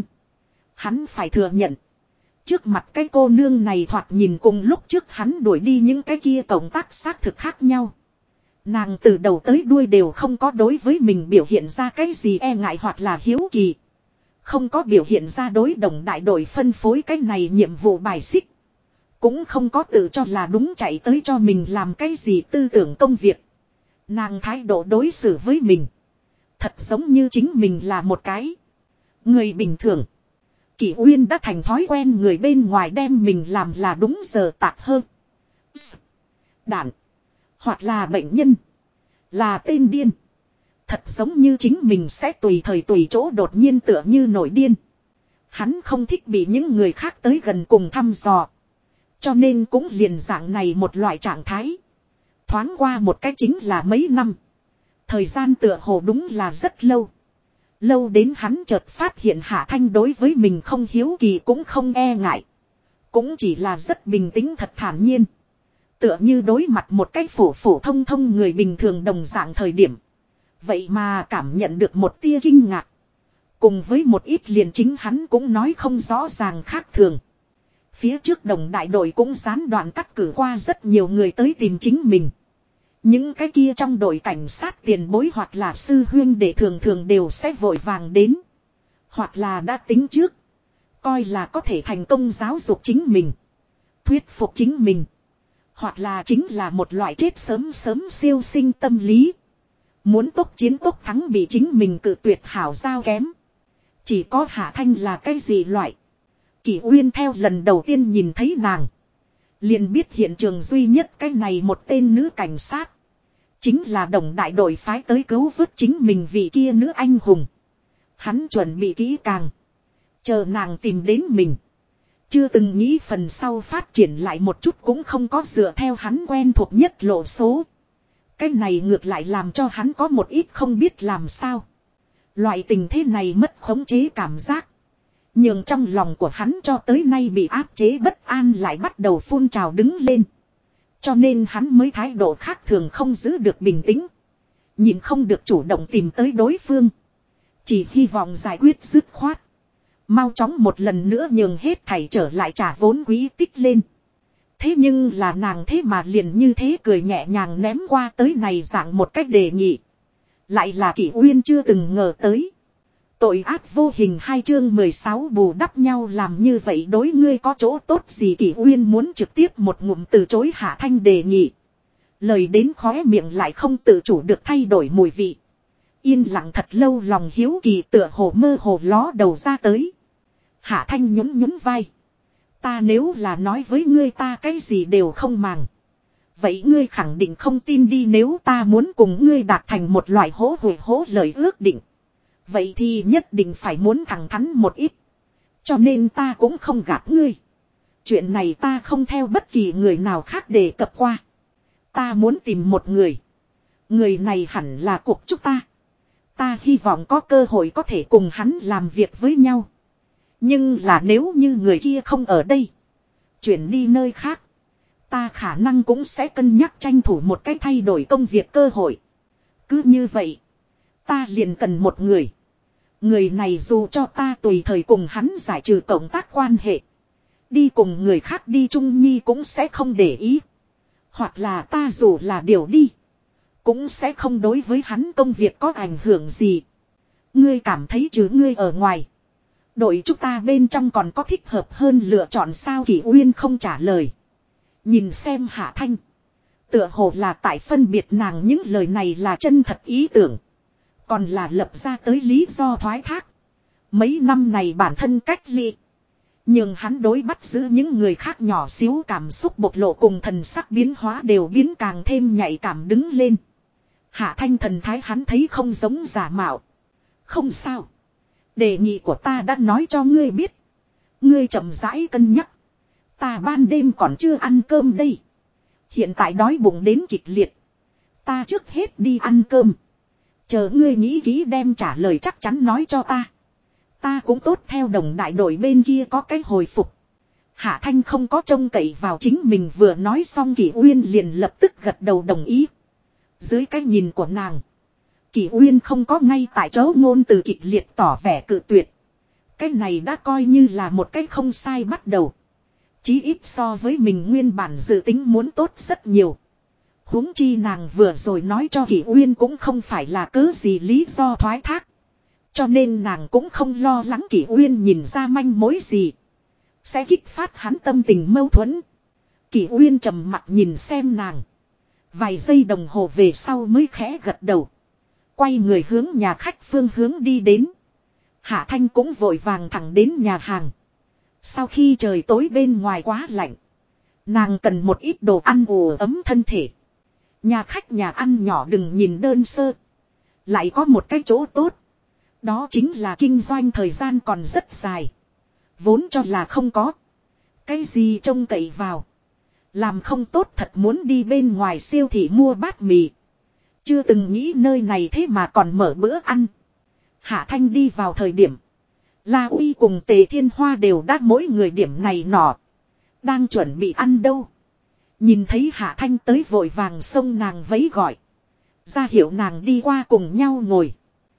Speaker 1: Hắn phải thừa nhận. Trước mặt cái cô nương này thoạt nhìn cùng lúc trước hắn đuổi đi những cái kia cộng tác xác thực khác nhau. Nàng từ đầu tới đuôi đều không có đối với mình biểu hiện ra cái gì e ngại hoặc là hiếu kỳ. Không có biểu hiện ra đối đồng đại đội phân phối cái này nhiệm vụ bài xích. Cũng không có tự cho là đúng chạy tới cho mình làm cái gì tư tưởng công việc. Nàng thái độ đối xử với mình. Thật giống như chính mình là một cái người bình thường. Kỷ Uyên đã thành thói quen người bên ngoài đem mình làm là đúng giờ tạc hơn. Đạn. Hoặc là bệnh nhân. Là tên điên. Thật giống như chính mình sẽ tùy thời tùy chỗ đột nhiên tựa như nổi điên. Hắn không thích bị những người khác tới gần cùng thăm dò. Cho nên cũng liền dạng này một loại trạng thái. Thoáng qua một cái chính là mấy năm. Thời gian tựa hồ đúng là rất lâu. Lâu đến hắn chợt phát hiện Hạ Thanh đối với mình không hiếu kỳ cũng không e ngại. Cũng chỉ là rất bình tĩnh thật thản nhiên. Tựa như đối mặt một cái phổ phổ thông thông người bình thường đồng dạng thời điểm. Vậy mà cảm nhận được một tia kinh ngạc. Cùng với một ít liền chính hắn cũng nói không rõ ràng khác thường. Phía trước đồng đại đội cũng gián đoạn cắt cử qua rất nhiều người tới tìm chính mình. Những cái kia trong đội cảnh sát tiền bối hoặc là sư huyên để thường thường đều sẽ vội vàng đến. Hoặc là đã tính trước. Coi là có thể thành công giáo dục chính mình. Thuyết phục chính mình. Hoặc là chính là một loại chết sớm sớm siêu sinh tâm lý. Muốn tốc chiến tốc thắng bị chính mình cự tuyệt hảo giao kém. Chỉ có Hạ Thanh là cái gì loại. Kỷ Uyên theo lần đầu tiên nhìn thấy nàng. Liền biết hiện trường duy nhất cái này một tên nữ cảnh sát. Chính là đồng đại đội phái tới cứu vớt chính mình vị kia nữ anh hùng. Hắn chuẩn bị kỹ càng. Chờ nàng tìm đến mình. Chưa từng nghĩ phần sau phát triển lại một chút cũng không có dựa theo hắn quen thuộc nhất lộ số. Cái này ngược lại làm cho hắn có một ít không biết làm sao. Loại tình thế này mất khống chế cảm giác. Nhưng trong lòng của hắn cho tới nay bị áp chế bất an lại bắt đầu phun trào đứng lên. Cho nên hắn mới thái độ khác thường không giữ được bình tĩnh. Nhìn không được chủ động tìm tới đối phương. Chỉ hy vọng giải quyết dứt khoát. Mau chóng một lần nữa nhường hết thảy trở lại trả vốn quý tích lên. Thế nhưng là nàng thế mà liền như thế cười nhẹ nhàng ném qua tới này dạng một cách đề nghị. Lại là Kỷ Uyên chưa từng ngờ tới. Tội ác vô hình 2 chương 16 bù đắp nhau làm như vậy đối ngươi có chỗ tốt gì? Kỷ Uyên muốn trực tiếp một ngụm từ chối Hạ Thanh đề nghị. Lời đến khóe miệng lại không tự chủ được thay đổi mùi vị. Yên lặng thật lâu lòng hiếu kỳ tựa hồ mơ hồ ló đầu ra tới. Hạ Thanh nhún nhún vai. Ta nếu là nói với ngươi ta cái gì đều không màng. Vậy ngươi khẳng định không tin đi, nếu ta muốn cùng ngươi đạt thành một loại hố lời ước định. Vậy thì nhất định phải muốn thẳng thắn một ít. Cho nên ta cũng không gạt ngươi. Chuyện này ta không theo bất kỳ người nào khác đề cập qua. Ta muốn tìm một người. Người này hẳn là cuộc chúng ta. Ta hy vọng có cơ hội có thể cùng hắn làm việc với nhau. Nhưng là nếu như người kia không ở đây. Chuyển đi nơi khác. Ta khả năng cũng sẽ cân nhắc tranh thủ một cách thay đổi công việc cơ hội. Cứ như vậy. Ta liền cần một người. Người này dù cho ta tùy thời cùng hắn giải trừ cộng tác quan hệ. Đi cùng người khác đi chung nhi cũng sẽ không để ý. Hoặc là ta dù là điều đi. Cũng sẽ không đối với hắn công việc có ảnh hưởng gì. Ngươi cảm thấy chứ ngươi ở ngoài. Đội chúng ta bên trong còn có thích hợp hơn lựa chọn sao? Kỷ Uyên không trả lời. Nhìn xem Hạ Thanh. Tựa hồ là tại phân biệt nàng những lời này là chân thật ý tưởng. Còn là lập ra tới lý do thoái thác. Mấy năm này bản thân cách ly. Nhưng hắn đối bắt giữ những người khác nhỏ xíu cảm xúc bộc lộ cùng thần sắc biến hóa đều biến càng thêm nhạy cảm đứng lên. Hạ Thanh thần thái hắn thấy không giống giả mạo. Không sao. Đề nghị của ta đã nói cho ngươi biết. Ngươi chậm rãi cân nhắc. Ta ban đêm còn chưa ăn cơm đây. Hiện tại đói bụng đến kịch liệt. Ta trước hết đi ăn cơm. Chờ ngươi nghĩ kỹ đem trả lời chắc chắn nói cho ta. Ta cũng tốt theo đồng đại đội bên kia có cái hồi phục. Hạ Thanh không có trông cậy vào chính mình vừa nói xong Kỷ Uyên liền lập tức gật đầu đồng ý. Dưới cái nhìn của nàng. Kỷ Uyên không có ngay tại chỗ ngôn từ kịch liệt tỏ vẻ cự tuyệt. Cái này đã coi như là một cái không sai bắt đầu. Chí ít so với mình nguyên bản dự tính muốn tốt rất nhiều. Huống chi nàng vừa rồi nói cho Kỷ Uyên cũng không phải là cớ gì lý do thoái thác. Cho nên nàng cũng không lo lắng Kỷ Uyên nhìn ra manh mối gì. Sẽ kích phát hắn tâm tình mâu thuẫn. Kỷ Uyên trầm mặc nhìn xem nàng. Vài giây đồng hồ về sau mới khẽ gật đầu. Quay người hướng nhà khách phương hướng đi đến. Hạ Thanh cũng vội vàng thẳng đến nhà hàng. Sau khi trời tối bên ngoài quá lạnh. Nàng cần một ít đồ ăn ủ ấm thân thể. Nhà khách nhà ăn nhỏ đừng nhìn đơn sơ. Lại có một cái chỗ tốt. Đó chính là kinh doanh thời gian còn rất dài. Vốn cho là không có. Cái gì trông cậy vào. Làm không tốt thật muốn đi bên ngoài siêu thị mua bát mì. Chưa từng nghĩ nơi này thế mà còn mở bữa ăn. Hạ Thanh đi vào thời điểm. La Uy cùng Tề Thiên Hoa đều đã mỗi người điểm này nọ. Đang chuẩn bị ăn đâu. Nhìn thấy Hạ Thanh tới vội vàng xông nàng vẫy gọi. Ra hiệu nàng đi qua cùng nhau ngồi.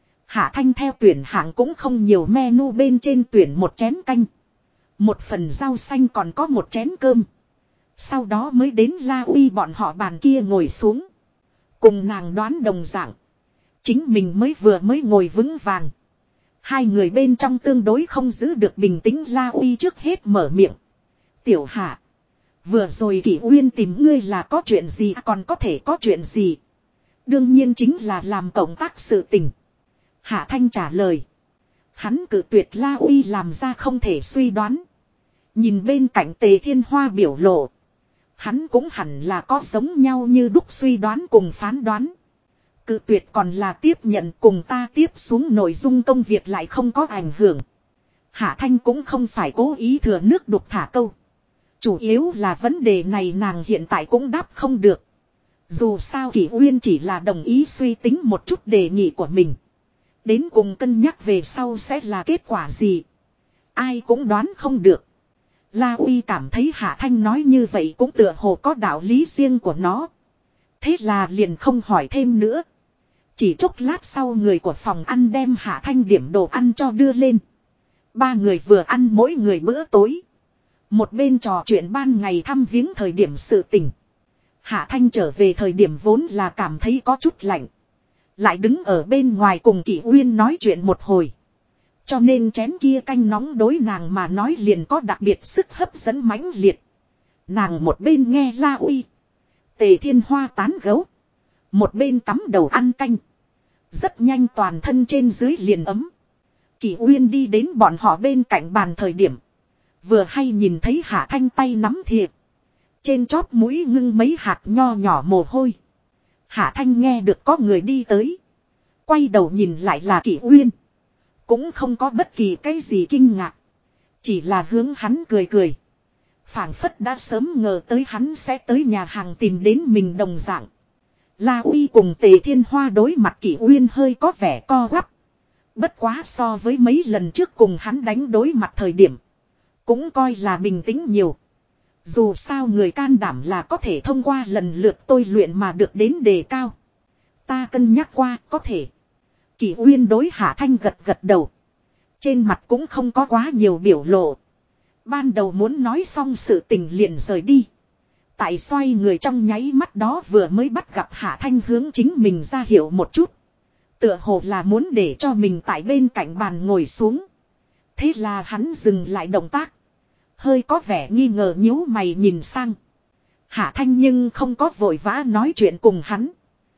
Speaker 1: Hạ Thanh theo tuyển hạng cũng không nhiều menu bên trên tuyển một chén canh. Một phần rau xanh còn có một chén cơm. Sau đó mới đến La Uy bọn họ bàn kia ngồi xuống. Cùng nàng đoán đồng dạng. Chính mình mới ngồi vững vàng. Hai người bên trong tương đối không giữ được bình tĩnh. La Uy trước hết mở miệng. Tiểu Hạ. Vừa rồi Kỷ Uyên tìm ngươi là có chuyện gì còn có thể có chuyện gì. Đương nhiên chính là làm cộng tác sự tình. Hạ Thanh trả lời. Hắn cự tuyệt La Uy làm ra không thể suy đoán. Nhìn bên cạnh Tề Thiên Hoa biểu lộ. Hắn cũng hẳn là có giống nhau như đúc suy đoán cùng phán đoán. Cự tuyệt còn là tiếp nhận cùng ta tiếp xuống nội dung công việc lại không có ảnh hưởng. Hạ Thanh cũng không phải cố ý thừa nước đục thả câu. Chủ yếu là vấn đề này nàng hiện tại cũng đáp không được. Dù sao Kỷ Uyên chỉ là đồng ý suy tính một chút đề nghị của mình. Đến cùng cân nhắc về sau sẽ là kết quả gì. Ai cũng đoán không được. La Uy cảm thấy Hạ Thanh nói như vậy cũng tựa hồ có đạo lý riêng của nó. Thế là liền không hỏi thêm nữa. Chỉ chốc lát sau người của phòng ăn đem Hạ Thanh điểm đồ ăn cho đưa lên. Ba người vừa ăn mỗi người bữa tối. Một bên trò chuyện ban ngày thăm viếng thời điểm sự tình. Hạ Thanh trở về thời điểm vốn là cảm thấy có chút lạnh. Lại đứng ở bên ngoài cùng Kỷ Uyên nói chuyện một hồi. Cho nên chén kia canh nóng đối nàng mà nói liền có đặc biệt sức hấp dẫn mãnh liệt. Nàng một bên nghe La Uy, Tề Thiên Hoa tán gấu, một bên cắm đầu ăn canh. Rất nhanh toàn thân trên dưới liền ấm. Kỷ Uyên đi đến bọn họ bên cạnh bàn thời điểm, vừa hay nhìn thấy Hạ Thanh tay nắm thìa, trên chóp mũi ngưng mấy hạt nho nhỏ mồ hôi. Hạ Thanh nghe được có người đi tới, quay đầu nhìn lại là Kỷ Uyên, cũng không có bất kỳ cái gì kinh ngạc, chỉ là hướng hắn cười cười, phảng phất đã sớm ngờ tới hắn sẽ tới nhà hàng tìm đến mình đồng dạng. La Uy cùng Tề Thiên Hoa đối mặt Kỷ Uyên hơi có vẻ co quắp. Bất quá so với mấy lần trước cùng hắn đánh đối mặt thời điểm, cũng coi là bình tĩnh nhiều. Dù sao người can đảm là có thể thông qua lần lượt tôi luyện mà được đến đề cao. Ta cân nhắc qua, có thể. Kỷ Uyên đối Hạ Thanh gật gật đầu. Trên mặt cũng không có quá nhiều biểu lộ. Ban đầu muốn nói xong sự tình liền rời đi. Tại xoay người trong nháy mắt đó vừa mới bắt gặp Hạ Thanh hướng chính mình ra hiệu một chút. Tựa hồ là muốn để cho mình tại bên cạnh bàn ngồi xuống. Thế là hắn dừng lại động tác. Hơi có vẻ nghi ngờ nhíu mày nhìn sang. Hạ Thanh nhưng không có vội vã nói chuyện cùng hắn.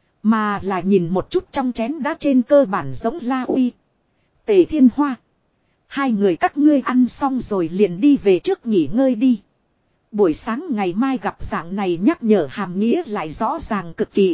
Speaker 1: Mà là nhìn một chút trong chén đá trên cơ bản giống La Uy, Tề Thiên Hoa. Hai người các ngươi ăn xong rồi liền đi về trước nghỉ ngơi đi. Buổi sáng ngày mai gặp dạng này nhắc nhở hàm nghĩa lại rõ ràng cực kỳ.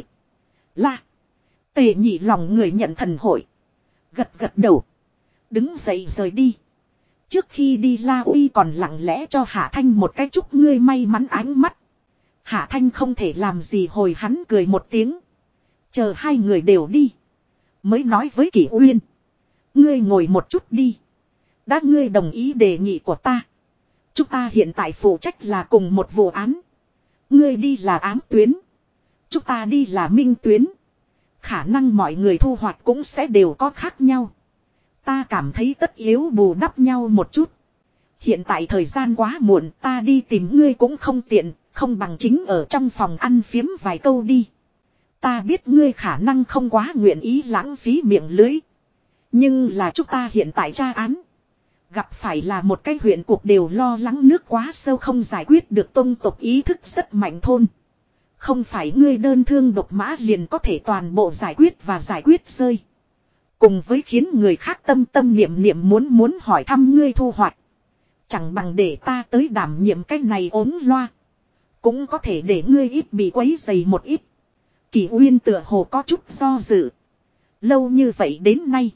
Speaker 1: La Tề nhị lòng người nhận thần hội. Gật gật đầu. Đứng dậy rời đi. Trước khi đi La Uy còn lặng lẽ cho Hạ Thanh một cái chúc ngươi may mắn ánh mắt. Hạ Thanh không thể làm gì hồi hắn cười một tiếng. Chờ hai người đều đi, mới nói với Kỷ Uyên. Ngươi ngồi một chút đi. Đã ngươi đồng ý đề nghị của ta. Chúng ta hiện tại phụ trách là cùng một vụ án. Ngươi đi là ám tuyến, chúng ta đi là minh tuyến. Khả năng mọi người thu hoạch cũng sẽ đều có khác nhau. Ta cảm thấy tất yếu bù đắp nhau một chút. Hiện tại thời gian quá muộn, ta đi tìm ngươi cũng không tiện, không bằng chính ở trong phòng ăn phiếm vài câu đi. Ta biết ngươi khả năng không quá nguyện ý lãng phí miệng lưới. Nhưng là chúng ta hiện tại tra án, gặp phải là một cái huyện cuộc đều lo lắng nước quá sâu không giải quyết được tông tộc ý thức rất mạnh thôn. Không phải ngươi đơn thương độc mã liền có thể toàn bộ giải quyết và giải quyết rơi. Cùng với khiến người khác tâm tâm niệm niệm muốn hỏi thăm ngươi thu hoạch. Chẳng bằng để ta tới đảm nhiệm cái này ốm loa. Cũng có thể để ngươi ít bị quấy dày một ít. Kỷ Uyên tựa hồ có chút do dự. Lâu như vậy đến nay,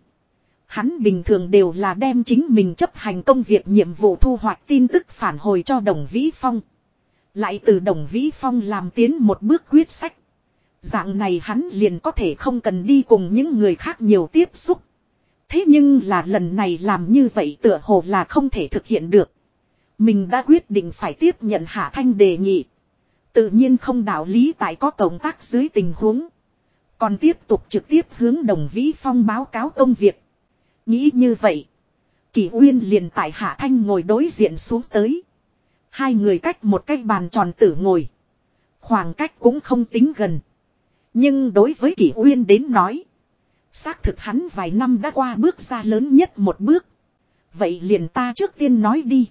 Speaker 1: hắn bình thường đều là đem chính mình chấp hành công việc nhiệm vụ thu hoạch tin tức phản hồi cho Đồng Vĩ Phong. Lại từ Đồng Vĩ Phong làm tiến một bước quyết sách. Dạng này hắn liền có thể không cần đi cùng những người khác nhiều tiếp xúc. Thế nhưng là lần này làm như vậy tựa hồ là không thể thực hiện được. Mình đã quyết định phải tiếp nhận Hạ Thanh đề nghị. Tự nhiên không đạo lý tại có cộng tác dưới tình huống. Còn tiếp tục trực tiếp hướng Đồng Vĩ Phong báo cáo công việc. Nghĩ như vậy, Kỷ Uyên liền tại Hạ Thanh ngồi đối diện xuống tới. Hai người cách một cái bàn tròn tử ngồi. Khoảng cách cũng không tính gần. Nhưng đối với Kỷ Uyên đến nói, xác thực hắn vài năm đã qua bước ra lớn nhất một bước. Vậy liền ta trước tiên nói đi.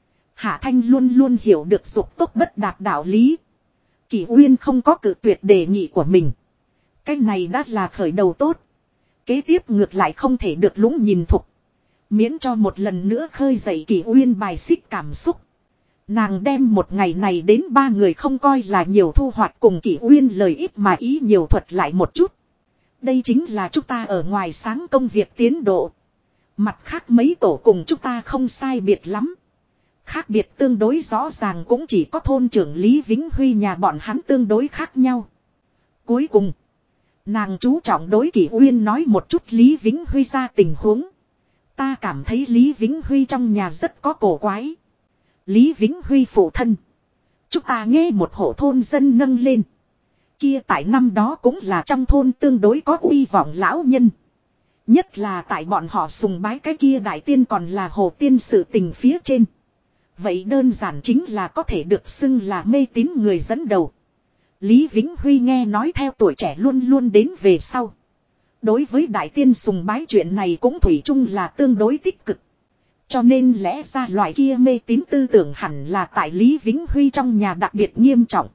Speaker 1: Hạ Thanh luôn luôn hiểu được dục tốc bất đạt đạo lý. Kỷ Uyên không có cự tuyệt đề nghị của mình. Cái này đã là khởi đầu tốt. Kế tiếp ngược lại không thể được lũng nhìn thục. Miễn cho một lần nữa khơi dậy Kỷ Uyên bài xích cảm xúc. Nàng đem một ngày này đến ba người không coi là nhiều thu hoạch cùng Kỷ Uyên lời ít mà ý nhiều thuật lại một chút. Đây chính là chúng ta ở ngoài sáng công việc tiến độ. Mặt khác mấy tổ cùng chúng ta không sai biệt lắm. Khác biệt tương đối rõ ràng cũng chỉ có thôn trưởng Lý Vĩnh Huy nhà bọn hắn tương đối khác nhau. Cuối cùng, nàng chú trọng đối Kỷ Uyên nói một chút Lý Vĩnh Huy ra tình huống. Ta cảm thấy Lý Vĩnh Huy trong nhà rất có cổ quái. Lý Vĩnh Huy phụ thân, chúng ta nghe một hộ thôn dân nâng lên. Kia tại năm đó cũng là trong thôn tương đối có uy vọng lão nhân. Nhất là tại bọn họ sùng bái cái kia đại tiên còn là hồ tiên sự tình phía trên. Vậy đơn giản chính là có thể được xưng là mê tín người dẫn đầu. Lý Vĩnh Huy nghe nói theo tuổi trẻ luôn luôn đến về sau. Đối với đại tiên sùng bái chuyện này cũng thủy chung là tương đối tích cực. Cho nên lẽ ra loại kia mê tín tư tưởng hẳn là tại Lý Vĩnh Huy trong nhà đặc biệt nghiêm trọng.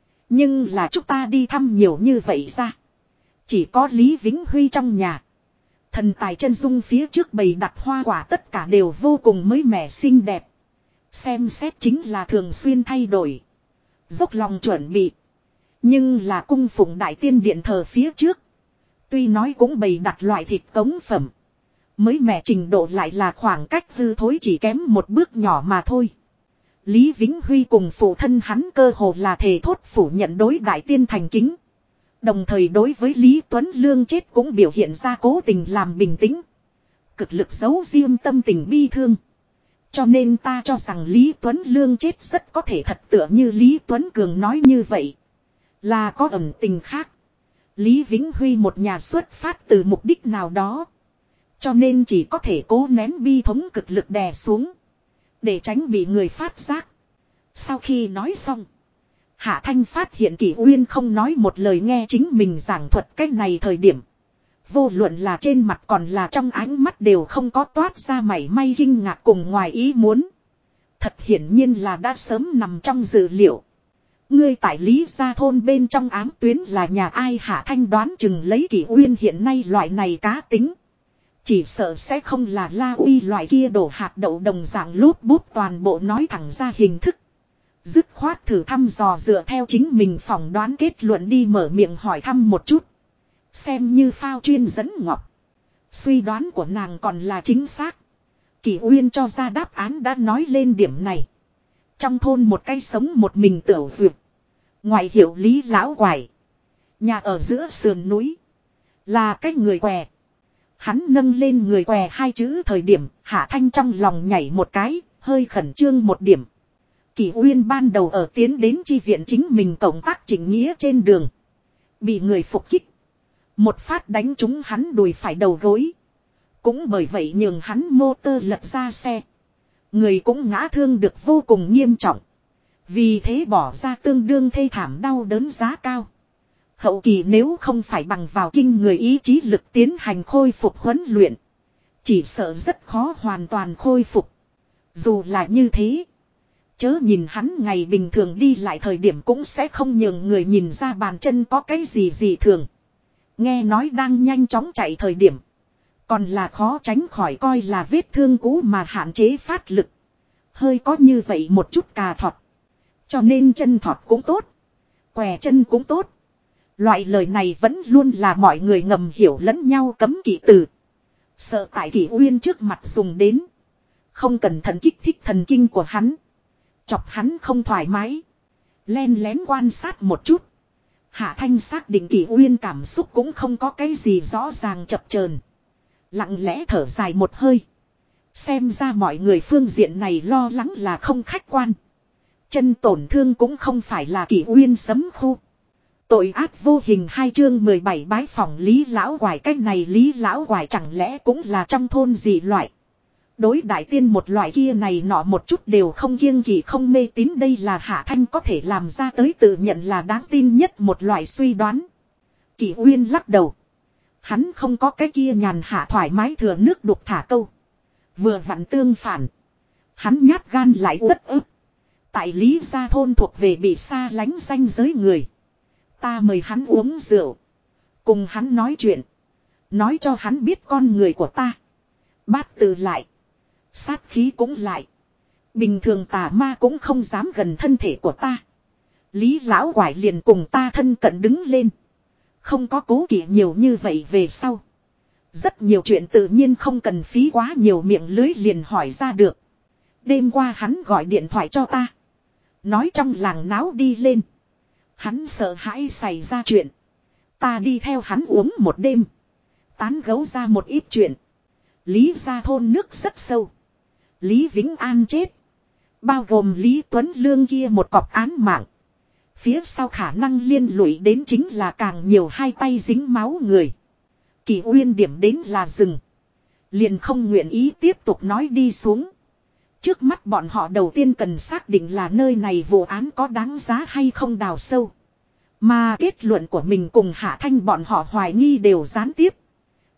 Speaker 1: Nhưng là chúng ta đi thăm nhiều như vậy ra. Chỉ có Lý Vĩnh Huy trong nhà. Thần tài chân dung phía trước bày đặt hoa quả tất cả đều vô cùng mới mẻ xinh đẹp. Xem xét chính là thường xuyên thay đổi. Dốc lòng chuẩn bị. Nhưng là cung phụng đại tiên điện thờ phía trước. Tuy nói cũng bày đặt loại thịt cống phẩm. Mới mẻ trình độ lại là khoảng cách hư thối chỉ kém một bước nhỏ mà thôi. Lý Vĩnh Huy cùng phụ thân hắn cơ hồ là thề thốt phủ nhận đối đại tiên thành kính. Đồng thời đối với Lý Tuấn Lương chết cũng biểu hiện ra cố tình làm bình tĩnh. Cực lực giấu riêng tâm tình bi thương. Cho nên ta cho rằng Lý Tuấn Lương chết rất có thể thật tựa như Lý Tuấn Cường nói như vậy. Là có ẩn tình khác. Lý Vĩnh Huy một nhà xuất phát từ mục đích nào đó. Cho nên chỉ có thể cố nén bi thống cực lực đè xuống. Để tránh bị người phát giác. Sau khi nói xong. Hạ Thanh phát hiện Kỷ Uyên không nói một lời nghe chính mình giảng thuật cách này thời điểm. Vô luận là trên mặt còn là trong ánh mắt đều không có toát ra mảy may kinh ngạc cùng ngoài ý muốn. Thật hiển nhiên là đã sớm nằm trong dự liệu. Ngươi tại Lý Gia thôn bên trong ám tuyến là nhà ai? Hạ Thanh đoán chừng lấy Kỷ Uyên hiện nay loại này cá tính. Chỉ sợ sẽ không là La Uy loại kia đổ hạt đậu đồng dạng lút bút toàn bộ nói thẳng ra hình thức. Dứt khoát thử thăm dò dựa theo chính mình phỏng đoán kết luận đi mở miệng hỏi thăm một chút. Xem như phao chuyên dẫn ngọc. Suy đoán của nàng còn là chính xác. Kỷ Uyên cho ra đáp án đã nói lên điểm này. Trong thôn một cây sống một mình tiểu dược. Ngoại hiệu Lý Lão Quải. Nhà ở giữa sườn núi. Là cái người què. Hắn nâng lên người què hai chữ thời điểm. Hạ Thanh trong lòng nhảy một cái. Hơi khẩn trương một điểm. Kỷ Uyên ban đầu ở tiến đến chi viện chính mình cộng tác chỉnh nghĩa trên đường. Bị người phục kích. Một phát đánh trúng hắn đùi phải đầu gối. Cũng bởi vậy nhường hắn motor lật ra xe. Người cũng ngã thương được vô cùng nghiêm trọng. Vì thế bỏ ra tương đương thê thảm đau đớn giá cao. Hậu kỳ nếu không phải bằng vào kinh người ý chí lực tiến hành khôi phục huấn luyện. Chỉ sợ rất khó hoàn toàn khôi phục. Dù là như thế. Chớ nhìn hắn ngày bình thường đi lại thời điểm cũng sẽ không nhường người nhìn ra bàn chân có cái gì gì thường. Nghe nói đang nhanh chóng chạy thời điểm. Còn là khó tránh khỏi coi là vết thương cũ mà hạn chế phát lực. Hơi có như vậy một chút cà thọt. Cho nên chân thọt cũng tốt. Què chân cũng tốt. Loại lời này vẫn luôn là mọi người ngầm hiểu lẫn nhau cấm kỵ từ. Sợ tại Kỷ Uyên trước mặt dùng đến. Không cẩn thận kích thích thần kinh của hắn. Chọc hắn không thoải mái. Len lén quan sát một chút. Hạ Thanh xác định Kỷ Uyên cảm xúc cũng không có cái gì rõ ràng chập chờn. Lặng lẽ thở dài một hơi. Xem ra mọi người phương diện này lo lắng là không khách quan. Chân tổn thương cũng không phải là Kỷ Uyên sấm khu. Tội ác vô hình 2 chương 17 bái phỏng Lý Lão Quải. Cách này Lý Lão Quải chẳng lẽ cũng là trong thôn gì loại. Đối đại tiên một loại kia này nọ một chút đều không kiêng kỵ không mê tín, đây là Hạ Thanh có thể làm ra tới tự nhận là đáng tin nhất một loại suy đoán. Kỷ Uyên lắc đầu. Hắn không có cái kia nhàn hạ thoải mái thừa nước đục thả câu. Vừa vặn tương phản. Hắn nhát gan lại rất ức. Tại Lý Gia thôn thuộc về bị xa lánh ranh giới người. Ta mời hắn uống rượu. Cùng hắn nói chuyện. Nói cho hắn biết con người của ta. Bát tự lại. Sát khí cũng lại. Bình thường tà ma cũng không dám gần thân thể của ta. Lý Lão Quải liền cùng ta thân cận đứng lên. Không có cố kỵ nhiều như vậy về sau. Rất nhiều chuyện tự nhiên không cần phí quá nhiều miệng lưới liền hỏi ra được. Đêm qua hắn gọi điện thoại cho ta. Nói trong làng náo đi lên. Hắn sợ hãi xảy ra chuyện. Ta đi theo hắn uống một đêm. Tán gấu ra một ít chuyện. Lý Gia thôn nước rất sâu. Lý Vĩnh An chết. Bao gồm Lý Tuấn Lương kia một cọc án mạng. Phía sau khả năng liên lụy đến chính là càng nhiều hai tay dính máu người. Kỷ Uyên điểm đến là rừng. Liền không nguyện ý tiếp tục nói đi xuống. Trước mắt bọn họ đầu tiên cần xác định là nơi này vụ án có đáng giá hay không đào sâu. Mà kết luận của mình cùng Hạ Thanh bọn họ hoài nghi đều gián tiếp.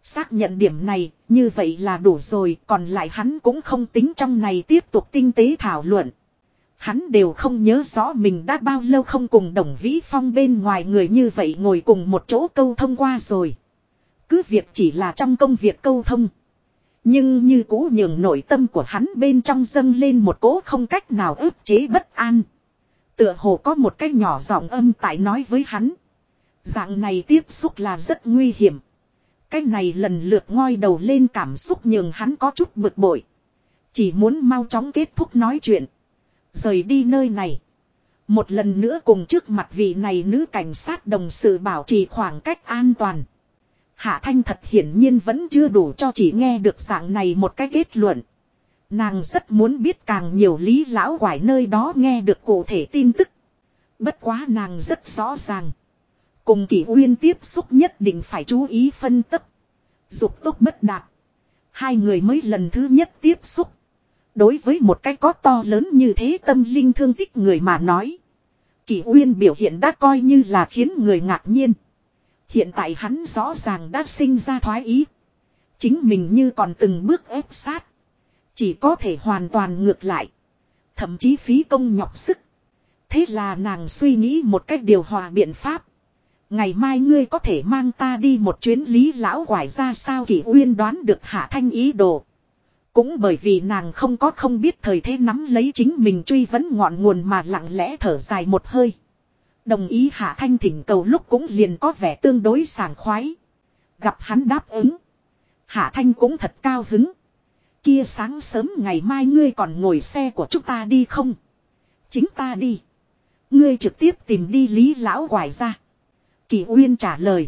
Speaker 1: Xác nhận điểm này, như vậy là đủ rồi, còn lại hắn cũng không tính trong này tiếp tục tinh tế thảo luận. Hắn đều không nhớ rõ mình đã bao lâu không cùng Đồng Vĩ Phong bên ngoài người như vậy ngồi cùng một chỗ câu thông qua rồi. Cứ việc chỉ là trong công việc câu thông. Nhưng như cũ nhường nội tâm của hắn bên trong dâng lên một cỗ không cách nào ức chế bất an. Tựa hồ có một cái nhỏ giọng âm tại nói với hắn. Dạng này tiếp xúc là rất nguy hiểm. Cái này lần lượt ngoi đầu lên cảm xúc nhường hắn có chút bực bội. Chỉ muốn mau chóng kết thúc nói chuyện. Rời đi nơi này. Một lần nữa cùng trước mặt vị này nữ cảnh sát đồng sự bảo trì khoảng cách an toàn. Hạ Thanh thật hiển nhiên vẫn chưa đủ cho chỉ nghe được dạng này một cái kết luận. Nàng rất muốn biết càng nhiều Lý lão quải nơi đó nghe được cụ thể tin tức. Bất quá nàng rất rõ ràng. Cùng Kỷ Uyên tiếp xúc nhất định phải chú ý phân tích. Dục tốc bất đạt. Hai người mới lần thứ nhất tiếp xúc. Đối với một cái có to lớn như thế tâm linh thương tích người mà nói. Kỷ Uyên biểu hiện đã coi như là khiến người ngạc nhiên. Hiện tại hắn rõ ràng đã sinh ra thoái ý. Chính mình như còn từng bước ép sát. Chỉ có thể hoàn toàn ngược lại. Thậm chí phí công nhọc sức. Thế là nàng suy nghĩ một cách điều hòa biện pháp. Ngày mai ngươi có thể mang ta đi một chuyến Lý lão quải ra sao Kỷ Uyên đoán được Hạ Thanh ý đồ. Cũng bởi vì nàng không biết thời thế nắm lấy chính mình truy vấn ngọn nguồn mà lặng lẽ thở dài một hơi. Đồng ý Hạ Thanh thỉnh cầu lúc cũng liền có vẻ tương đối sảng khoái. Gặp hắn đáp ứng. Hạ Thanh cũng thật cao hứng. Kia sáng sớm ngày mai ngươi còn ngồi xe của chúng ta đi không? Chính ta đi. Ngươi trực tiếp tìm đi Lý lão quải ra. Kỷ Uyên trả lời.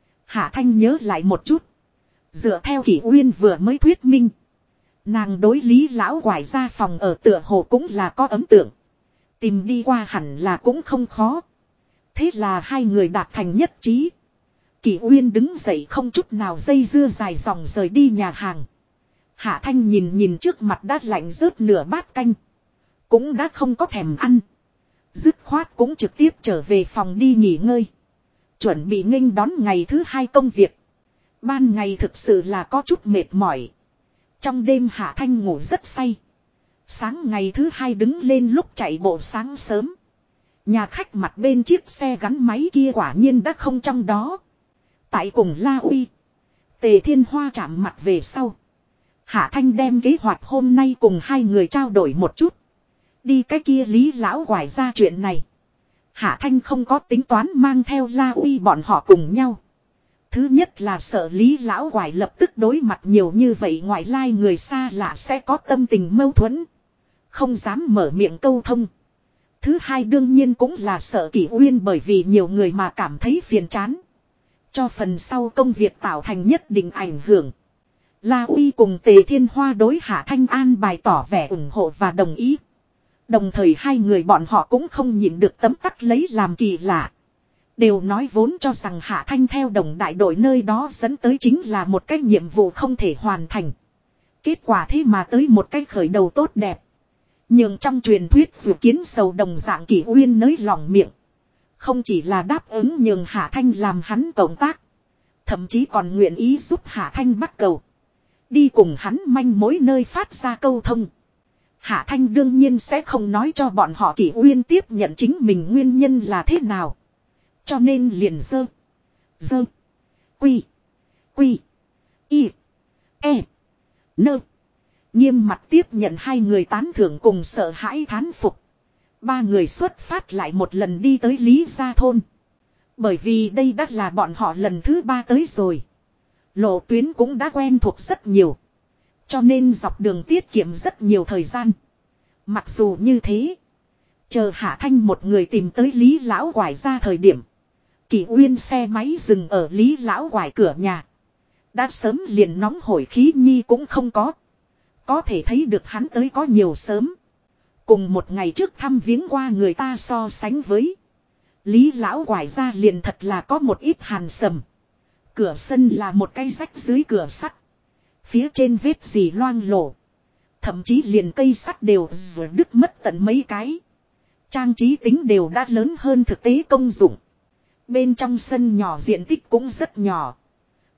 Speaker 1: Hạ Thanh nhớ lại một chút. Dựa theo Kỷ Uyên vừa mới thuyết minh. Nàng đối Lý lão quải ra phòng ở tựa hồ cũng là có ấn tượng. Tìm đi qua hẳn là cũng không khó. Thế là hai người đạt thành nhất trí. Kỷ Uyên đứng dậy không chút nào dây dưa dài dòng rời đi nhà hàng. Hạ Thanh nhìn trước mặt đã lạnh rớt nửa bát canh. Cũng đã không có thèm ăn. Dứt khoát cũng trực tiếp trở về phòng đi nghỉ ngơi. Chuẩn bị nghênh đón ngày thứ hai công việc. Ban ngày thực sự là có chút mệt mỏi. Trong đêm Hạ Thanh ngủ rất say. Sáng ngày thứ hai đứng lên lúc chạy bộ sáng sớm. Nhà khách mặt bên chiếc xe gắn máy kia quả nhiên đã không trong đó. Tại cùng La Uy. Tề Thiên Hoa chạm mặt về sau. Hạ Thanh đem kế hoạch hôm nay cùng hai người trao đổi một chút. Đi cái kia Lý lão quải ra chuyện này. Hạ Thanh không có tính toán mang theo La Uy bọn họ cùng nhau. Thứ nhất là sợ Lý lão quải lập tức đối mặt nhiều như vậy ngoại lai người xa lạ sẽ có tâm tình mâu thuẫn. Không dám mở miệng câu thông. Thứ hai đương nhiên cũng là sợ Kỷ Uyên bởi vì nhiều người mà cảm thấy phiền chán. Cho phần sau công việc tạo thành nhất định ảnh hưởng. La Uy cùng Tề Thiên Hoa đối Hạ Thanh an bài tỏ vẻ ủng hộ và đồng ý. Đồng thời hai người bọn họ cũng không nhịn được tấm tắc lấy làm kỳ lạ. Đều nói vốn cho rằng Hạ Thanh theo đồng đại đội nơi đó dẫn tới chính là một cái nhiệm vụ không thể hoàn thành. Kết quả thế mà tới một cái khởi đầu tốt đẹp. Nhưng trong truyền thuyết dự kiến sầu đồng dạng Kỷ Uyên nới lòng miệng. Không chỉ là đáp ứng nhường Hạ Thanh làm hắn cộng tác. Thậm chí còn nguyện ý giúp Hạ Thanh bắt cầu. Đi cùng hắn manh mối nơi phát ra câu thông. Hạ Thanh đương nhiên sẽ không nói cho bọn họ Kỷ Uyên tiếp nhận chính mình nguyên nhân là thế nào. Cho nên liền dơ. Quy. Y. E. Nơ. Nghiêm mặt tiếp nhận hai người tán thưởng cùng sợ hãi thán phục. Ba người xuất phát lại một lần đi tới Lý Gia Thôn. Bởi vì đây đã là bọn họ lần thứ ba tới rồi. Lộ tuyến cũng đã quen thuộc rất nhiều. Cho nên dọc đường tiết kiệm rất nhiều thời gian. Mặc dù như thế. Chờ Hạ Thanh một người tìm tới Lý lão quải ra thời điểm. Kỷ Uyên xe máy dừng ở Lý lão quải cửa nhà. Đã sớm liền nóng hổi khí nhi cũng không có. Có thể thấy được hắn tới có nhiều sớm. Cùng một ngày trước thăm viếng qua người ta so sánh với. Lý lão quải ra liền thật là có một ít hàn sầm. Cửa sân là một cái rách dưới cửa sắt. Phía trên vết dì loang lổ. Thậm chí liền cây sắt đều đứt mất tận mấy cái. Trang trí tính đều đã lớn hơn thực tế công dụng. Bên trong sân nhỏ diện tích cũng rất nhỏ.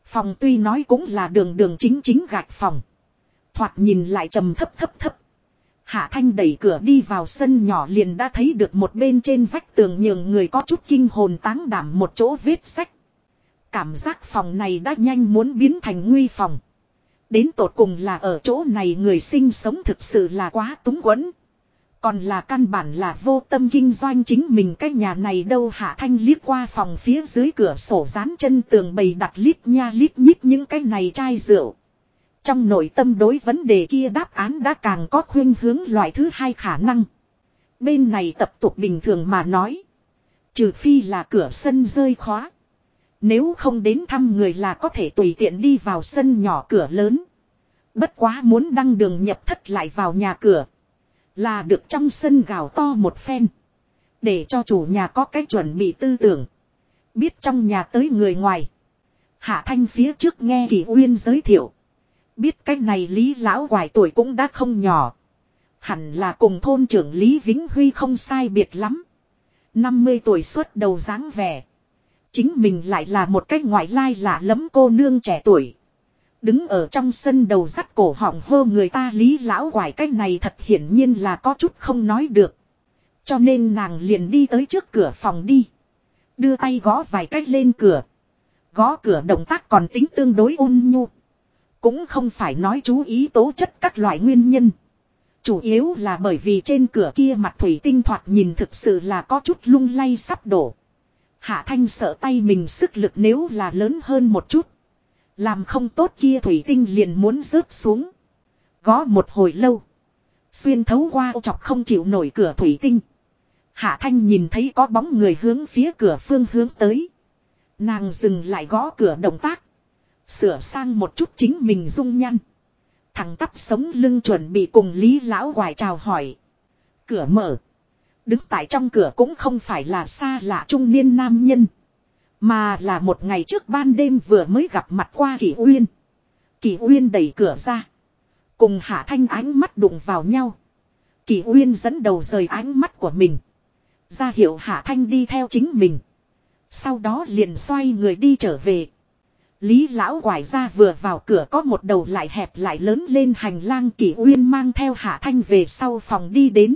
Speaker 1: Phòng tuy nói cũng là đường đường chính chính gạch phòng. Thoạt nhìn lại trầm thấp thấp thấp. Hạ Thanh đẩy cửa đi vào sân nhỏ liền đã thấy được một bên trên vách tường nhường người có chút kinh hồn táng đảm một chỗ vết sách. Cảm giác phòng này đã nhanh muốn biến thành nguy phòng. Đến tột cùng là ở chỗ này người sinh sống thực sự là quá túng quẫn. Còn là căn bản là vô tâm kinh doanh chính mình cái nhà này đâu. Hạ Thanh liếc qua phòng phía dưới cửa sổ dán chân tường bày đặt lít nha lít nhít những cái này chai rượu. Trong nội tâm đối vấn đề kia đáp án đã càng có khuynh hướng loại thứ hai khả năng. Bên này tập tục bình thường mà nói. Trừ phi là cửa sân rơi khóa. Nếu không đến thăm người là có thể tùy tiện đi vào sân nhỏ cửa lớn. Bất quá muốn đăng đường nhập thất lại vào nhà cửa. Là được trong sân gào to một phen. Để cho chủ nhà có cái chuẩn bị tư tưởng. Biết trong nhà tới người ngoài. Hạ Thanh phía trước nghe Kỳ Uyên giới thiệu. Biết cái này Lý lão hoài tuổi cũng đã không nhỏ. Hẳn là cùng thôn trưởng Lý Vĩnh Huy không sai biệt lắm. 50 tuổi xuất đầu dáng vẻ. Chính mình lại là một cái ngoại lai lạ lẫm cô nương trẻ tuổi. Đứng ở trong sân đầu dắt cổ họng hô người ta Lý lão hoài cái này thật hiển nhiên là có chút không nói được. Cho nên nàng liền đi tới trước cửa phòng đi. Đưa tay gõ vài cách lên cửa. Gõ cửa động tác còn tính tương đối ôn nhu. Cũng không phải nói chú ý tố chất các loại nguyên nhân. Chủ yếu là bởi vì trên cửa kia mặt thủy tinh thoạt nhìn thực sự là có chút lung lay sắp đổ. Hạ Thanh sợ tay mình sức lực nếu là lớn hơn một chút. Làm không tốt kia thủy tinh liền muốn rớt xuống. Gõ một hồi lâu. Xuyên thấu qua ô chọc không chịu nổi cửa thủy tinh. Hạ Thanh nhìn thấy có bóng người hướng phía cửa phương hướng tới. Nàng dừng lại gõ cửa động tác. Sửa sang một chút chính mình dung nhăn. Thằng tắp sống lưng chuẩn bị cùng Lý lão hoài chào hỏi. Cửa mở. Đứng tại trong cửa cũng không phải là xa lạ trung niên nam nhân. Mà là một ngày trước ban đêm vừa mới gặp mặt qua Kỳ Uyên. Kỳ Uyên đẩy cửa ra. Cùng Hạ Thanh ánh mắt đụng vào nhau. Kỳ Uyên dẫn đầu rời ánh mắt của mình. Ra hiệu Hạ Thanh đi theo chính mình. Sau đó liền xoay người đi trở về. Lý lão hoài ra vừa vào cửa có một đầu lại hẹp lại lớn lên hành lang. Kỳ Uyên mang theo Hạ Thanh về sau phòng đi đến.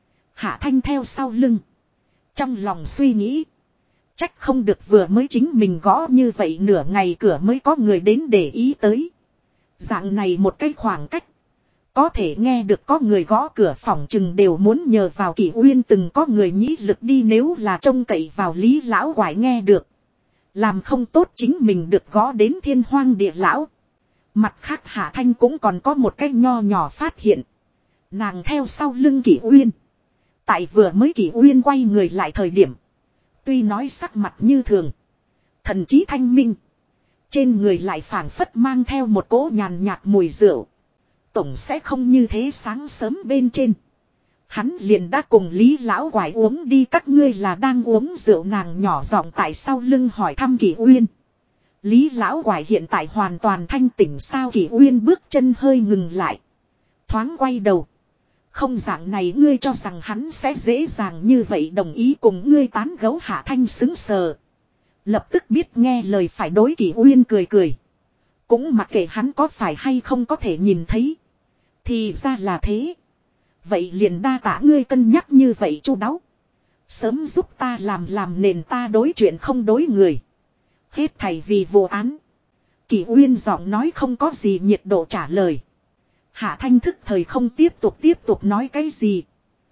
Speaker 1: Hạ Thanh theo sau lưng. Trong lòng suy nghĩ. Trách không được vừa mới chính mình gõ như vậy nửa ngày cửa mới có người đến để ý tới. Dạng này một cái khoảng cách. Có thể nghe được có người gõ cửa phòng chừng đều muốn nhờ vào Kỳ Uyên từng có người nhĩ lực đi nếu là trông cậy vào Lý lão hoài nghe được. Làm không tốt chính mình được gõ đến thiên hoang địa lão. Mặt khác Hạ Thanh cũng còn có một cái nho nhỏ phát hiện. Nàng theo sau lưng Kỳ Uyên. Tại vừa mới Kỳ Uyên quay người lại thời điểm. Tuy nói sắc mặt như thường. Thần trí thanh minh. Trên người lại phảng phất mang theo một cỗ nhàn nhạt mùi rượu. Tổng sẽ không như thế sáng sớm bên trên. Hắn liền đã cùng Lý lão hoài uống đi các ngươi là đang uống rượu nàng nhỏ giọng tại sau lưng hỏi thăm Kỳ Uyên. Lý lão hoài hiện tại hoàn toàn thanh tỉnh sao Kỳ Uyên bước chân hơi ngừng lại. Thoáng quay đầu. Không dạng này ngươi cho rằng hắn sẽ dễ dàng như vậy đồng ý cùng ngươi tán gấu Hạ Thanh xứng sờ. Lập tức biết nghe lời phải đối Kỳ Uyên cười cười. Cũng mặc kệ hắn có phải hay không có thể nhìn thấy. Thì ra là thế. Vậy liền đa tả ngươi cân nhắc như vậy chu đáo. Sớm giúp ta làm nền ta đối chuyện không đối người. Hết thảy vì vô án. Kỳ Uyên giọng nói không có gì nhiệt độ trả lời. Hạ Thanh thức thời không tiếp tục nói cái gì.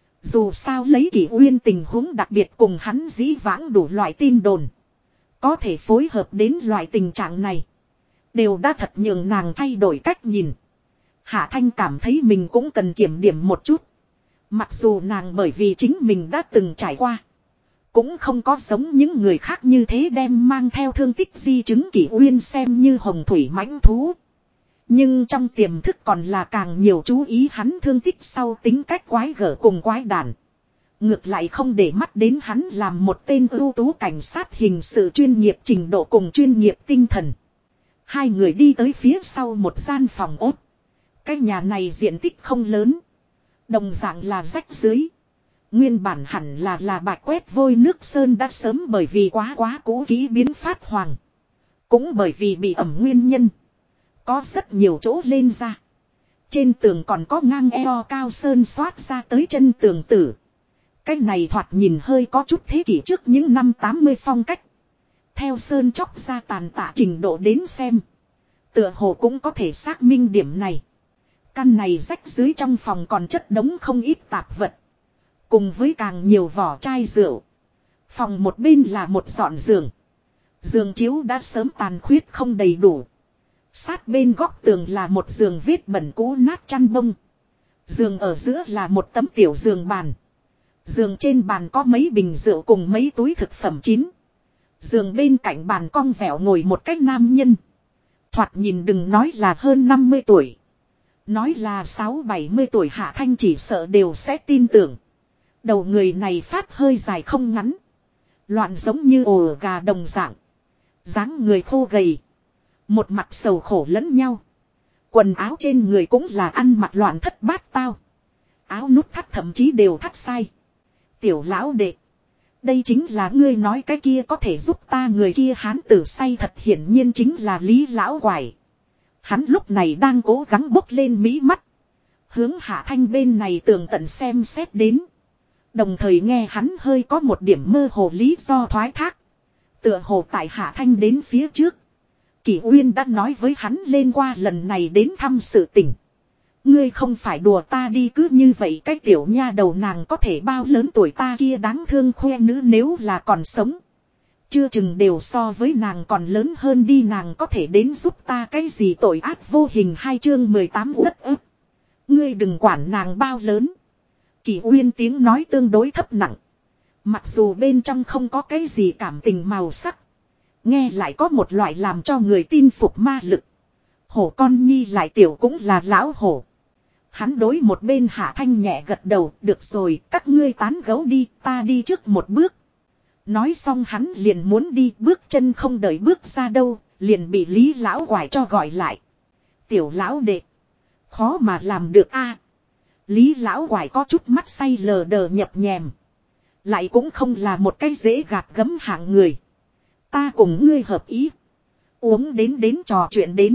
Speaker 1: Dù sao lấy Kỳ Uyên tình huống đặc biệt cùng hắn dĩ vãng đủ loại tin đồn. Có thể phối hợp đến loại tình trạng này. Đều đã thật nhường nàng thay đổi cách nhìn. Hạ Thanh cảm thấy mình cũng cần kiểm điểm một chút. Mặc dù nàng bởi vì chính mình đã từng trải qua. Cũng không có giống những người khác như thế đem mang theo thương tích di chứng Kỳ Uyên xem như hồng thủy mãnh thú. Nhưng trong tiềm thức còn là càng nhiều chú ý hắn thương tích sau tính cách quái gở cùng quái đản. Ngược lại không để mắt đến hắn làm một tên ưu tú cảnh sát hình sự chuyên nghiệp trình độ cùng chuyên nghiệp tinh thần. Hai người đi tới phía sau một gian phòng ốt. Cái nhà này diện tích không lớn. Đồng dạng là rách dưới. Nguyên bản hẳn là bạch quét vôi nước sơn đã sớm bởi vì quá cũ kỹ biến phát hoàng. Cũng bởi vì bị ẩm nguyên nhân. Có rất nhiều chỗ lên ra. Trên tường còn có ngang eo cao sơn xoát ra tới chân tường tử. Cái này thoạt nhìn hơi có chút thế kỷ trước những năm 80 phong cách. Theo sơn chóc ra tàn tạ trình độ đến xem. Tựa hồ cũng có thể xác minh điểm này. Căn này rách dưới trong phòng còn chất đống không ít tạp vật. Cùng với càng nhiều vỏ chai rượu. Phòng một bên là một dọn giường. Giường chiếu đã sớm tàn khuyết không đầy đủ. Sát bên góc tường là một giường vết bẩn cũ nát chăn bông. Giường ở giữa là một tấm tiểu giường bàn. Giường trên bàn có mấy bình rượu cùng mấy túi thực phẩm chín. Giường bên cạnh bàn cong vẹo ngồi một cái nam nhân. Thoạt nhìn đừng nói là hơn 50 tuổi. Nói là 6-70 tuổi Hạ Thanh chỉ sợ đều sẽ tin tưởng. Đầu người này phát hơi dài không ngắn. Loạn giống như ổ gà đồng dạng. Dáng người khô gầy. Một mặt sầu khổ lẫn nhau. Quần áo trên người cũng là ăn mặc loạn thất bát tao. Áo nút thắt thậm chí đều thắt sai. Tiểu lão đệ. Đây chính là ngươi nói cái kia có thể giúp ta người kia hán tử say thật hiển nhiên chính là Lý lão quải. Hắn lúc này đang cố gắng bốc lên mí mắt. Hướng Hạ Thanh bên này tường tận xem xét đến. Đồng thời nghe hắn hơi có một điểm mơ hồ lý do thoái thác. Tựa hồ tại Hạ Thanh đến phía trước. Kỷ Uyên đã nói với hắn lên qua lần này đến thăm sự tình. Ngươi không phải đùa ta đi cứ như vậy cái tiểu nha đầu nàng có thể bao lớn tuổi ta kia đáng thương khoe nữ nếu là còn sống. Chưa chừng đều so với nàng còn lớn hơn đi nàng có thể đến giúp ta cái gì tội ác vô hình 2 chương 18 đất ức. Ngươi đừng quản nàng bao lớn. Kỷ Uyên tiếng nói tương đối thấp nặng. Mặc dù bên trong không có cái gì cảm tình màu sắc. Nghe lại có một loại làm cho người tin phục ma lực. Hổ con nhi lại tiểu cũng là lão hổ. Hắn đối một bên Hạ Thanh nhẹ gật đầu, được rồi, các ngươi tán gấu đi, ta đi trước một bước. Nói xong hắn liền muốn đi, bước chân không đợi bước ra đâu, liền bị Lý lão quải cho gọi lại. Tiểu lão đệ, khó mà làm được a. Lý lão quải có chút mắt say lờ đờ nhập nhèm. Lại cũng không là một cái dễ gạt gấm hạng người. Ta cùng ngươi hợp ý. Uống đến trò chuyện đến.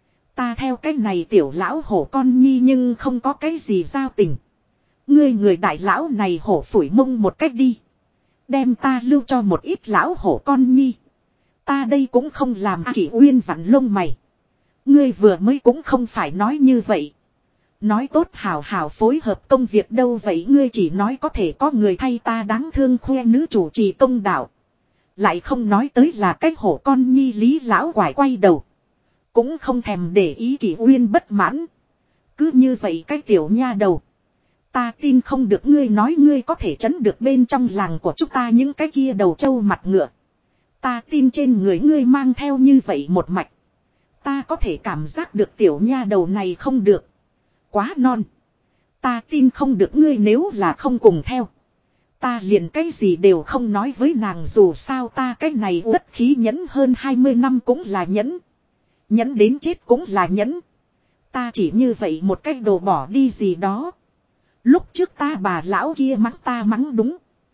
Speaker 1: Ta theo cái này tiểu lão hổ con nhi nhưng không có cái gì giao tình. Ngươi người đại lão này hổ phủi mông một cách đi. Đem ta lưu cho một ít lão hổ con nhi. Ta đây cũng không làm Kỷ Uyên vặn lông mày. Ngươi vừa mới cũng không phải nói như vậy. Nói tốt hào hào phối hợp công việc đâu vậy ngươi chỉ nói có thể có người thay ta đáng thương khoe nữ chủ trì công đạo. Lại không nói tới là cái hổ con nhi Lý lão quải quay đầu. Cũng không thèm để ý Kỷ Uyên bất mãn. Cứ như vậy cái tiểu nha đầu. Ta tin không được ngươi nói ngươi có thể trấn được bên trong làng của chúng ta những cái kia đầu trâu mặt ngựa. Ta tin trên người ngươi mang theo như vậy một mạch. Ta có thể cảm giác được tiểu nha đầu này không được. Quá non. Ta tin không được ngươi nếu là không cùng theo. Ta liền cái gì đều không nói với nàng dù sao ta cái này đất khí nhẫn hơn 20 năm cũng là nhẫn. Nhẫn đến chết cũng là nhẫn. Ta chỉ như vậy một cái đồ bỏ đi gì đó. Lúc trước ta bà lão kia mắng ta mắng đúng.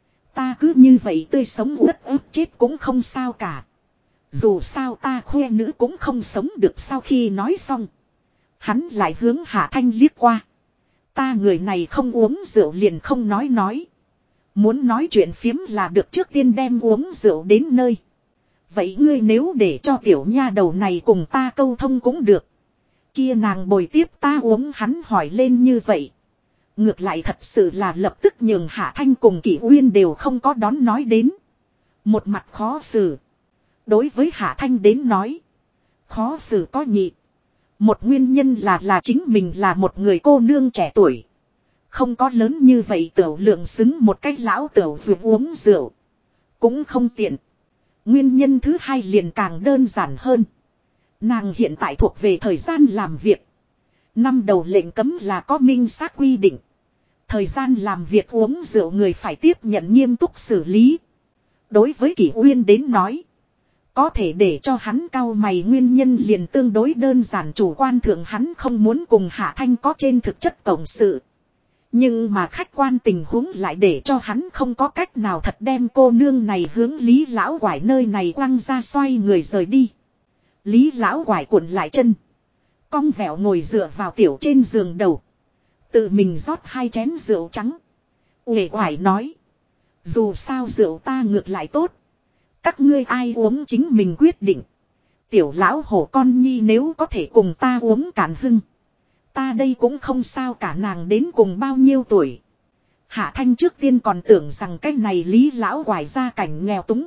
Speaker 1: Ta cứ như vậy tươi sống đất ức chết cũng không sao cả. Dù sao ta khoe nữ cũng không sống được sau khi nói xong. Hắn lại hướng Hạ Thanh liếc qua. Ta người này không uống rượu liền không nói. Muốn nói chuyện phiếm là được trước tiên đem uống rượu đến nơi. Vậy ngươi nếu để cho tiểu nha đầu này cùng ta câu thông cũng được. Kia nàng bồi tiếp ta uống hắn hỏi lên như vậy. Ngược lại thật sự là lập tức nhường Hạ Thanh cùng Kỷ Uyên đều không có đón nói đến. Một mặt khó xử. Đối với Hạ Thanh đến nói. Khó xử có nhị. Một nguyên nhân là chính mình là một người cô nương trẻ tuổi. Không có lớn như vậy tiểu lượng xứng một cách lão tiểu vượt uống rượu. Cũng không tiện. Nguyên nhân thứ hai liền càng đơn giản hơn. Nàng hiện tại thuộc về thời gian làm việc. Năm đầu lệnh cấm là có minh xác quy định. Thời gian làm việc uống rượu người phải tiếp nhận nghiêm túc xử lý. Đối với Kỷ Uyên đến nói. Có thể để cho hắn cau mày nguyên nhân liền tương đối đơn giản chủ quan thượng hắn không muốn cùng Hạ Thanh có trên thực chất cộng sự. Nhưng mà khách quan tình huống lại để cho hắn không có cách nào thật đem cô nương này hướng Lý lão quải nơi này quăng ra xoay người rời đi. Lý lão quải cuộn lại chân. Cong vẹo ngồi dựa vào tiểu trên giường đầu. Tự mình rót 2 chén rượu trắng. Uể oải nói. Dù sao rượu ta ngược lại tốt. Các ngươi ai uống chính mình quyết định. Tiểu lão hổ con nhi nếu có thể cùng ta uống cạn hưng. Ta đây cũng không sao cả, nàng đến cùng bao nhiêu tuổi. Hạ Thanh trước tiên còn tưởng rằng cái này Lý lão quải gia cảnh nghèo túng.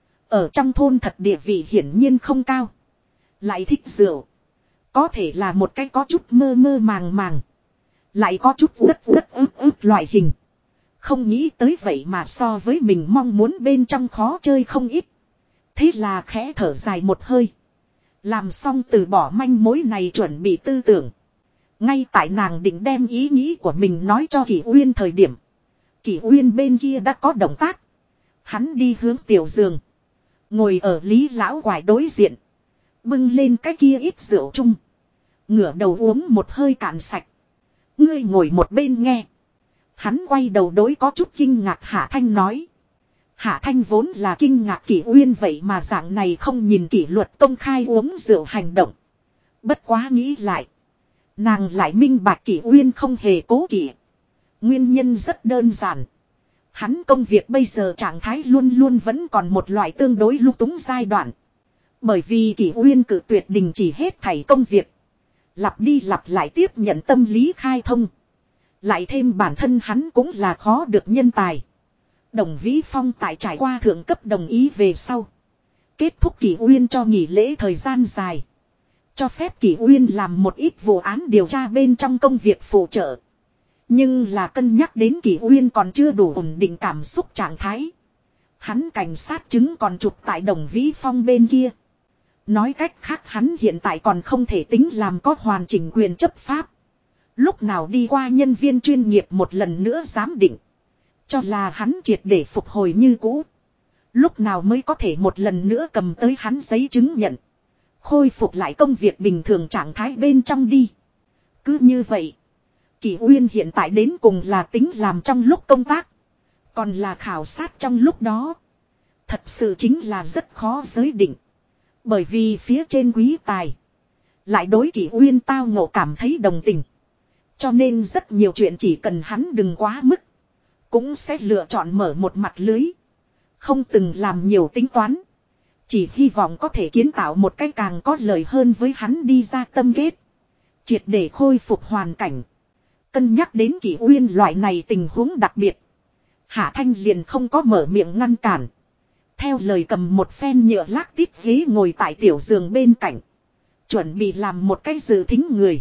Speaker 1: Ở trong thôn thật địa vị hiển nhiên không cao. Lại thích rượu. Có thể là một cái có chút mơ mơ màng màng. Lại có chút rất ức loại hình. Không nghĩ tới vậy mà so với mình mong muốn bên trong khó chơi không ít. Thế là khẽ thở dài một hơi. Làm xong từ bỏ manh mối này chuẩn bị tư tưởng. Ngay tại nàng định đem ý nghĩ của mình nói cho Kỷ Uyên thời điểm. Kỷ Uyên bên kia đã có động tác. Hắn đi hướng tiểu giường. Ngồi ở Lý lão quải đối diện. Bưng lên cái kia ít rượu chung. Ngửa đầu uống một hơi cạn sạch. Ngươi ngồi một bên nghe. Hắn quay đầu đối có chút kinh ngạc Hạ Thanh nói. Hạ Thanh vốn là kinh ngạc Kỷ Uyên vậy mà dạng này không nhìn kỷ luật công khai uống rượu hành động. Bất quá nghĩ lại. Nàng lại minh bạch Kỷ Uyên không hề cố kỵ. Nguyên nhân rất đơn giản. Hắn công việc bây giờ trạng thái luôn luôn vẫn còn một loại tương đối lung túng giai đoạn. Bởi vì Kỷ Uyên cự tuyệt đình chỉ hết thảy công việc. Lặp đi lặp lại tiếp nhận tâm lý khai thông. Lại thêm bản thân hắn cũng là khó được nhân tài. Đồng Vĩ Phong tại trải qua thượng cấp đồng ý về sau. Kết thúc Kỷ Uyên cho nghỉ lễ thời gian dài. Cho phép Kỷ Uyên làm một ít vụ án điều tra bên trong công việc phụ trợ. Nhưng là cân nhắc đến Kỷ Uyên còn chưa đủ ổn định cảm xúc trạng thái. Hắn cảnh sát chứng còn chụp tại Đồng Vĩ Phong bên kia. Nói cách khác hắn hiện tại còn không thể tính làm có hoàn chỉnh quyền chấp pháp. Lúc nào đi qua nhân viên chuyên nghiệp một lần nữa giám định. Cho là hắn triệt để phục hồi như cũ. Lúc nào mới có thể một lần nữa cầm tới hắn giấy chứng nhận. Khôi phục lại công việc bình thường trạng thái bên trong đi. Cứ như vậy. Kỷ Uyên hiện tại đến cùng là tính làm trong lúc công tác. Còn là khảo sát trong lúc đó. Thật sự chính là rất khó giới định. Bởi vì phía trên quý tài. Lại đối Kỷ Uyên tao ngộ cảm thấy đồng tình. Cho nên rất nhiều chuyện chỉ cần hắn đừng quá mức. Cũng sẽ lựa chọn mở một mặt lưới. Không từng làm nhiều tính toán. Chỉ hy vọng có thể kiến tạo một cái càng có lợi hơn với hắn đi ra tâm kết. Triệt để khôi phục hoàn cảnh. Cân nhắc đến Kỷ Uyên loại này tình huống đặc biệt. Hạ Thanh liền không có mở miệng ngăn cản. Theo lời cầm một phen nhựa lác tít ghế ngồi tại tiểu giường bên cạnh. Chuẩn bị làm một cái dự thính người.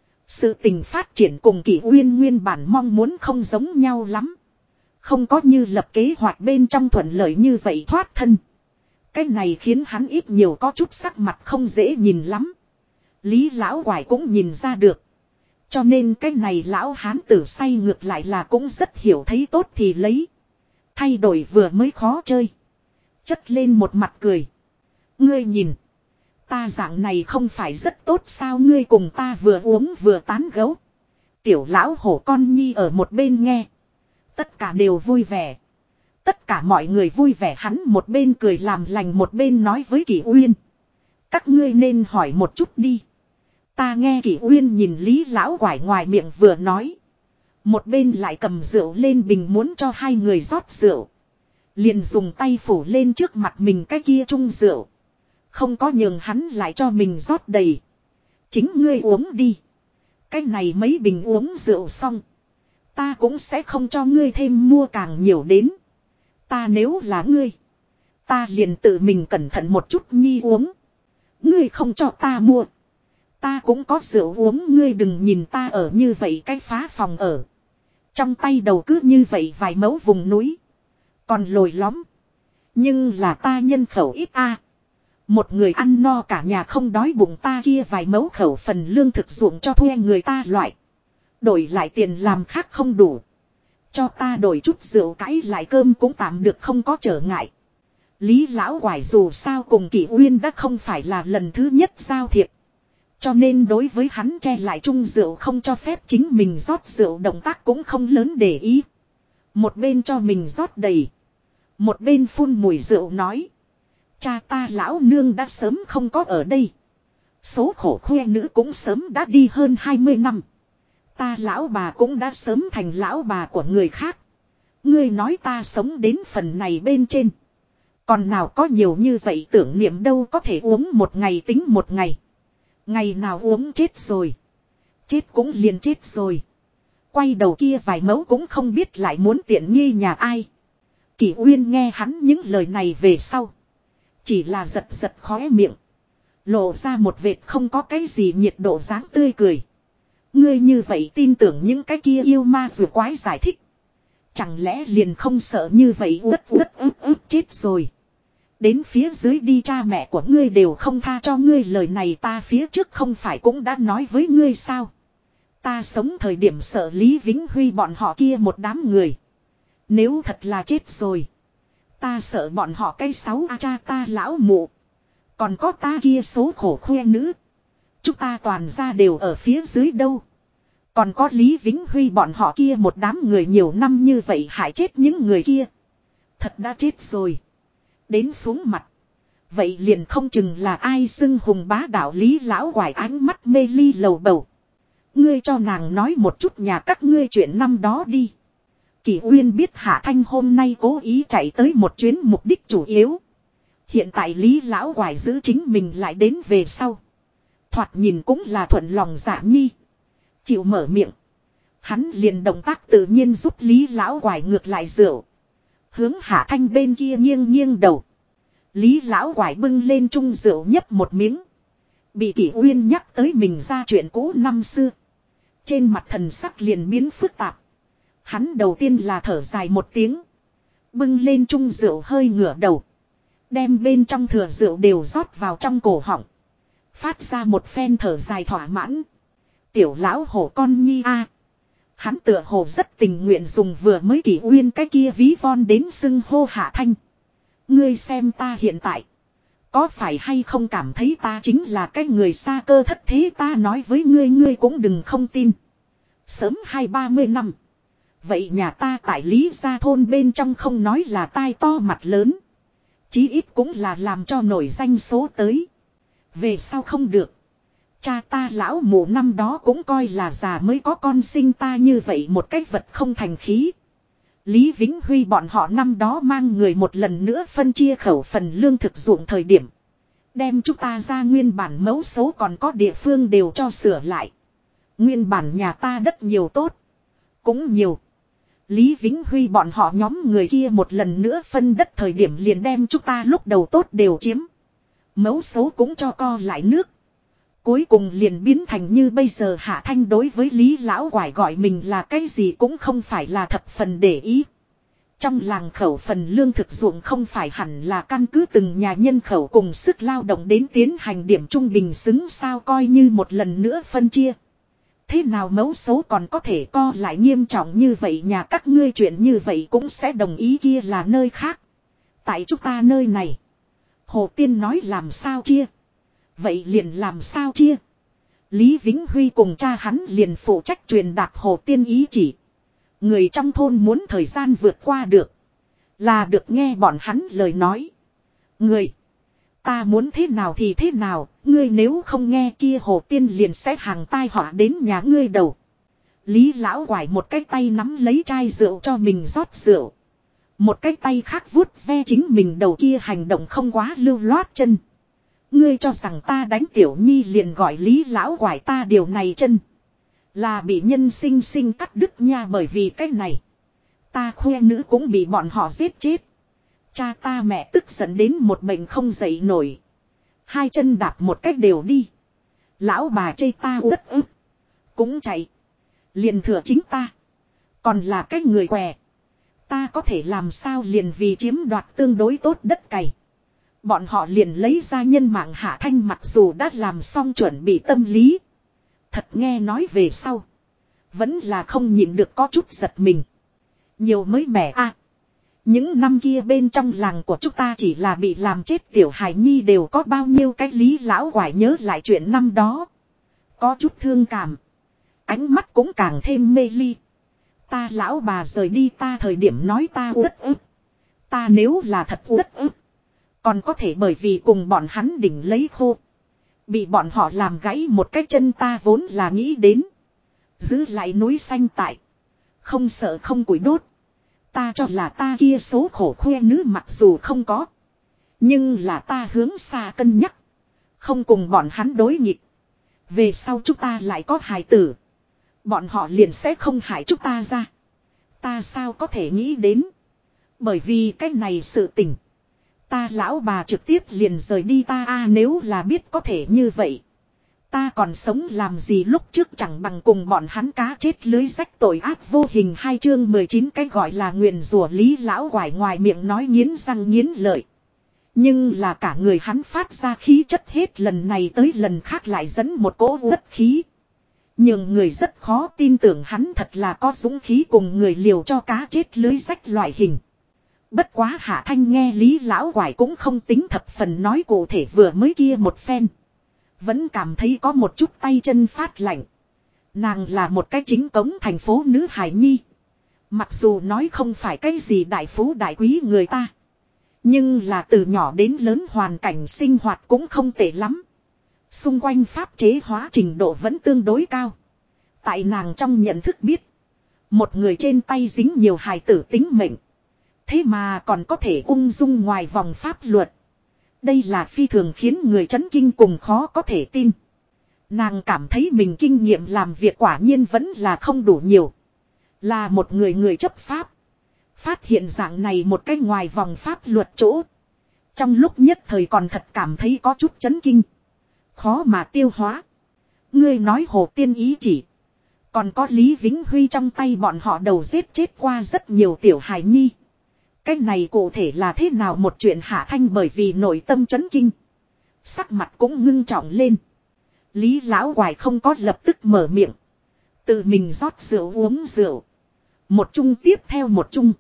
Speaker 1: Sự tình phát triển cùng Kỷ Uyên nguyên bản mong muốn không giống nhau lắm. Không có như lập kế hoạch bên trong thuận lợi như vậy thoát thân. Cái này khiến hắn ít nhiều có chút sắc mặt không dễ nhìn lắm. Lý lão quải cũng nhìn ra được. Cho nên cái này lão hán tử say ngược lại là cũng rất hiểu thấy tốt thì lấy. Thay đổi vừa mới khó chơi. Chất lên một mặt cười. Ngươi nhìn. Ta dạng này không phải rất tốt sao, ngươi cùng ta vừa uống vừa tán gấu. Tiểu lão hổ con nhi ở một bên nghe. Tất cả đều vui vẻ. Tất cả mọi người vui vẻ, hắn một bên cười làm lành một bên nói với Kỷ Uyên. Các ngươi nên hỏi một chút đi. Ta nghe Kỷ Uyên nhìn Lý lão quải ngoài miệng vừa nói. Một bên lại cầm rượu lên bình muốn cho hai người rót rượu. Liền dùng tay phủ lên trước mặt mình cái kia chung rượu. Không có nhường hắn lại cho mình rót đầy. Chính ngươi uống đi. Cái này mấy bình uống rượu xong. Ta cũng sẽ không cho ngươi thêm mua càng nhiều đến. Ta nếu là ngươi. Ta liền tự mình cẩn thận một chút nhi uống. Ngươi không cho ta mua. Ta cũng có rượu uống, ngươi đừng nhìn ta ở như vậy cái phá phòng ở. Trong tay đầu cứ như vậy vài mẫu vùng núi. Còn lồi lõm. Nhưng là ta nhân khẩu ít a. Một người ăn no cả nhà không đói bụng, ta kia vài mẫu khẩu phần lương thực ruộng cho thuê người ta loại. Đổi lại tiền làm khác không đủ. Cho ta đổi chút rượu cãi lại cơm cũng tạm được, không có trở ngại. Lý lão quải dù sao cùng Kỷ Uyên đã không phải là lần thứ nhất giao thiệp. Cho nên đối với hắn che lại chung rượu không cho phép chính mình rót rượu động tác cũng không lớn để ý. Một bên cho mình rót đầy. Một bên phun mùi rượu nói. Cha ta lão nương đã sớm không có ở đây. Số khổ khoe nữ cũng sớm đã đi hơn 20 năm. Ta lão bà cũng đã sớm thành lão bà của người khác. Ngươi nói ta sống đến phần này bên trên. Còn nào có nhiều như vậy tưởng niệm đâu có thể uống một ngày tính một ngày. Ngày nào uống chết rồi. Chết cũng liền chết rồi. Quay đầu kia vài mẫu cũng không biết lại muốn tiện nghi nhà ai. Kỷ Uyên nghe hắn những lời này về sau. Chỉ là giật giật khóe miệng. Lộ ra một vệt không có cái gì nhiệt độ dáng tươi cười. Ngươi như vậy tin tưởng những cái kia yêu ma rùa quái giải thích. Chẳng lẽ liền không sợ như vậy uất chết rồi. Đến phía dưới đi cha mẹ của ngươi đều không tha cho ngươi lời này ta phía trước không phải cũng đã nói với ngươi sao. Ta sống thời điểm sợ Lý Vĩnh Huy bọn họ kia một đám người. Nếu thật là chết rồi. Ta sợ bọn họ cái sáu cha ta lão mụ. Còn có ta kia số khổ khoe nữ. Chúng ta toàn ra đều ở phía dưới đâu. Còn có Lý Vĩnh Huy bọn họ kia một đám người nhiều năm như vậy hại chết những người kia. Thật đã chết rồi. Đến xuống mặt. Vậy liền không chừng là ai xưng hùng bá đạo Lý lão quải ánh mắt mê ly lầu bầu. Ngươi cho nàng nói một chút nhà các ngươi chuyện năm đó đi. Kỷ Uyên biết Hạ Thanh hôm nay cố ý chạy tới một chuyến mục đích chủ yếu. Hiện tại Lý lão quải giữ chính mình lại đến về sau. Thoạt nhìn cũng là thuận lòng dạ nhi. Chịu mở miệng. Hắn liền động tác tự nhiên giúp Lý lão quải ngược lại rượu. Hướng Hạ Thanh bên kia nghiêng nghiêng đầu. Lý lão quải bưng lên chung rượu nhấp một miếng. Bị Kỷ Uyên nhắc tới mình ra chuyện cũ năm xưa. Trên mặt thần sắc liền biến phức tạp. Hắn đầu tiên là thở dài một tiếng. Bưng lên chung rượu hơi ngửa đầu. Đem bên trong thừa rượu đều rót vào trong cổ họng. Phát ra một phen thở dài thỏa mãn. Tiểu lão hổ con nhi a. Hắn tựa hồ rất tình nguyện dùng vừa mới Kỷ Uyên cái kia ví von đến xưng hô Hạ Thanh. Ngươi xem ta hiện tại. Có phải hay không cảm thấy ta chính là cái người xa cơ thất thế ta nói với ngươi cũng đừng không tin. Sớm 20-30 năm. Vậy nhà ta tại Lý Gia thôn bên trong không nói là tai to mặt lớn. Chí ít cũng là làm cho nổi danh số tới. Về sau không được. Cha ta lão mụ năm đó cũng coi là già mới có con sinh ta như vậy một cách vật không thành khí. Lý Vĩnh Huy bọn họ năm đó mang người một lần nữa phân chia khẩu phần lương thực dụng thời điểm. Đem chúng ta ra nguyên bản mẫu số còn có địa phương đều cho sửa lại. Nguyên bản nhà ta đất nhiều tốt. Cũng nhiều. Lý Vĩnh Huy bọn họ nhóm người kia một lần nữa phân đất thời điểm liền đem chúng ta lúc đầu tốt đều chiếm. Mẫu số cũng cho co lại nước. Cuối cùng liền biến thành như bây giờ Hạ Thanh đối với Lý lão quải gọi mình là cái gì cũng không phải là thập phần để ý. Trong làng khẩu phần lương thực dụng không phải hẳn là căn cứ từng nhà nhân khẩu cùng sức lao động đến tiến hành điểm trung bình xứng sao coi như một lần nữa phân chia. Thế nào mẫu số còn có thể co lại nghiêm trọng như vậy nhà các ngươi chuyện như vậy cũng sẽ đồng ý kia là nơi khác. Tại chúng ta nơi này. Hồ Tiên nói làm sao chia. Vậy liền làm sao chia. Lý Vĩnh Huy cùng cha hắn liền phụ trách truyền đạt Hồ Tiên ý chỉ. Người trong thôn muốn thời gian vượt qua được. Là được nghe bọn hắn lời nói. Người. Ta muốn thế nào thì thế nào. Ngươi nếu không nghe kia Hồ Tiên liền sẽ hàng tai họa đến nhà ngươi đầu. Lý lão quải một cái tay nắm lấy chai rượu cho mình rót rượu. Một cái tay khác vuốt ve chính mình đầu kia hành động không quá lưu loát chân. Ngươi cho rằng ta đánh tiểu nhi liền gọi Lý lão quải ta điều này chân. Là bị nhân sinh sinh cắt đứt nha bởi vì cái này. Ta khoe nữ cũng bị bọn họ giết chết. Cha ta mẹ tức giận đến một bệnh không dậy nổi. Hai chân đạp một cách đều đi. Lão bà chê ta uất ức. Cũng chạy. Liền thừa chính ta. Còn là cái người què. Ta có thể làm sao liền vì chiếm đoạt tương đối tốt đất cày. Bọn họ liền lấy ra nhân mạng Hạ Thanh mặc dù đã làm xong chuẩn bị tâm lý. Thật nghe nói về sau. Vẫn là không nhịn được có chút giật mình. Nhiều mới mẻ a. Những năm kia bên trong làng của chúng ta chỉ là bị làm chết tiểu hài nhi đều có bao nhiêu cái Lý lão quải nhớ lại chuyện năm đó. Có chút thương cảm. Ánh mắt cũng càng thêm mê ly. Ta lão bà rời đi ta thời điểm nói ta uất ức. Ta nếu là thật uất ức. Còn có thể bởi vì cùng bọn hắn đỉnh lấy khô. Bị bọn họ làm gãy một cái chân ta vốn là nghĩ đến. Giữ lại núi xanh tại. Không sợ không củi đốt. Ta cho là ta kia số khổ khoe nữ mặc dù không có. Nhưng là ta hướng xa cân nhắc. Không cùng bọn hắn đối nghịch. Về sau chúng ta lại có hài tử. Bọn họ liền sẽ không hại chúng ta ra. Ta sao có thể nghĩ đến. Bởi vì cái này sự tình. Ta lão bà trực tiếp liền rời đi ta nếu là biết có thể như vậy. Ta còn sống làm gì lúc trước chẳng bằng cùng bọn hắn cá chết lưới rách tội ác vô hình 2 chương 19 cái gọi là nguyền rủa Lý lão quải ngoài miệng nói nghiến răng nghiến lợi. Nhưng là cả người hắn phát ra khí chất hết lần này tới lần khác lại dẫn một cỗ uất khí. Nhưng người rất khó tin tưởng hắn thật là có dũng khí cùng người liều cho cá chết lưới rách loại hình. Bất quá Hạ Thanh nghe Lý lão quải cũng không tính thập phần nói cụ thể vừa mới kia một phen. Vẫn cảm thấy có một chút tay chân phát lạnh. Nàng là một cái chính cống thành phố nữ hài nhi. Mặc dù nói không phải cái gì đại phú đại quý người ta. Nhưng là từ nhỏ đến lớn hoàn cảnh sinh hoạt cũng không tệ lắm. Xung quanh pháp chế hóa trình độ vẫn tương đối cao. Tại nàng trong nhận thức biết. Một người trên tay dính nhiều hài tử tính mệnh. Thế mà còn có thể ung dung ngoài vòng pháp luật. Đây là phi thường khiến người chấn kinh cùng khó có thể tin. Nàng cảm thấy mình kinh nghiệm làm việc quả nhiên vẫn là không đủ nhiều. Là một người chấp pháp. Phát hiện dạng này một cái ngoài vòng pháp luật chỗ. Trong lúc nhất thời còn thật cảm thấy có chút chấn kinh. Khó mà tiêu hóa. Ngươi nói Hồ Tiên ý chỉ. Còn có Lý Vĩnh Huy trong tay bọn họ đầu giết chết qua rất nhiều tiểu hài nhi. Cái này cụ thể là thế nào một chuyện Hạ Thanh bởi vì nội tâm chấn kinh. Sắc mặt cũng ngưng trọng lên. Lý lão quải không có lập tức mở miệng. Tự mình rót rượu uống rượu. Một chung tiếp theo một chung.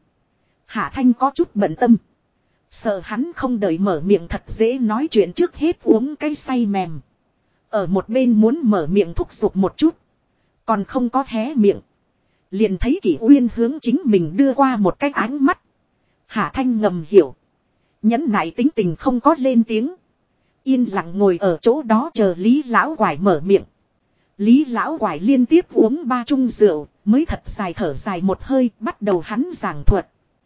Speaker 1: Hạ Thanh có chút bận tâm. Sợ hắn không đợi mở miệng thật dễ nói chuyện trước hết uống cái say mềm. Ở một bên muốn mở miệng thúc giục một chút. Còn không có hé miệng. Liền thấy Kỷ Uyên hướng chính mình đưa qua một cái ánh mắt. Hạ Thanh ngầm hiểu. Nhẫn nại tính tình không có lên tiếng. Yên lặng ngồi ở chỗ đó chờ Lý lão quải mở miệng. Lý lão quải liên tiếp uống 3 chung rượu. Mới thật dài thở dài một hơi bắt đầu hắn giảng thuật.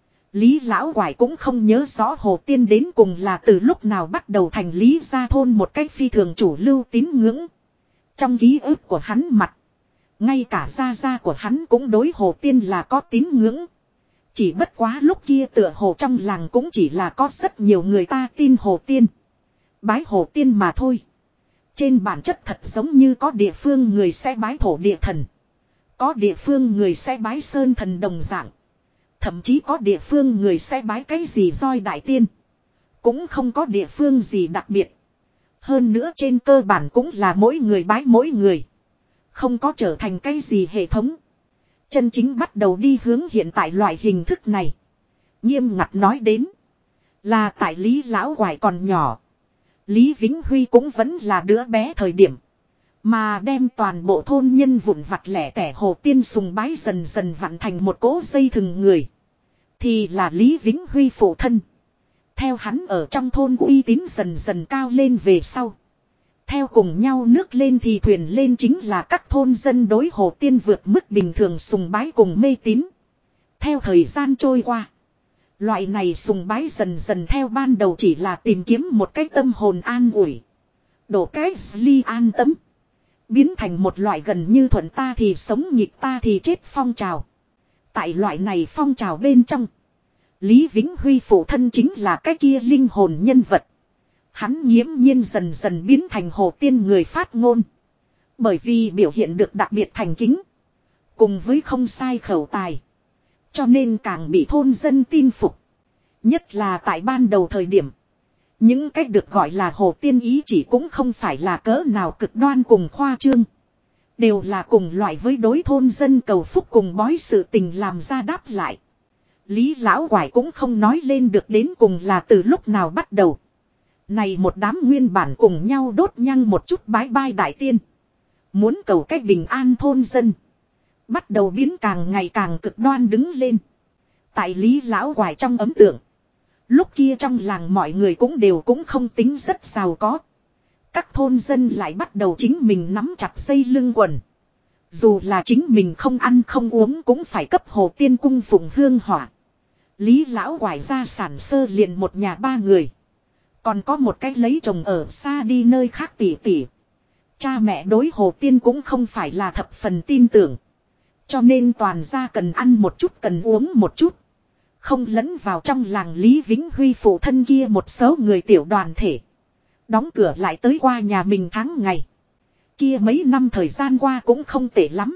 Speaker 1: Lý lão quải cũng không nhớ rõ Hồ Tiên đến cùng là từ lúc nào bắt đầu thành Lý gia thôn một cách phi thường chủ lưu tín ngưỡng. Trong ký ức của hắn mặt. Ngay cả gia của hắn cũng đối Hồ Tiên là có tín ngưỡng. Chỉ bất quá lúc kia tựa hồ trong làng cũng chỉ là có rất nhiều người ta tin Hồ Tiên. Bái Hồ Tiên mà thôi. Trên bản chất thật giống như có địa phương người sẽ bái thổ địa thần. Có địa phương người sẽ bái sơn thần đồng dạng. Thậm chí có địa phương người sẽ bái cái gì roi đại tiên. Cũng không có địa phương gì đặc biệt. Hơn nữa trên cơ bản cũng là mỗi người bái mỗi người. Không có trở thành cái gì hệ thống. Chân chính bắt đầu đi hướng hiện tại loại hình thức này. Nghiêm ngặt nói đến. Là tại Lý lão quải còn nhỏ. Lý Vĩnh Huy cũng vẫn là đứa bé thời điểm. Mà đem toàn bộ thôn nhân vụn vặt lẻ tẻ Hồ Tiên sùng bái dần dần vặn thành một cỗ dây thừng người. Thì là Lý Vĩnh Huy phụ thân. Theo hắn ở trong thôn uy tín dần dần cao lên về sau. Theo cùng nhau nước lên thì thuyền lên chính là các thôn dân đối Hồ Tiên vượt mức bình thường sùng bái cùng mê tín. Theo thời gian trôi qua. Loại này sùng bái dần dần theo ban đầu chỉ là tìm kiếm một cái tâm hồn an ủi. Đổ cái ly an tâm. Biến thành một loại gần như thuận ta thì sống nghịch ta thì chết phong trào. Tại loại này phong trào bên trong. Lý Vĩnh Huy phụ thân chính là cái kia linh hồn nhân vật. Hắn nghiễm nhiên dần dần biến thành Hồ Tiên người phát ngôn. Bởi vì biểu hiện được đặc biệt thành kính. Cùng với không sai khẩu tài. Cho nên càng bị thôn dân tin phục. Nhất là tại ban đầu thời điểm. Những cách được gọi là Hồ Tiên ý chỉ cũng không phải là cỡ nào cực đoan cùng khoa trương. Đều là cùng loại với đối thôn dân cầu phúc cùng bói sự tình làm ra đáp lại. Lý lão quải cũng không nói lên được đến cùng là từ lúc nào bắt đầu. Này một đám nguyên bản cùng nhau đốt nhang một chút bái bai đại tiên. Muốn cầu cách bình an thôn dân. Bắt đầu biến càng ngày càng cực đoan đứng lên. Tại Lý lão quải trong ấn tượng. Lúc kia trong làng mọi người cũng đều cũng không tính rất giàu có. Các thôn dân lại bắt đầu chính mình nắm chặt dây lưng quần. Dù là chính mình không ăn không uống cũng phải cấp Hồ Tiên cung phụng hương hỏa. Lý lão quải ra sản sơ liền một nhà ba người. Còn có một cái lấy chồng ở xa đi nơi khác tỉ tỉ. Cha mẹ đối Hồ Tiên cũng không phải là thập phần tin tưởng. Cho nên toàn gia cần ăn một chút cần uống một chút. Không lẫn vào trong làng Lý Vĩnh Huy phụ thân kia một số người tiểu đoàn thể. Đóng cửa lại tới qua nhà mình tháng ngày. Kia mấy năm thời gian qua cũng không tệ lắm.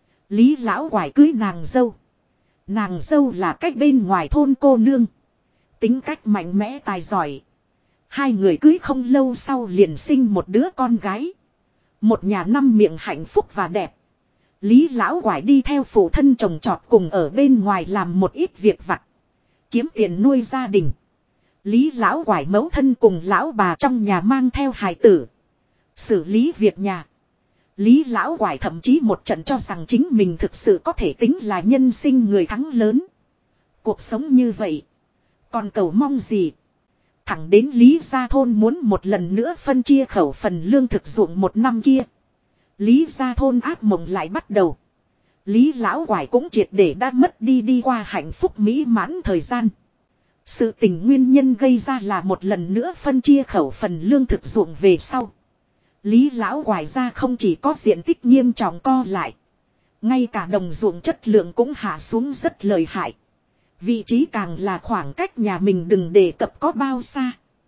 Speaker 1: Lý lão quải cưới nàng dâu. Nàng dâu là cách bên ngoài thôn cô nương. Tính cách mạnh mẽ tài giỏi. Hai người cưới không lâu sau liền sinh một đứa con gái. Một nhà năm miệng hạnh phúc và đẹp. Lý lão quải đi theo phụ thân chồng trọt cùng ở bên ngoài làm một ít việc vặt. Kiếm tiền nuôi gia đình. Lý lão quải mẫu thân cùng lão bà trong nhà mang theo hài tử. Xử lý việc nhà. Lý lão quải thậm chí một trận cho rằng chính mình thực sự có thể tính là nhân sinh người thắng lớn. Cuộc sống như vậy. Còn cầu mong gì? Thẳng đến Lý gia thôn muốn một lần nữa phân chia khẩu phần lương thực dụng một năm kia. Lý gia thôn ác mộng lại bắt đầu. Lý lão quải cũng triệt để đã mất đi qua hạnh phúc mỹ mãn thời gian. Sự tình nguyên nhân gây ra là một lần nữa phân chia khẩu phần lương thực dụng về sau. Lý lão quải ra không chỉ có diện tích nghiêm trọng co lại. Ngay cả đồng ruộng chất lượng cũng hạ xuống rất lợi hại. Vị trí càng là khoảng cách nhà mình đừng đề cập có bao xa.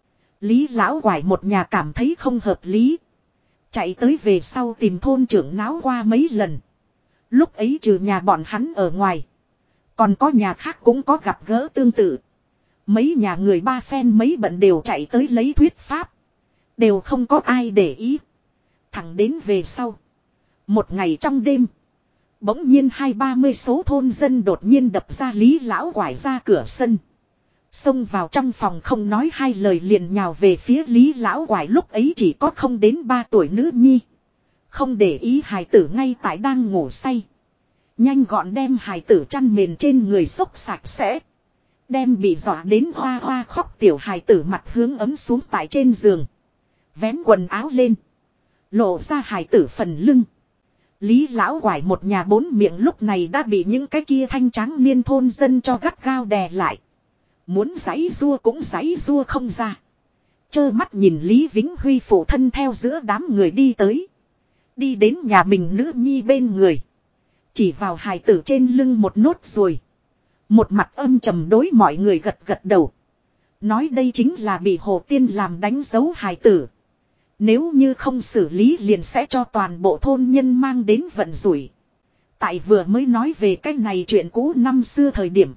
Speaker 1: Lý lão quải một nhà cảm thấy không hợp lý. Chạy tới về sau tìm thôn trưởng náo qua mấy lần. Lúc ấy trừ nhà bọn hắn ở ngoài. Còn có nhà khác cũng có gặp gỡ tương tự. Mấy nhà người ba phen mấy bận đều chạy tới lấy thuyết pháp. Đều không có ai để ý. Thẳng đến về sau. Một ngày trong đêm. Bỗng nhiên 20-30 số thôn dân đột nhiên đập ra Lý lão quải ra cửa sân. Xông vào trong phòng không nói hai lời liền nhào về phía Lý lão quải lúc ấy chỉ có không đến 3 tuổi nữ nhi. Không để ý hài tử ngay tại đang ngủ say. Nhanh gọn đem hài tử chăn mền trên người xốc sạch sẽ. Đem bị dọa đến hoa hoa khóc tiểu hài tử mặt hướng ấm xuống tại trên giường. Vén quần áo lên. Lộ ra hài tử phần lưng. Lý lão quải một nhà 4 miệng lúc này đã bị những cái kia thanh tráng niên thôn dân cho gắt gao đè lại. Muốn giãy rua cũng giãy rua không ra. Trơ mắt nhìn Lý Vĩnh Huy phụ thân theo giữa đám người đi tới. Đi đến nhà mình nữ nhi bên người. Chỉ vào hài tử trên lưng một nốt rồi. Một mặt âm trầm đối mọi người gật gật đầu. Nói đây chính là bị Hồ Tiên làm đánh dấu hài tử. Nếu như không xử lý liền sẽ cho toàn bộ thôn nhân mang đến vận rủi. Tại vừa mới nói về cái này chuyện cũ năm xưa thời điểm.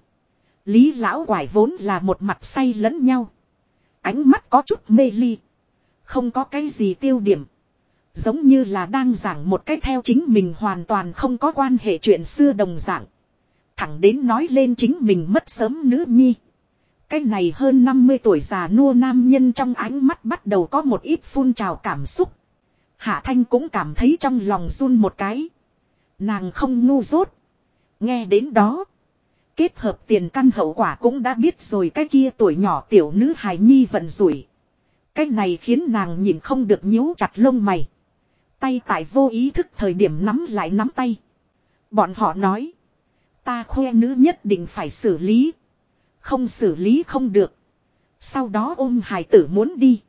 Speaker 1: Lý lão quải vốn là một mặt say lẫn nhau. Ánh mắt có chút mê ly. Không có cái gì tiêu điểm. Giống như là đang giảng một cách theo chính mình hoàn toàn không có quan hệ chuyện xưa đồng dạng. Thẳng đến nói lên chính mình mất sớm nữ nhi. Cái này hơn 50 tuổi già nua nam nhân trong ánh mắt bắt đầu có một ít phun trào cảm xúc. Hạ Thanh cũng cảm thấy trong lòng run một cái. Nàng không ngu dốt. Nghe đến đó. Kết hợp tiền căn hậu quả cũng đã biết rồi cái kia tuổi nhỏ tiểu nữ hài nhi vận rủi. Cái này khiến nàng nhìn không được nhíu chặt lông mày. Tay tại vô ý thức thời điểm nắm lại nắm tay. Bọn họ nói. Ta khoe nữ nhất định phải xử lý. Không xử lý không được. Sau đó ôm hài tử muốn đi.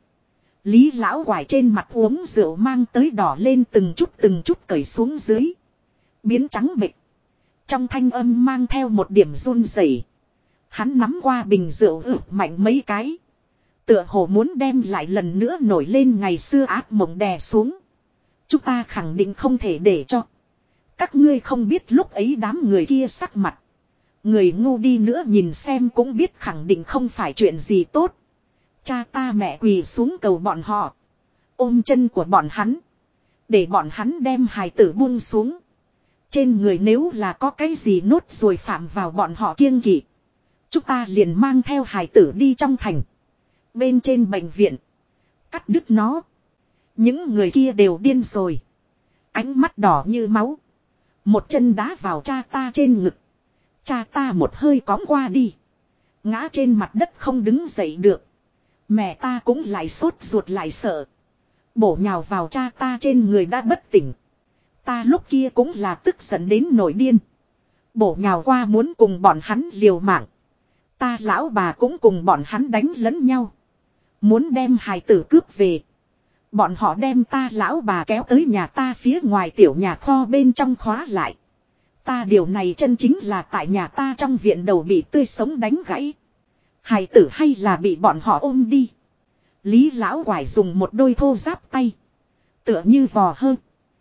Speaker 1: Lý lão quải trên mặt uống rượu mang tới đỏ lên từng chút cởi xuống dưới. Biến trắng bệch. Trong thanh âm mang theo một điểm run rẩy. Hắn nắm qua bình rượu mạnh mấy cái. Tựa hồ muốn đem lại lần nữa nổi lên ngày xưa ác mộng đè xuống. Chúng ta khẳng định không thể để cho. Các ngươi không biết lúc ấy đám người kia sắc mặt. Người ngu đi nữa nhìn xem cũng biết khẳng định không phải chuyện gì tốt. Cha ta mẹ quỳ xuống cầu bọn họ. Ôm chân của bọn hắn. Để bọn hắn đem hài tử buông xuống. Trên người nếu là có cái gì nốt rồi phạm vào bọn họ kiêng kỵ. Chúng ta liền mang theo hài tử đi trong thành. Bên trên bệnh viện. Cắt đứt nó. Những người kia đều điên rồi. Ánh mắt đỏ như máu. Một chân đá vào cha ta trên ngực. Cha ta một hơi cõng qua đi. Ngã trên mặt đất không đứng dậy được. Mẹ ta cũng lại sốt ruột lại sợ. Bổ nhào vào cha ta trên người đã bất tỉnh. Ta lúc kia cũng là tức giận đến nổi điên. Bổ nhào qua muốn cùng bọn hắn liều mạng. Ta lão bà cũng cùng bọn hắn đánh lẫn nhau. Muốn đem hài tử cướp về. Bọn họ đem ta lão bà kéo tới nhà ta phía ngoài tiểu nhà kho bên trong khóa lại. Ta điều này chân chính là tại nhà ta trong viện đầu bị tươi sống đánh gãy. Hài tử hay là bị bọn họ ôm đi. Lý lão quải dùng một đôi thô giáp tay. Tựa như vò hơn.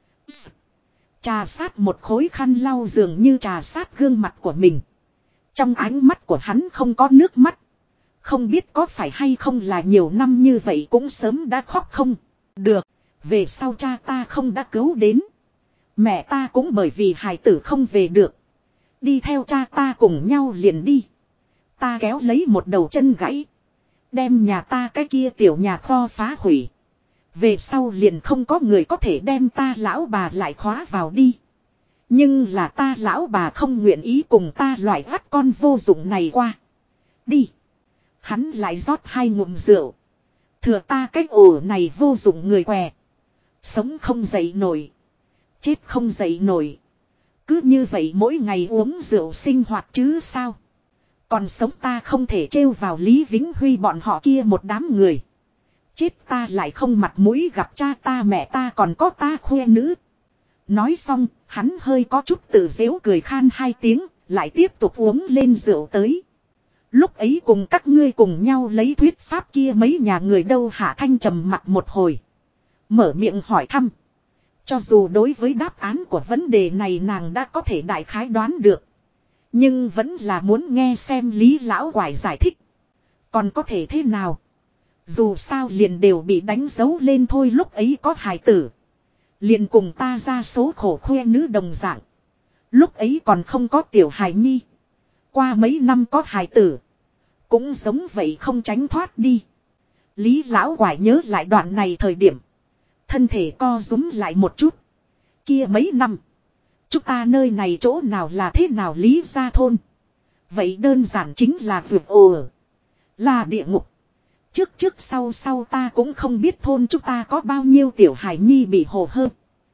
Speaker 1: Trà sát một khối khăn lau dường như trà sát gương mặt của mình. Trong ánh mắt của hắn không có nước mắt. Không biết có phải hay không là nhiều năm như vậy cũng sớm đã khóc không. Được, về sau cha ta không đã cứu đến. Mẹ ta cũng bởi vì hài tử không về được. Đi theo cha ta cùng nhau liền đi. Ta kéo lấy một đầu chân gãy. Đem nhà ta cái kia tiểu nhà kho phá hủy. Về sau liền không có người có thể đem ta lão bà lại khóa vào đi. Nhưng là ta lão bà không nguyện ý cùng ta loại vắt con vô dụng này qua. Đi. Hắn lại rót 2 ngụm rượu. Thừa ta cái ổ này vô dụng người què. Sống không dậy nổi. Chết không dậy nổi. Cứ như vậy mỗi ngày uống rượu sinh hoạt chứ sao. Còn sống ta không thể trêu vào Lý Vĩnh Huy bọn họ kia một đám người. Chết ta lại không mặt mũi gặp cha ta mẹ ta còn có ta khoe nữ. Nói xong, hắn hơi có chút tự dễu cười khan 2 tiếng, lại tiếp tục uống lên rượu tới. Lúc ấy cùng các ngươi cùng nhau lấy thuyết pháp kia mấy nhà người đâu Hạ Thanh trầm mặt một hồi. Mở miệng hỏi thăm. Cho dù đối với đáp án của vấn đề này nàng đã có thể đại khái đoán được. Nhưng vẫn là muốn nghe xem Lý lão quải giải thích. Còn có thể thế nào? Dù sao liền đều bị đánh dấu lên thôi lúc ấy có hài tử. Liền cùng ta ra số khổ khoe nữ đồng dạng. Lúc ấy còn không có tiểu hài nhi. Qua mấy năm có hài tử. Cũng giống vậy không tránh thoát đi. Lý lão quải nhớ lại đoạn này thời điểm. Thân thể co rúm lại một chút. Kia mấy năm. Chúng ta nơi này chỗ nào là thế nào Lý gia thôn. Vậy đơn giản chính là vượt ồ. Là địa ngục. Trước sau ta cũng không biết thôn chúng ta có bao nhiêu tiểu hải nhi bị hồ hơ.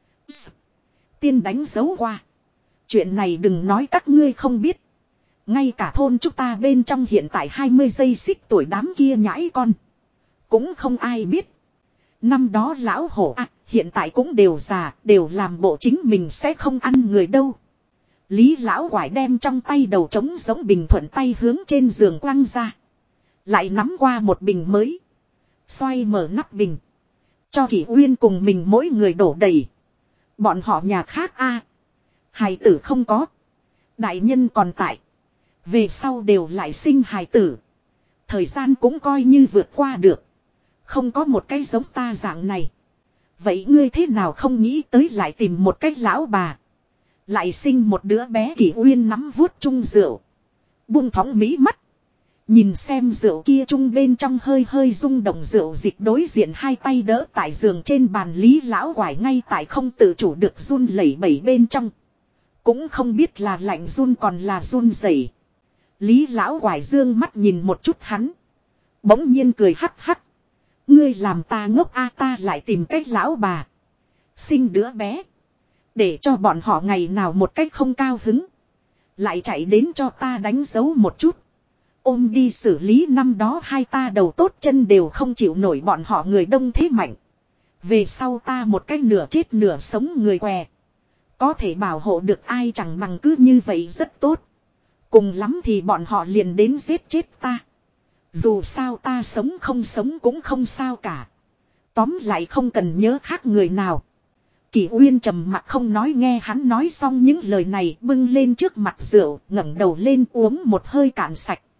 Speaker 1: Tiên đánh dấu qua. Chuyện này đừng nói các ngươi không biết. Ngay cả thôn chúng ta bên trong hiện tại 20 giây xích tuổi đám kia nhãi con. Cũng không ai biết. Năm đó lão hổ hiện tại cũng đều già, đều làm bộ chính mình sẽ không ăn người đâu. Lý lão quải đem trong tay đầu trống giống bình thuận tay hướng trên giường quăng ra. Lại nắm qua một bình mới. Xoay mở nắp bình. Cho Kỷ Uyên cùng mình mỗi người đổ đầy. Bọn họ nhà khác hài tử không có. Đại nhân còn tại. Về sau đều lại sinh hài tử. Thời gian cũng coi như vượt qua được. Không có một cái giống ta dạng này. Vậy ngươi thế nào không nghĩ tới lại tìm một cái lão bà. Lại sinh một đứa bé. Kỷ Uyên nắm vuốt chung rượu. Buông thõng mí mắt. Nhìn xem rượu kia chung bên trong hơi hơi rung động rượu dịch đối diện 2 tay đỡ tại giường trên bàn Lý lão quải ngay tại không tự chủ được run lẩy bẩy bên trong. Cũng không biết là lạnh run còn là run rẩy. Lý lão quải dương mắt nhìn một chút hắn. Bỗng nhiên cười hắc hắc. Ngươi làm ta ngốc ta lại tìm cách lão bà. Sinh đứa bé. Để cho bọn họ ngày nào một cách không cao hứng. Lại chạy đến cho ta đánh dấu một chút. Ôm đi xử lý năm đó 2 ta đầu tốt chân đều không chịu nổi bọn họ người đông thế mạnh. Về sau ta một cách nửa chết nửa sống người què. Có thể bảo hộ được ai chẳng bằng cứ như vậy rất tốt. Cùng lắm thì bọn họ liền đến giết chết ta. Dù sao ta sống không sống cũng không sao cả. Tóm lại không cần nhớ khác người nào. Kỷ Uyên trầm mặt không nói nghe hắn nói xong những lời này bưng lên trước mặt rượu ngẩng đầu lên uống một hơi cạn sạch.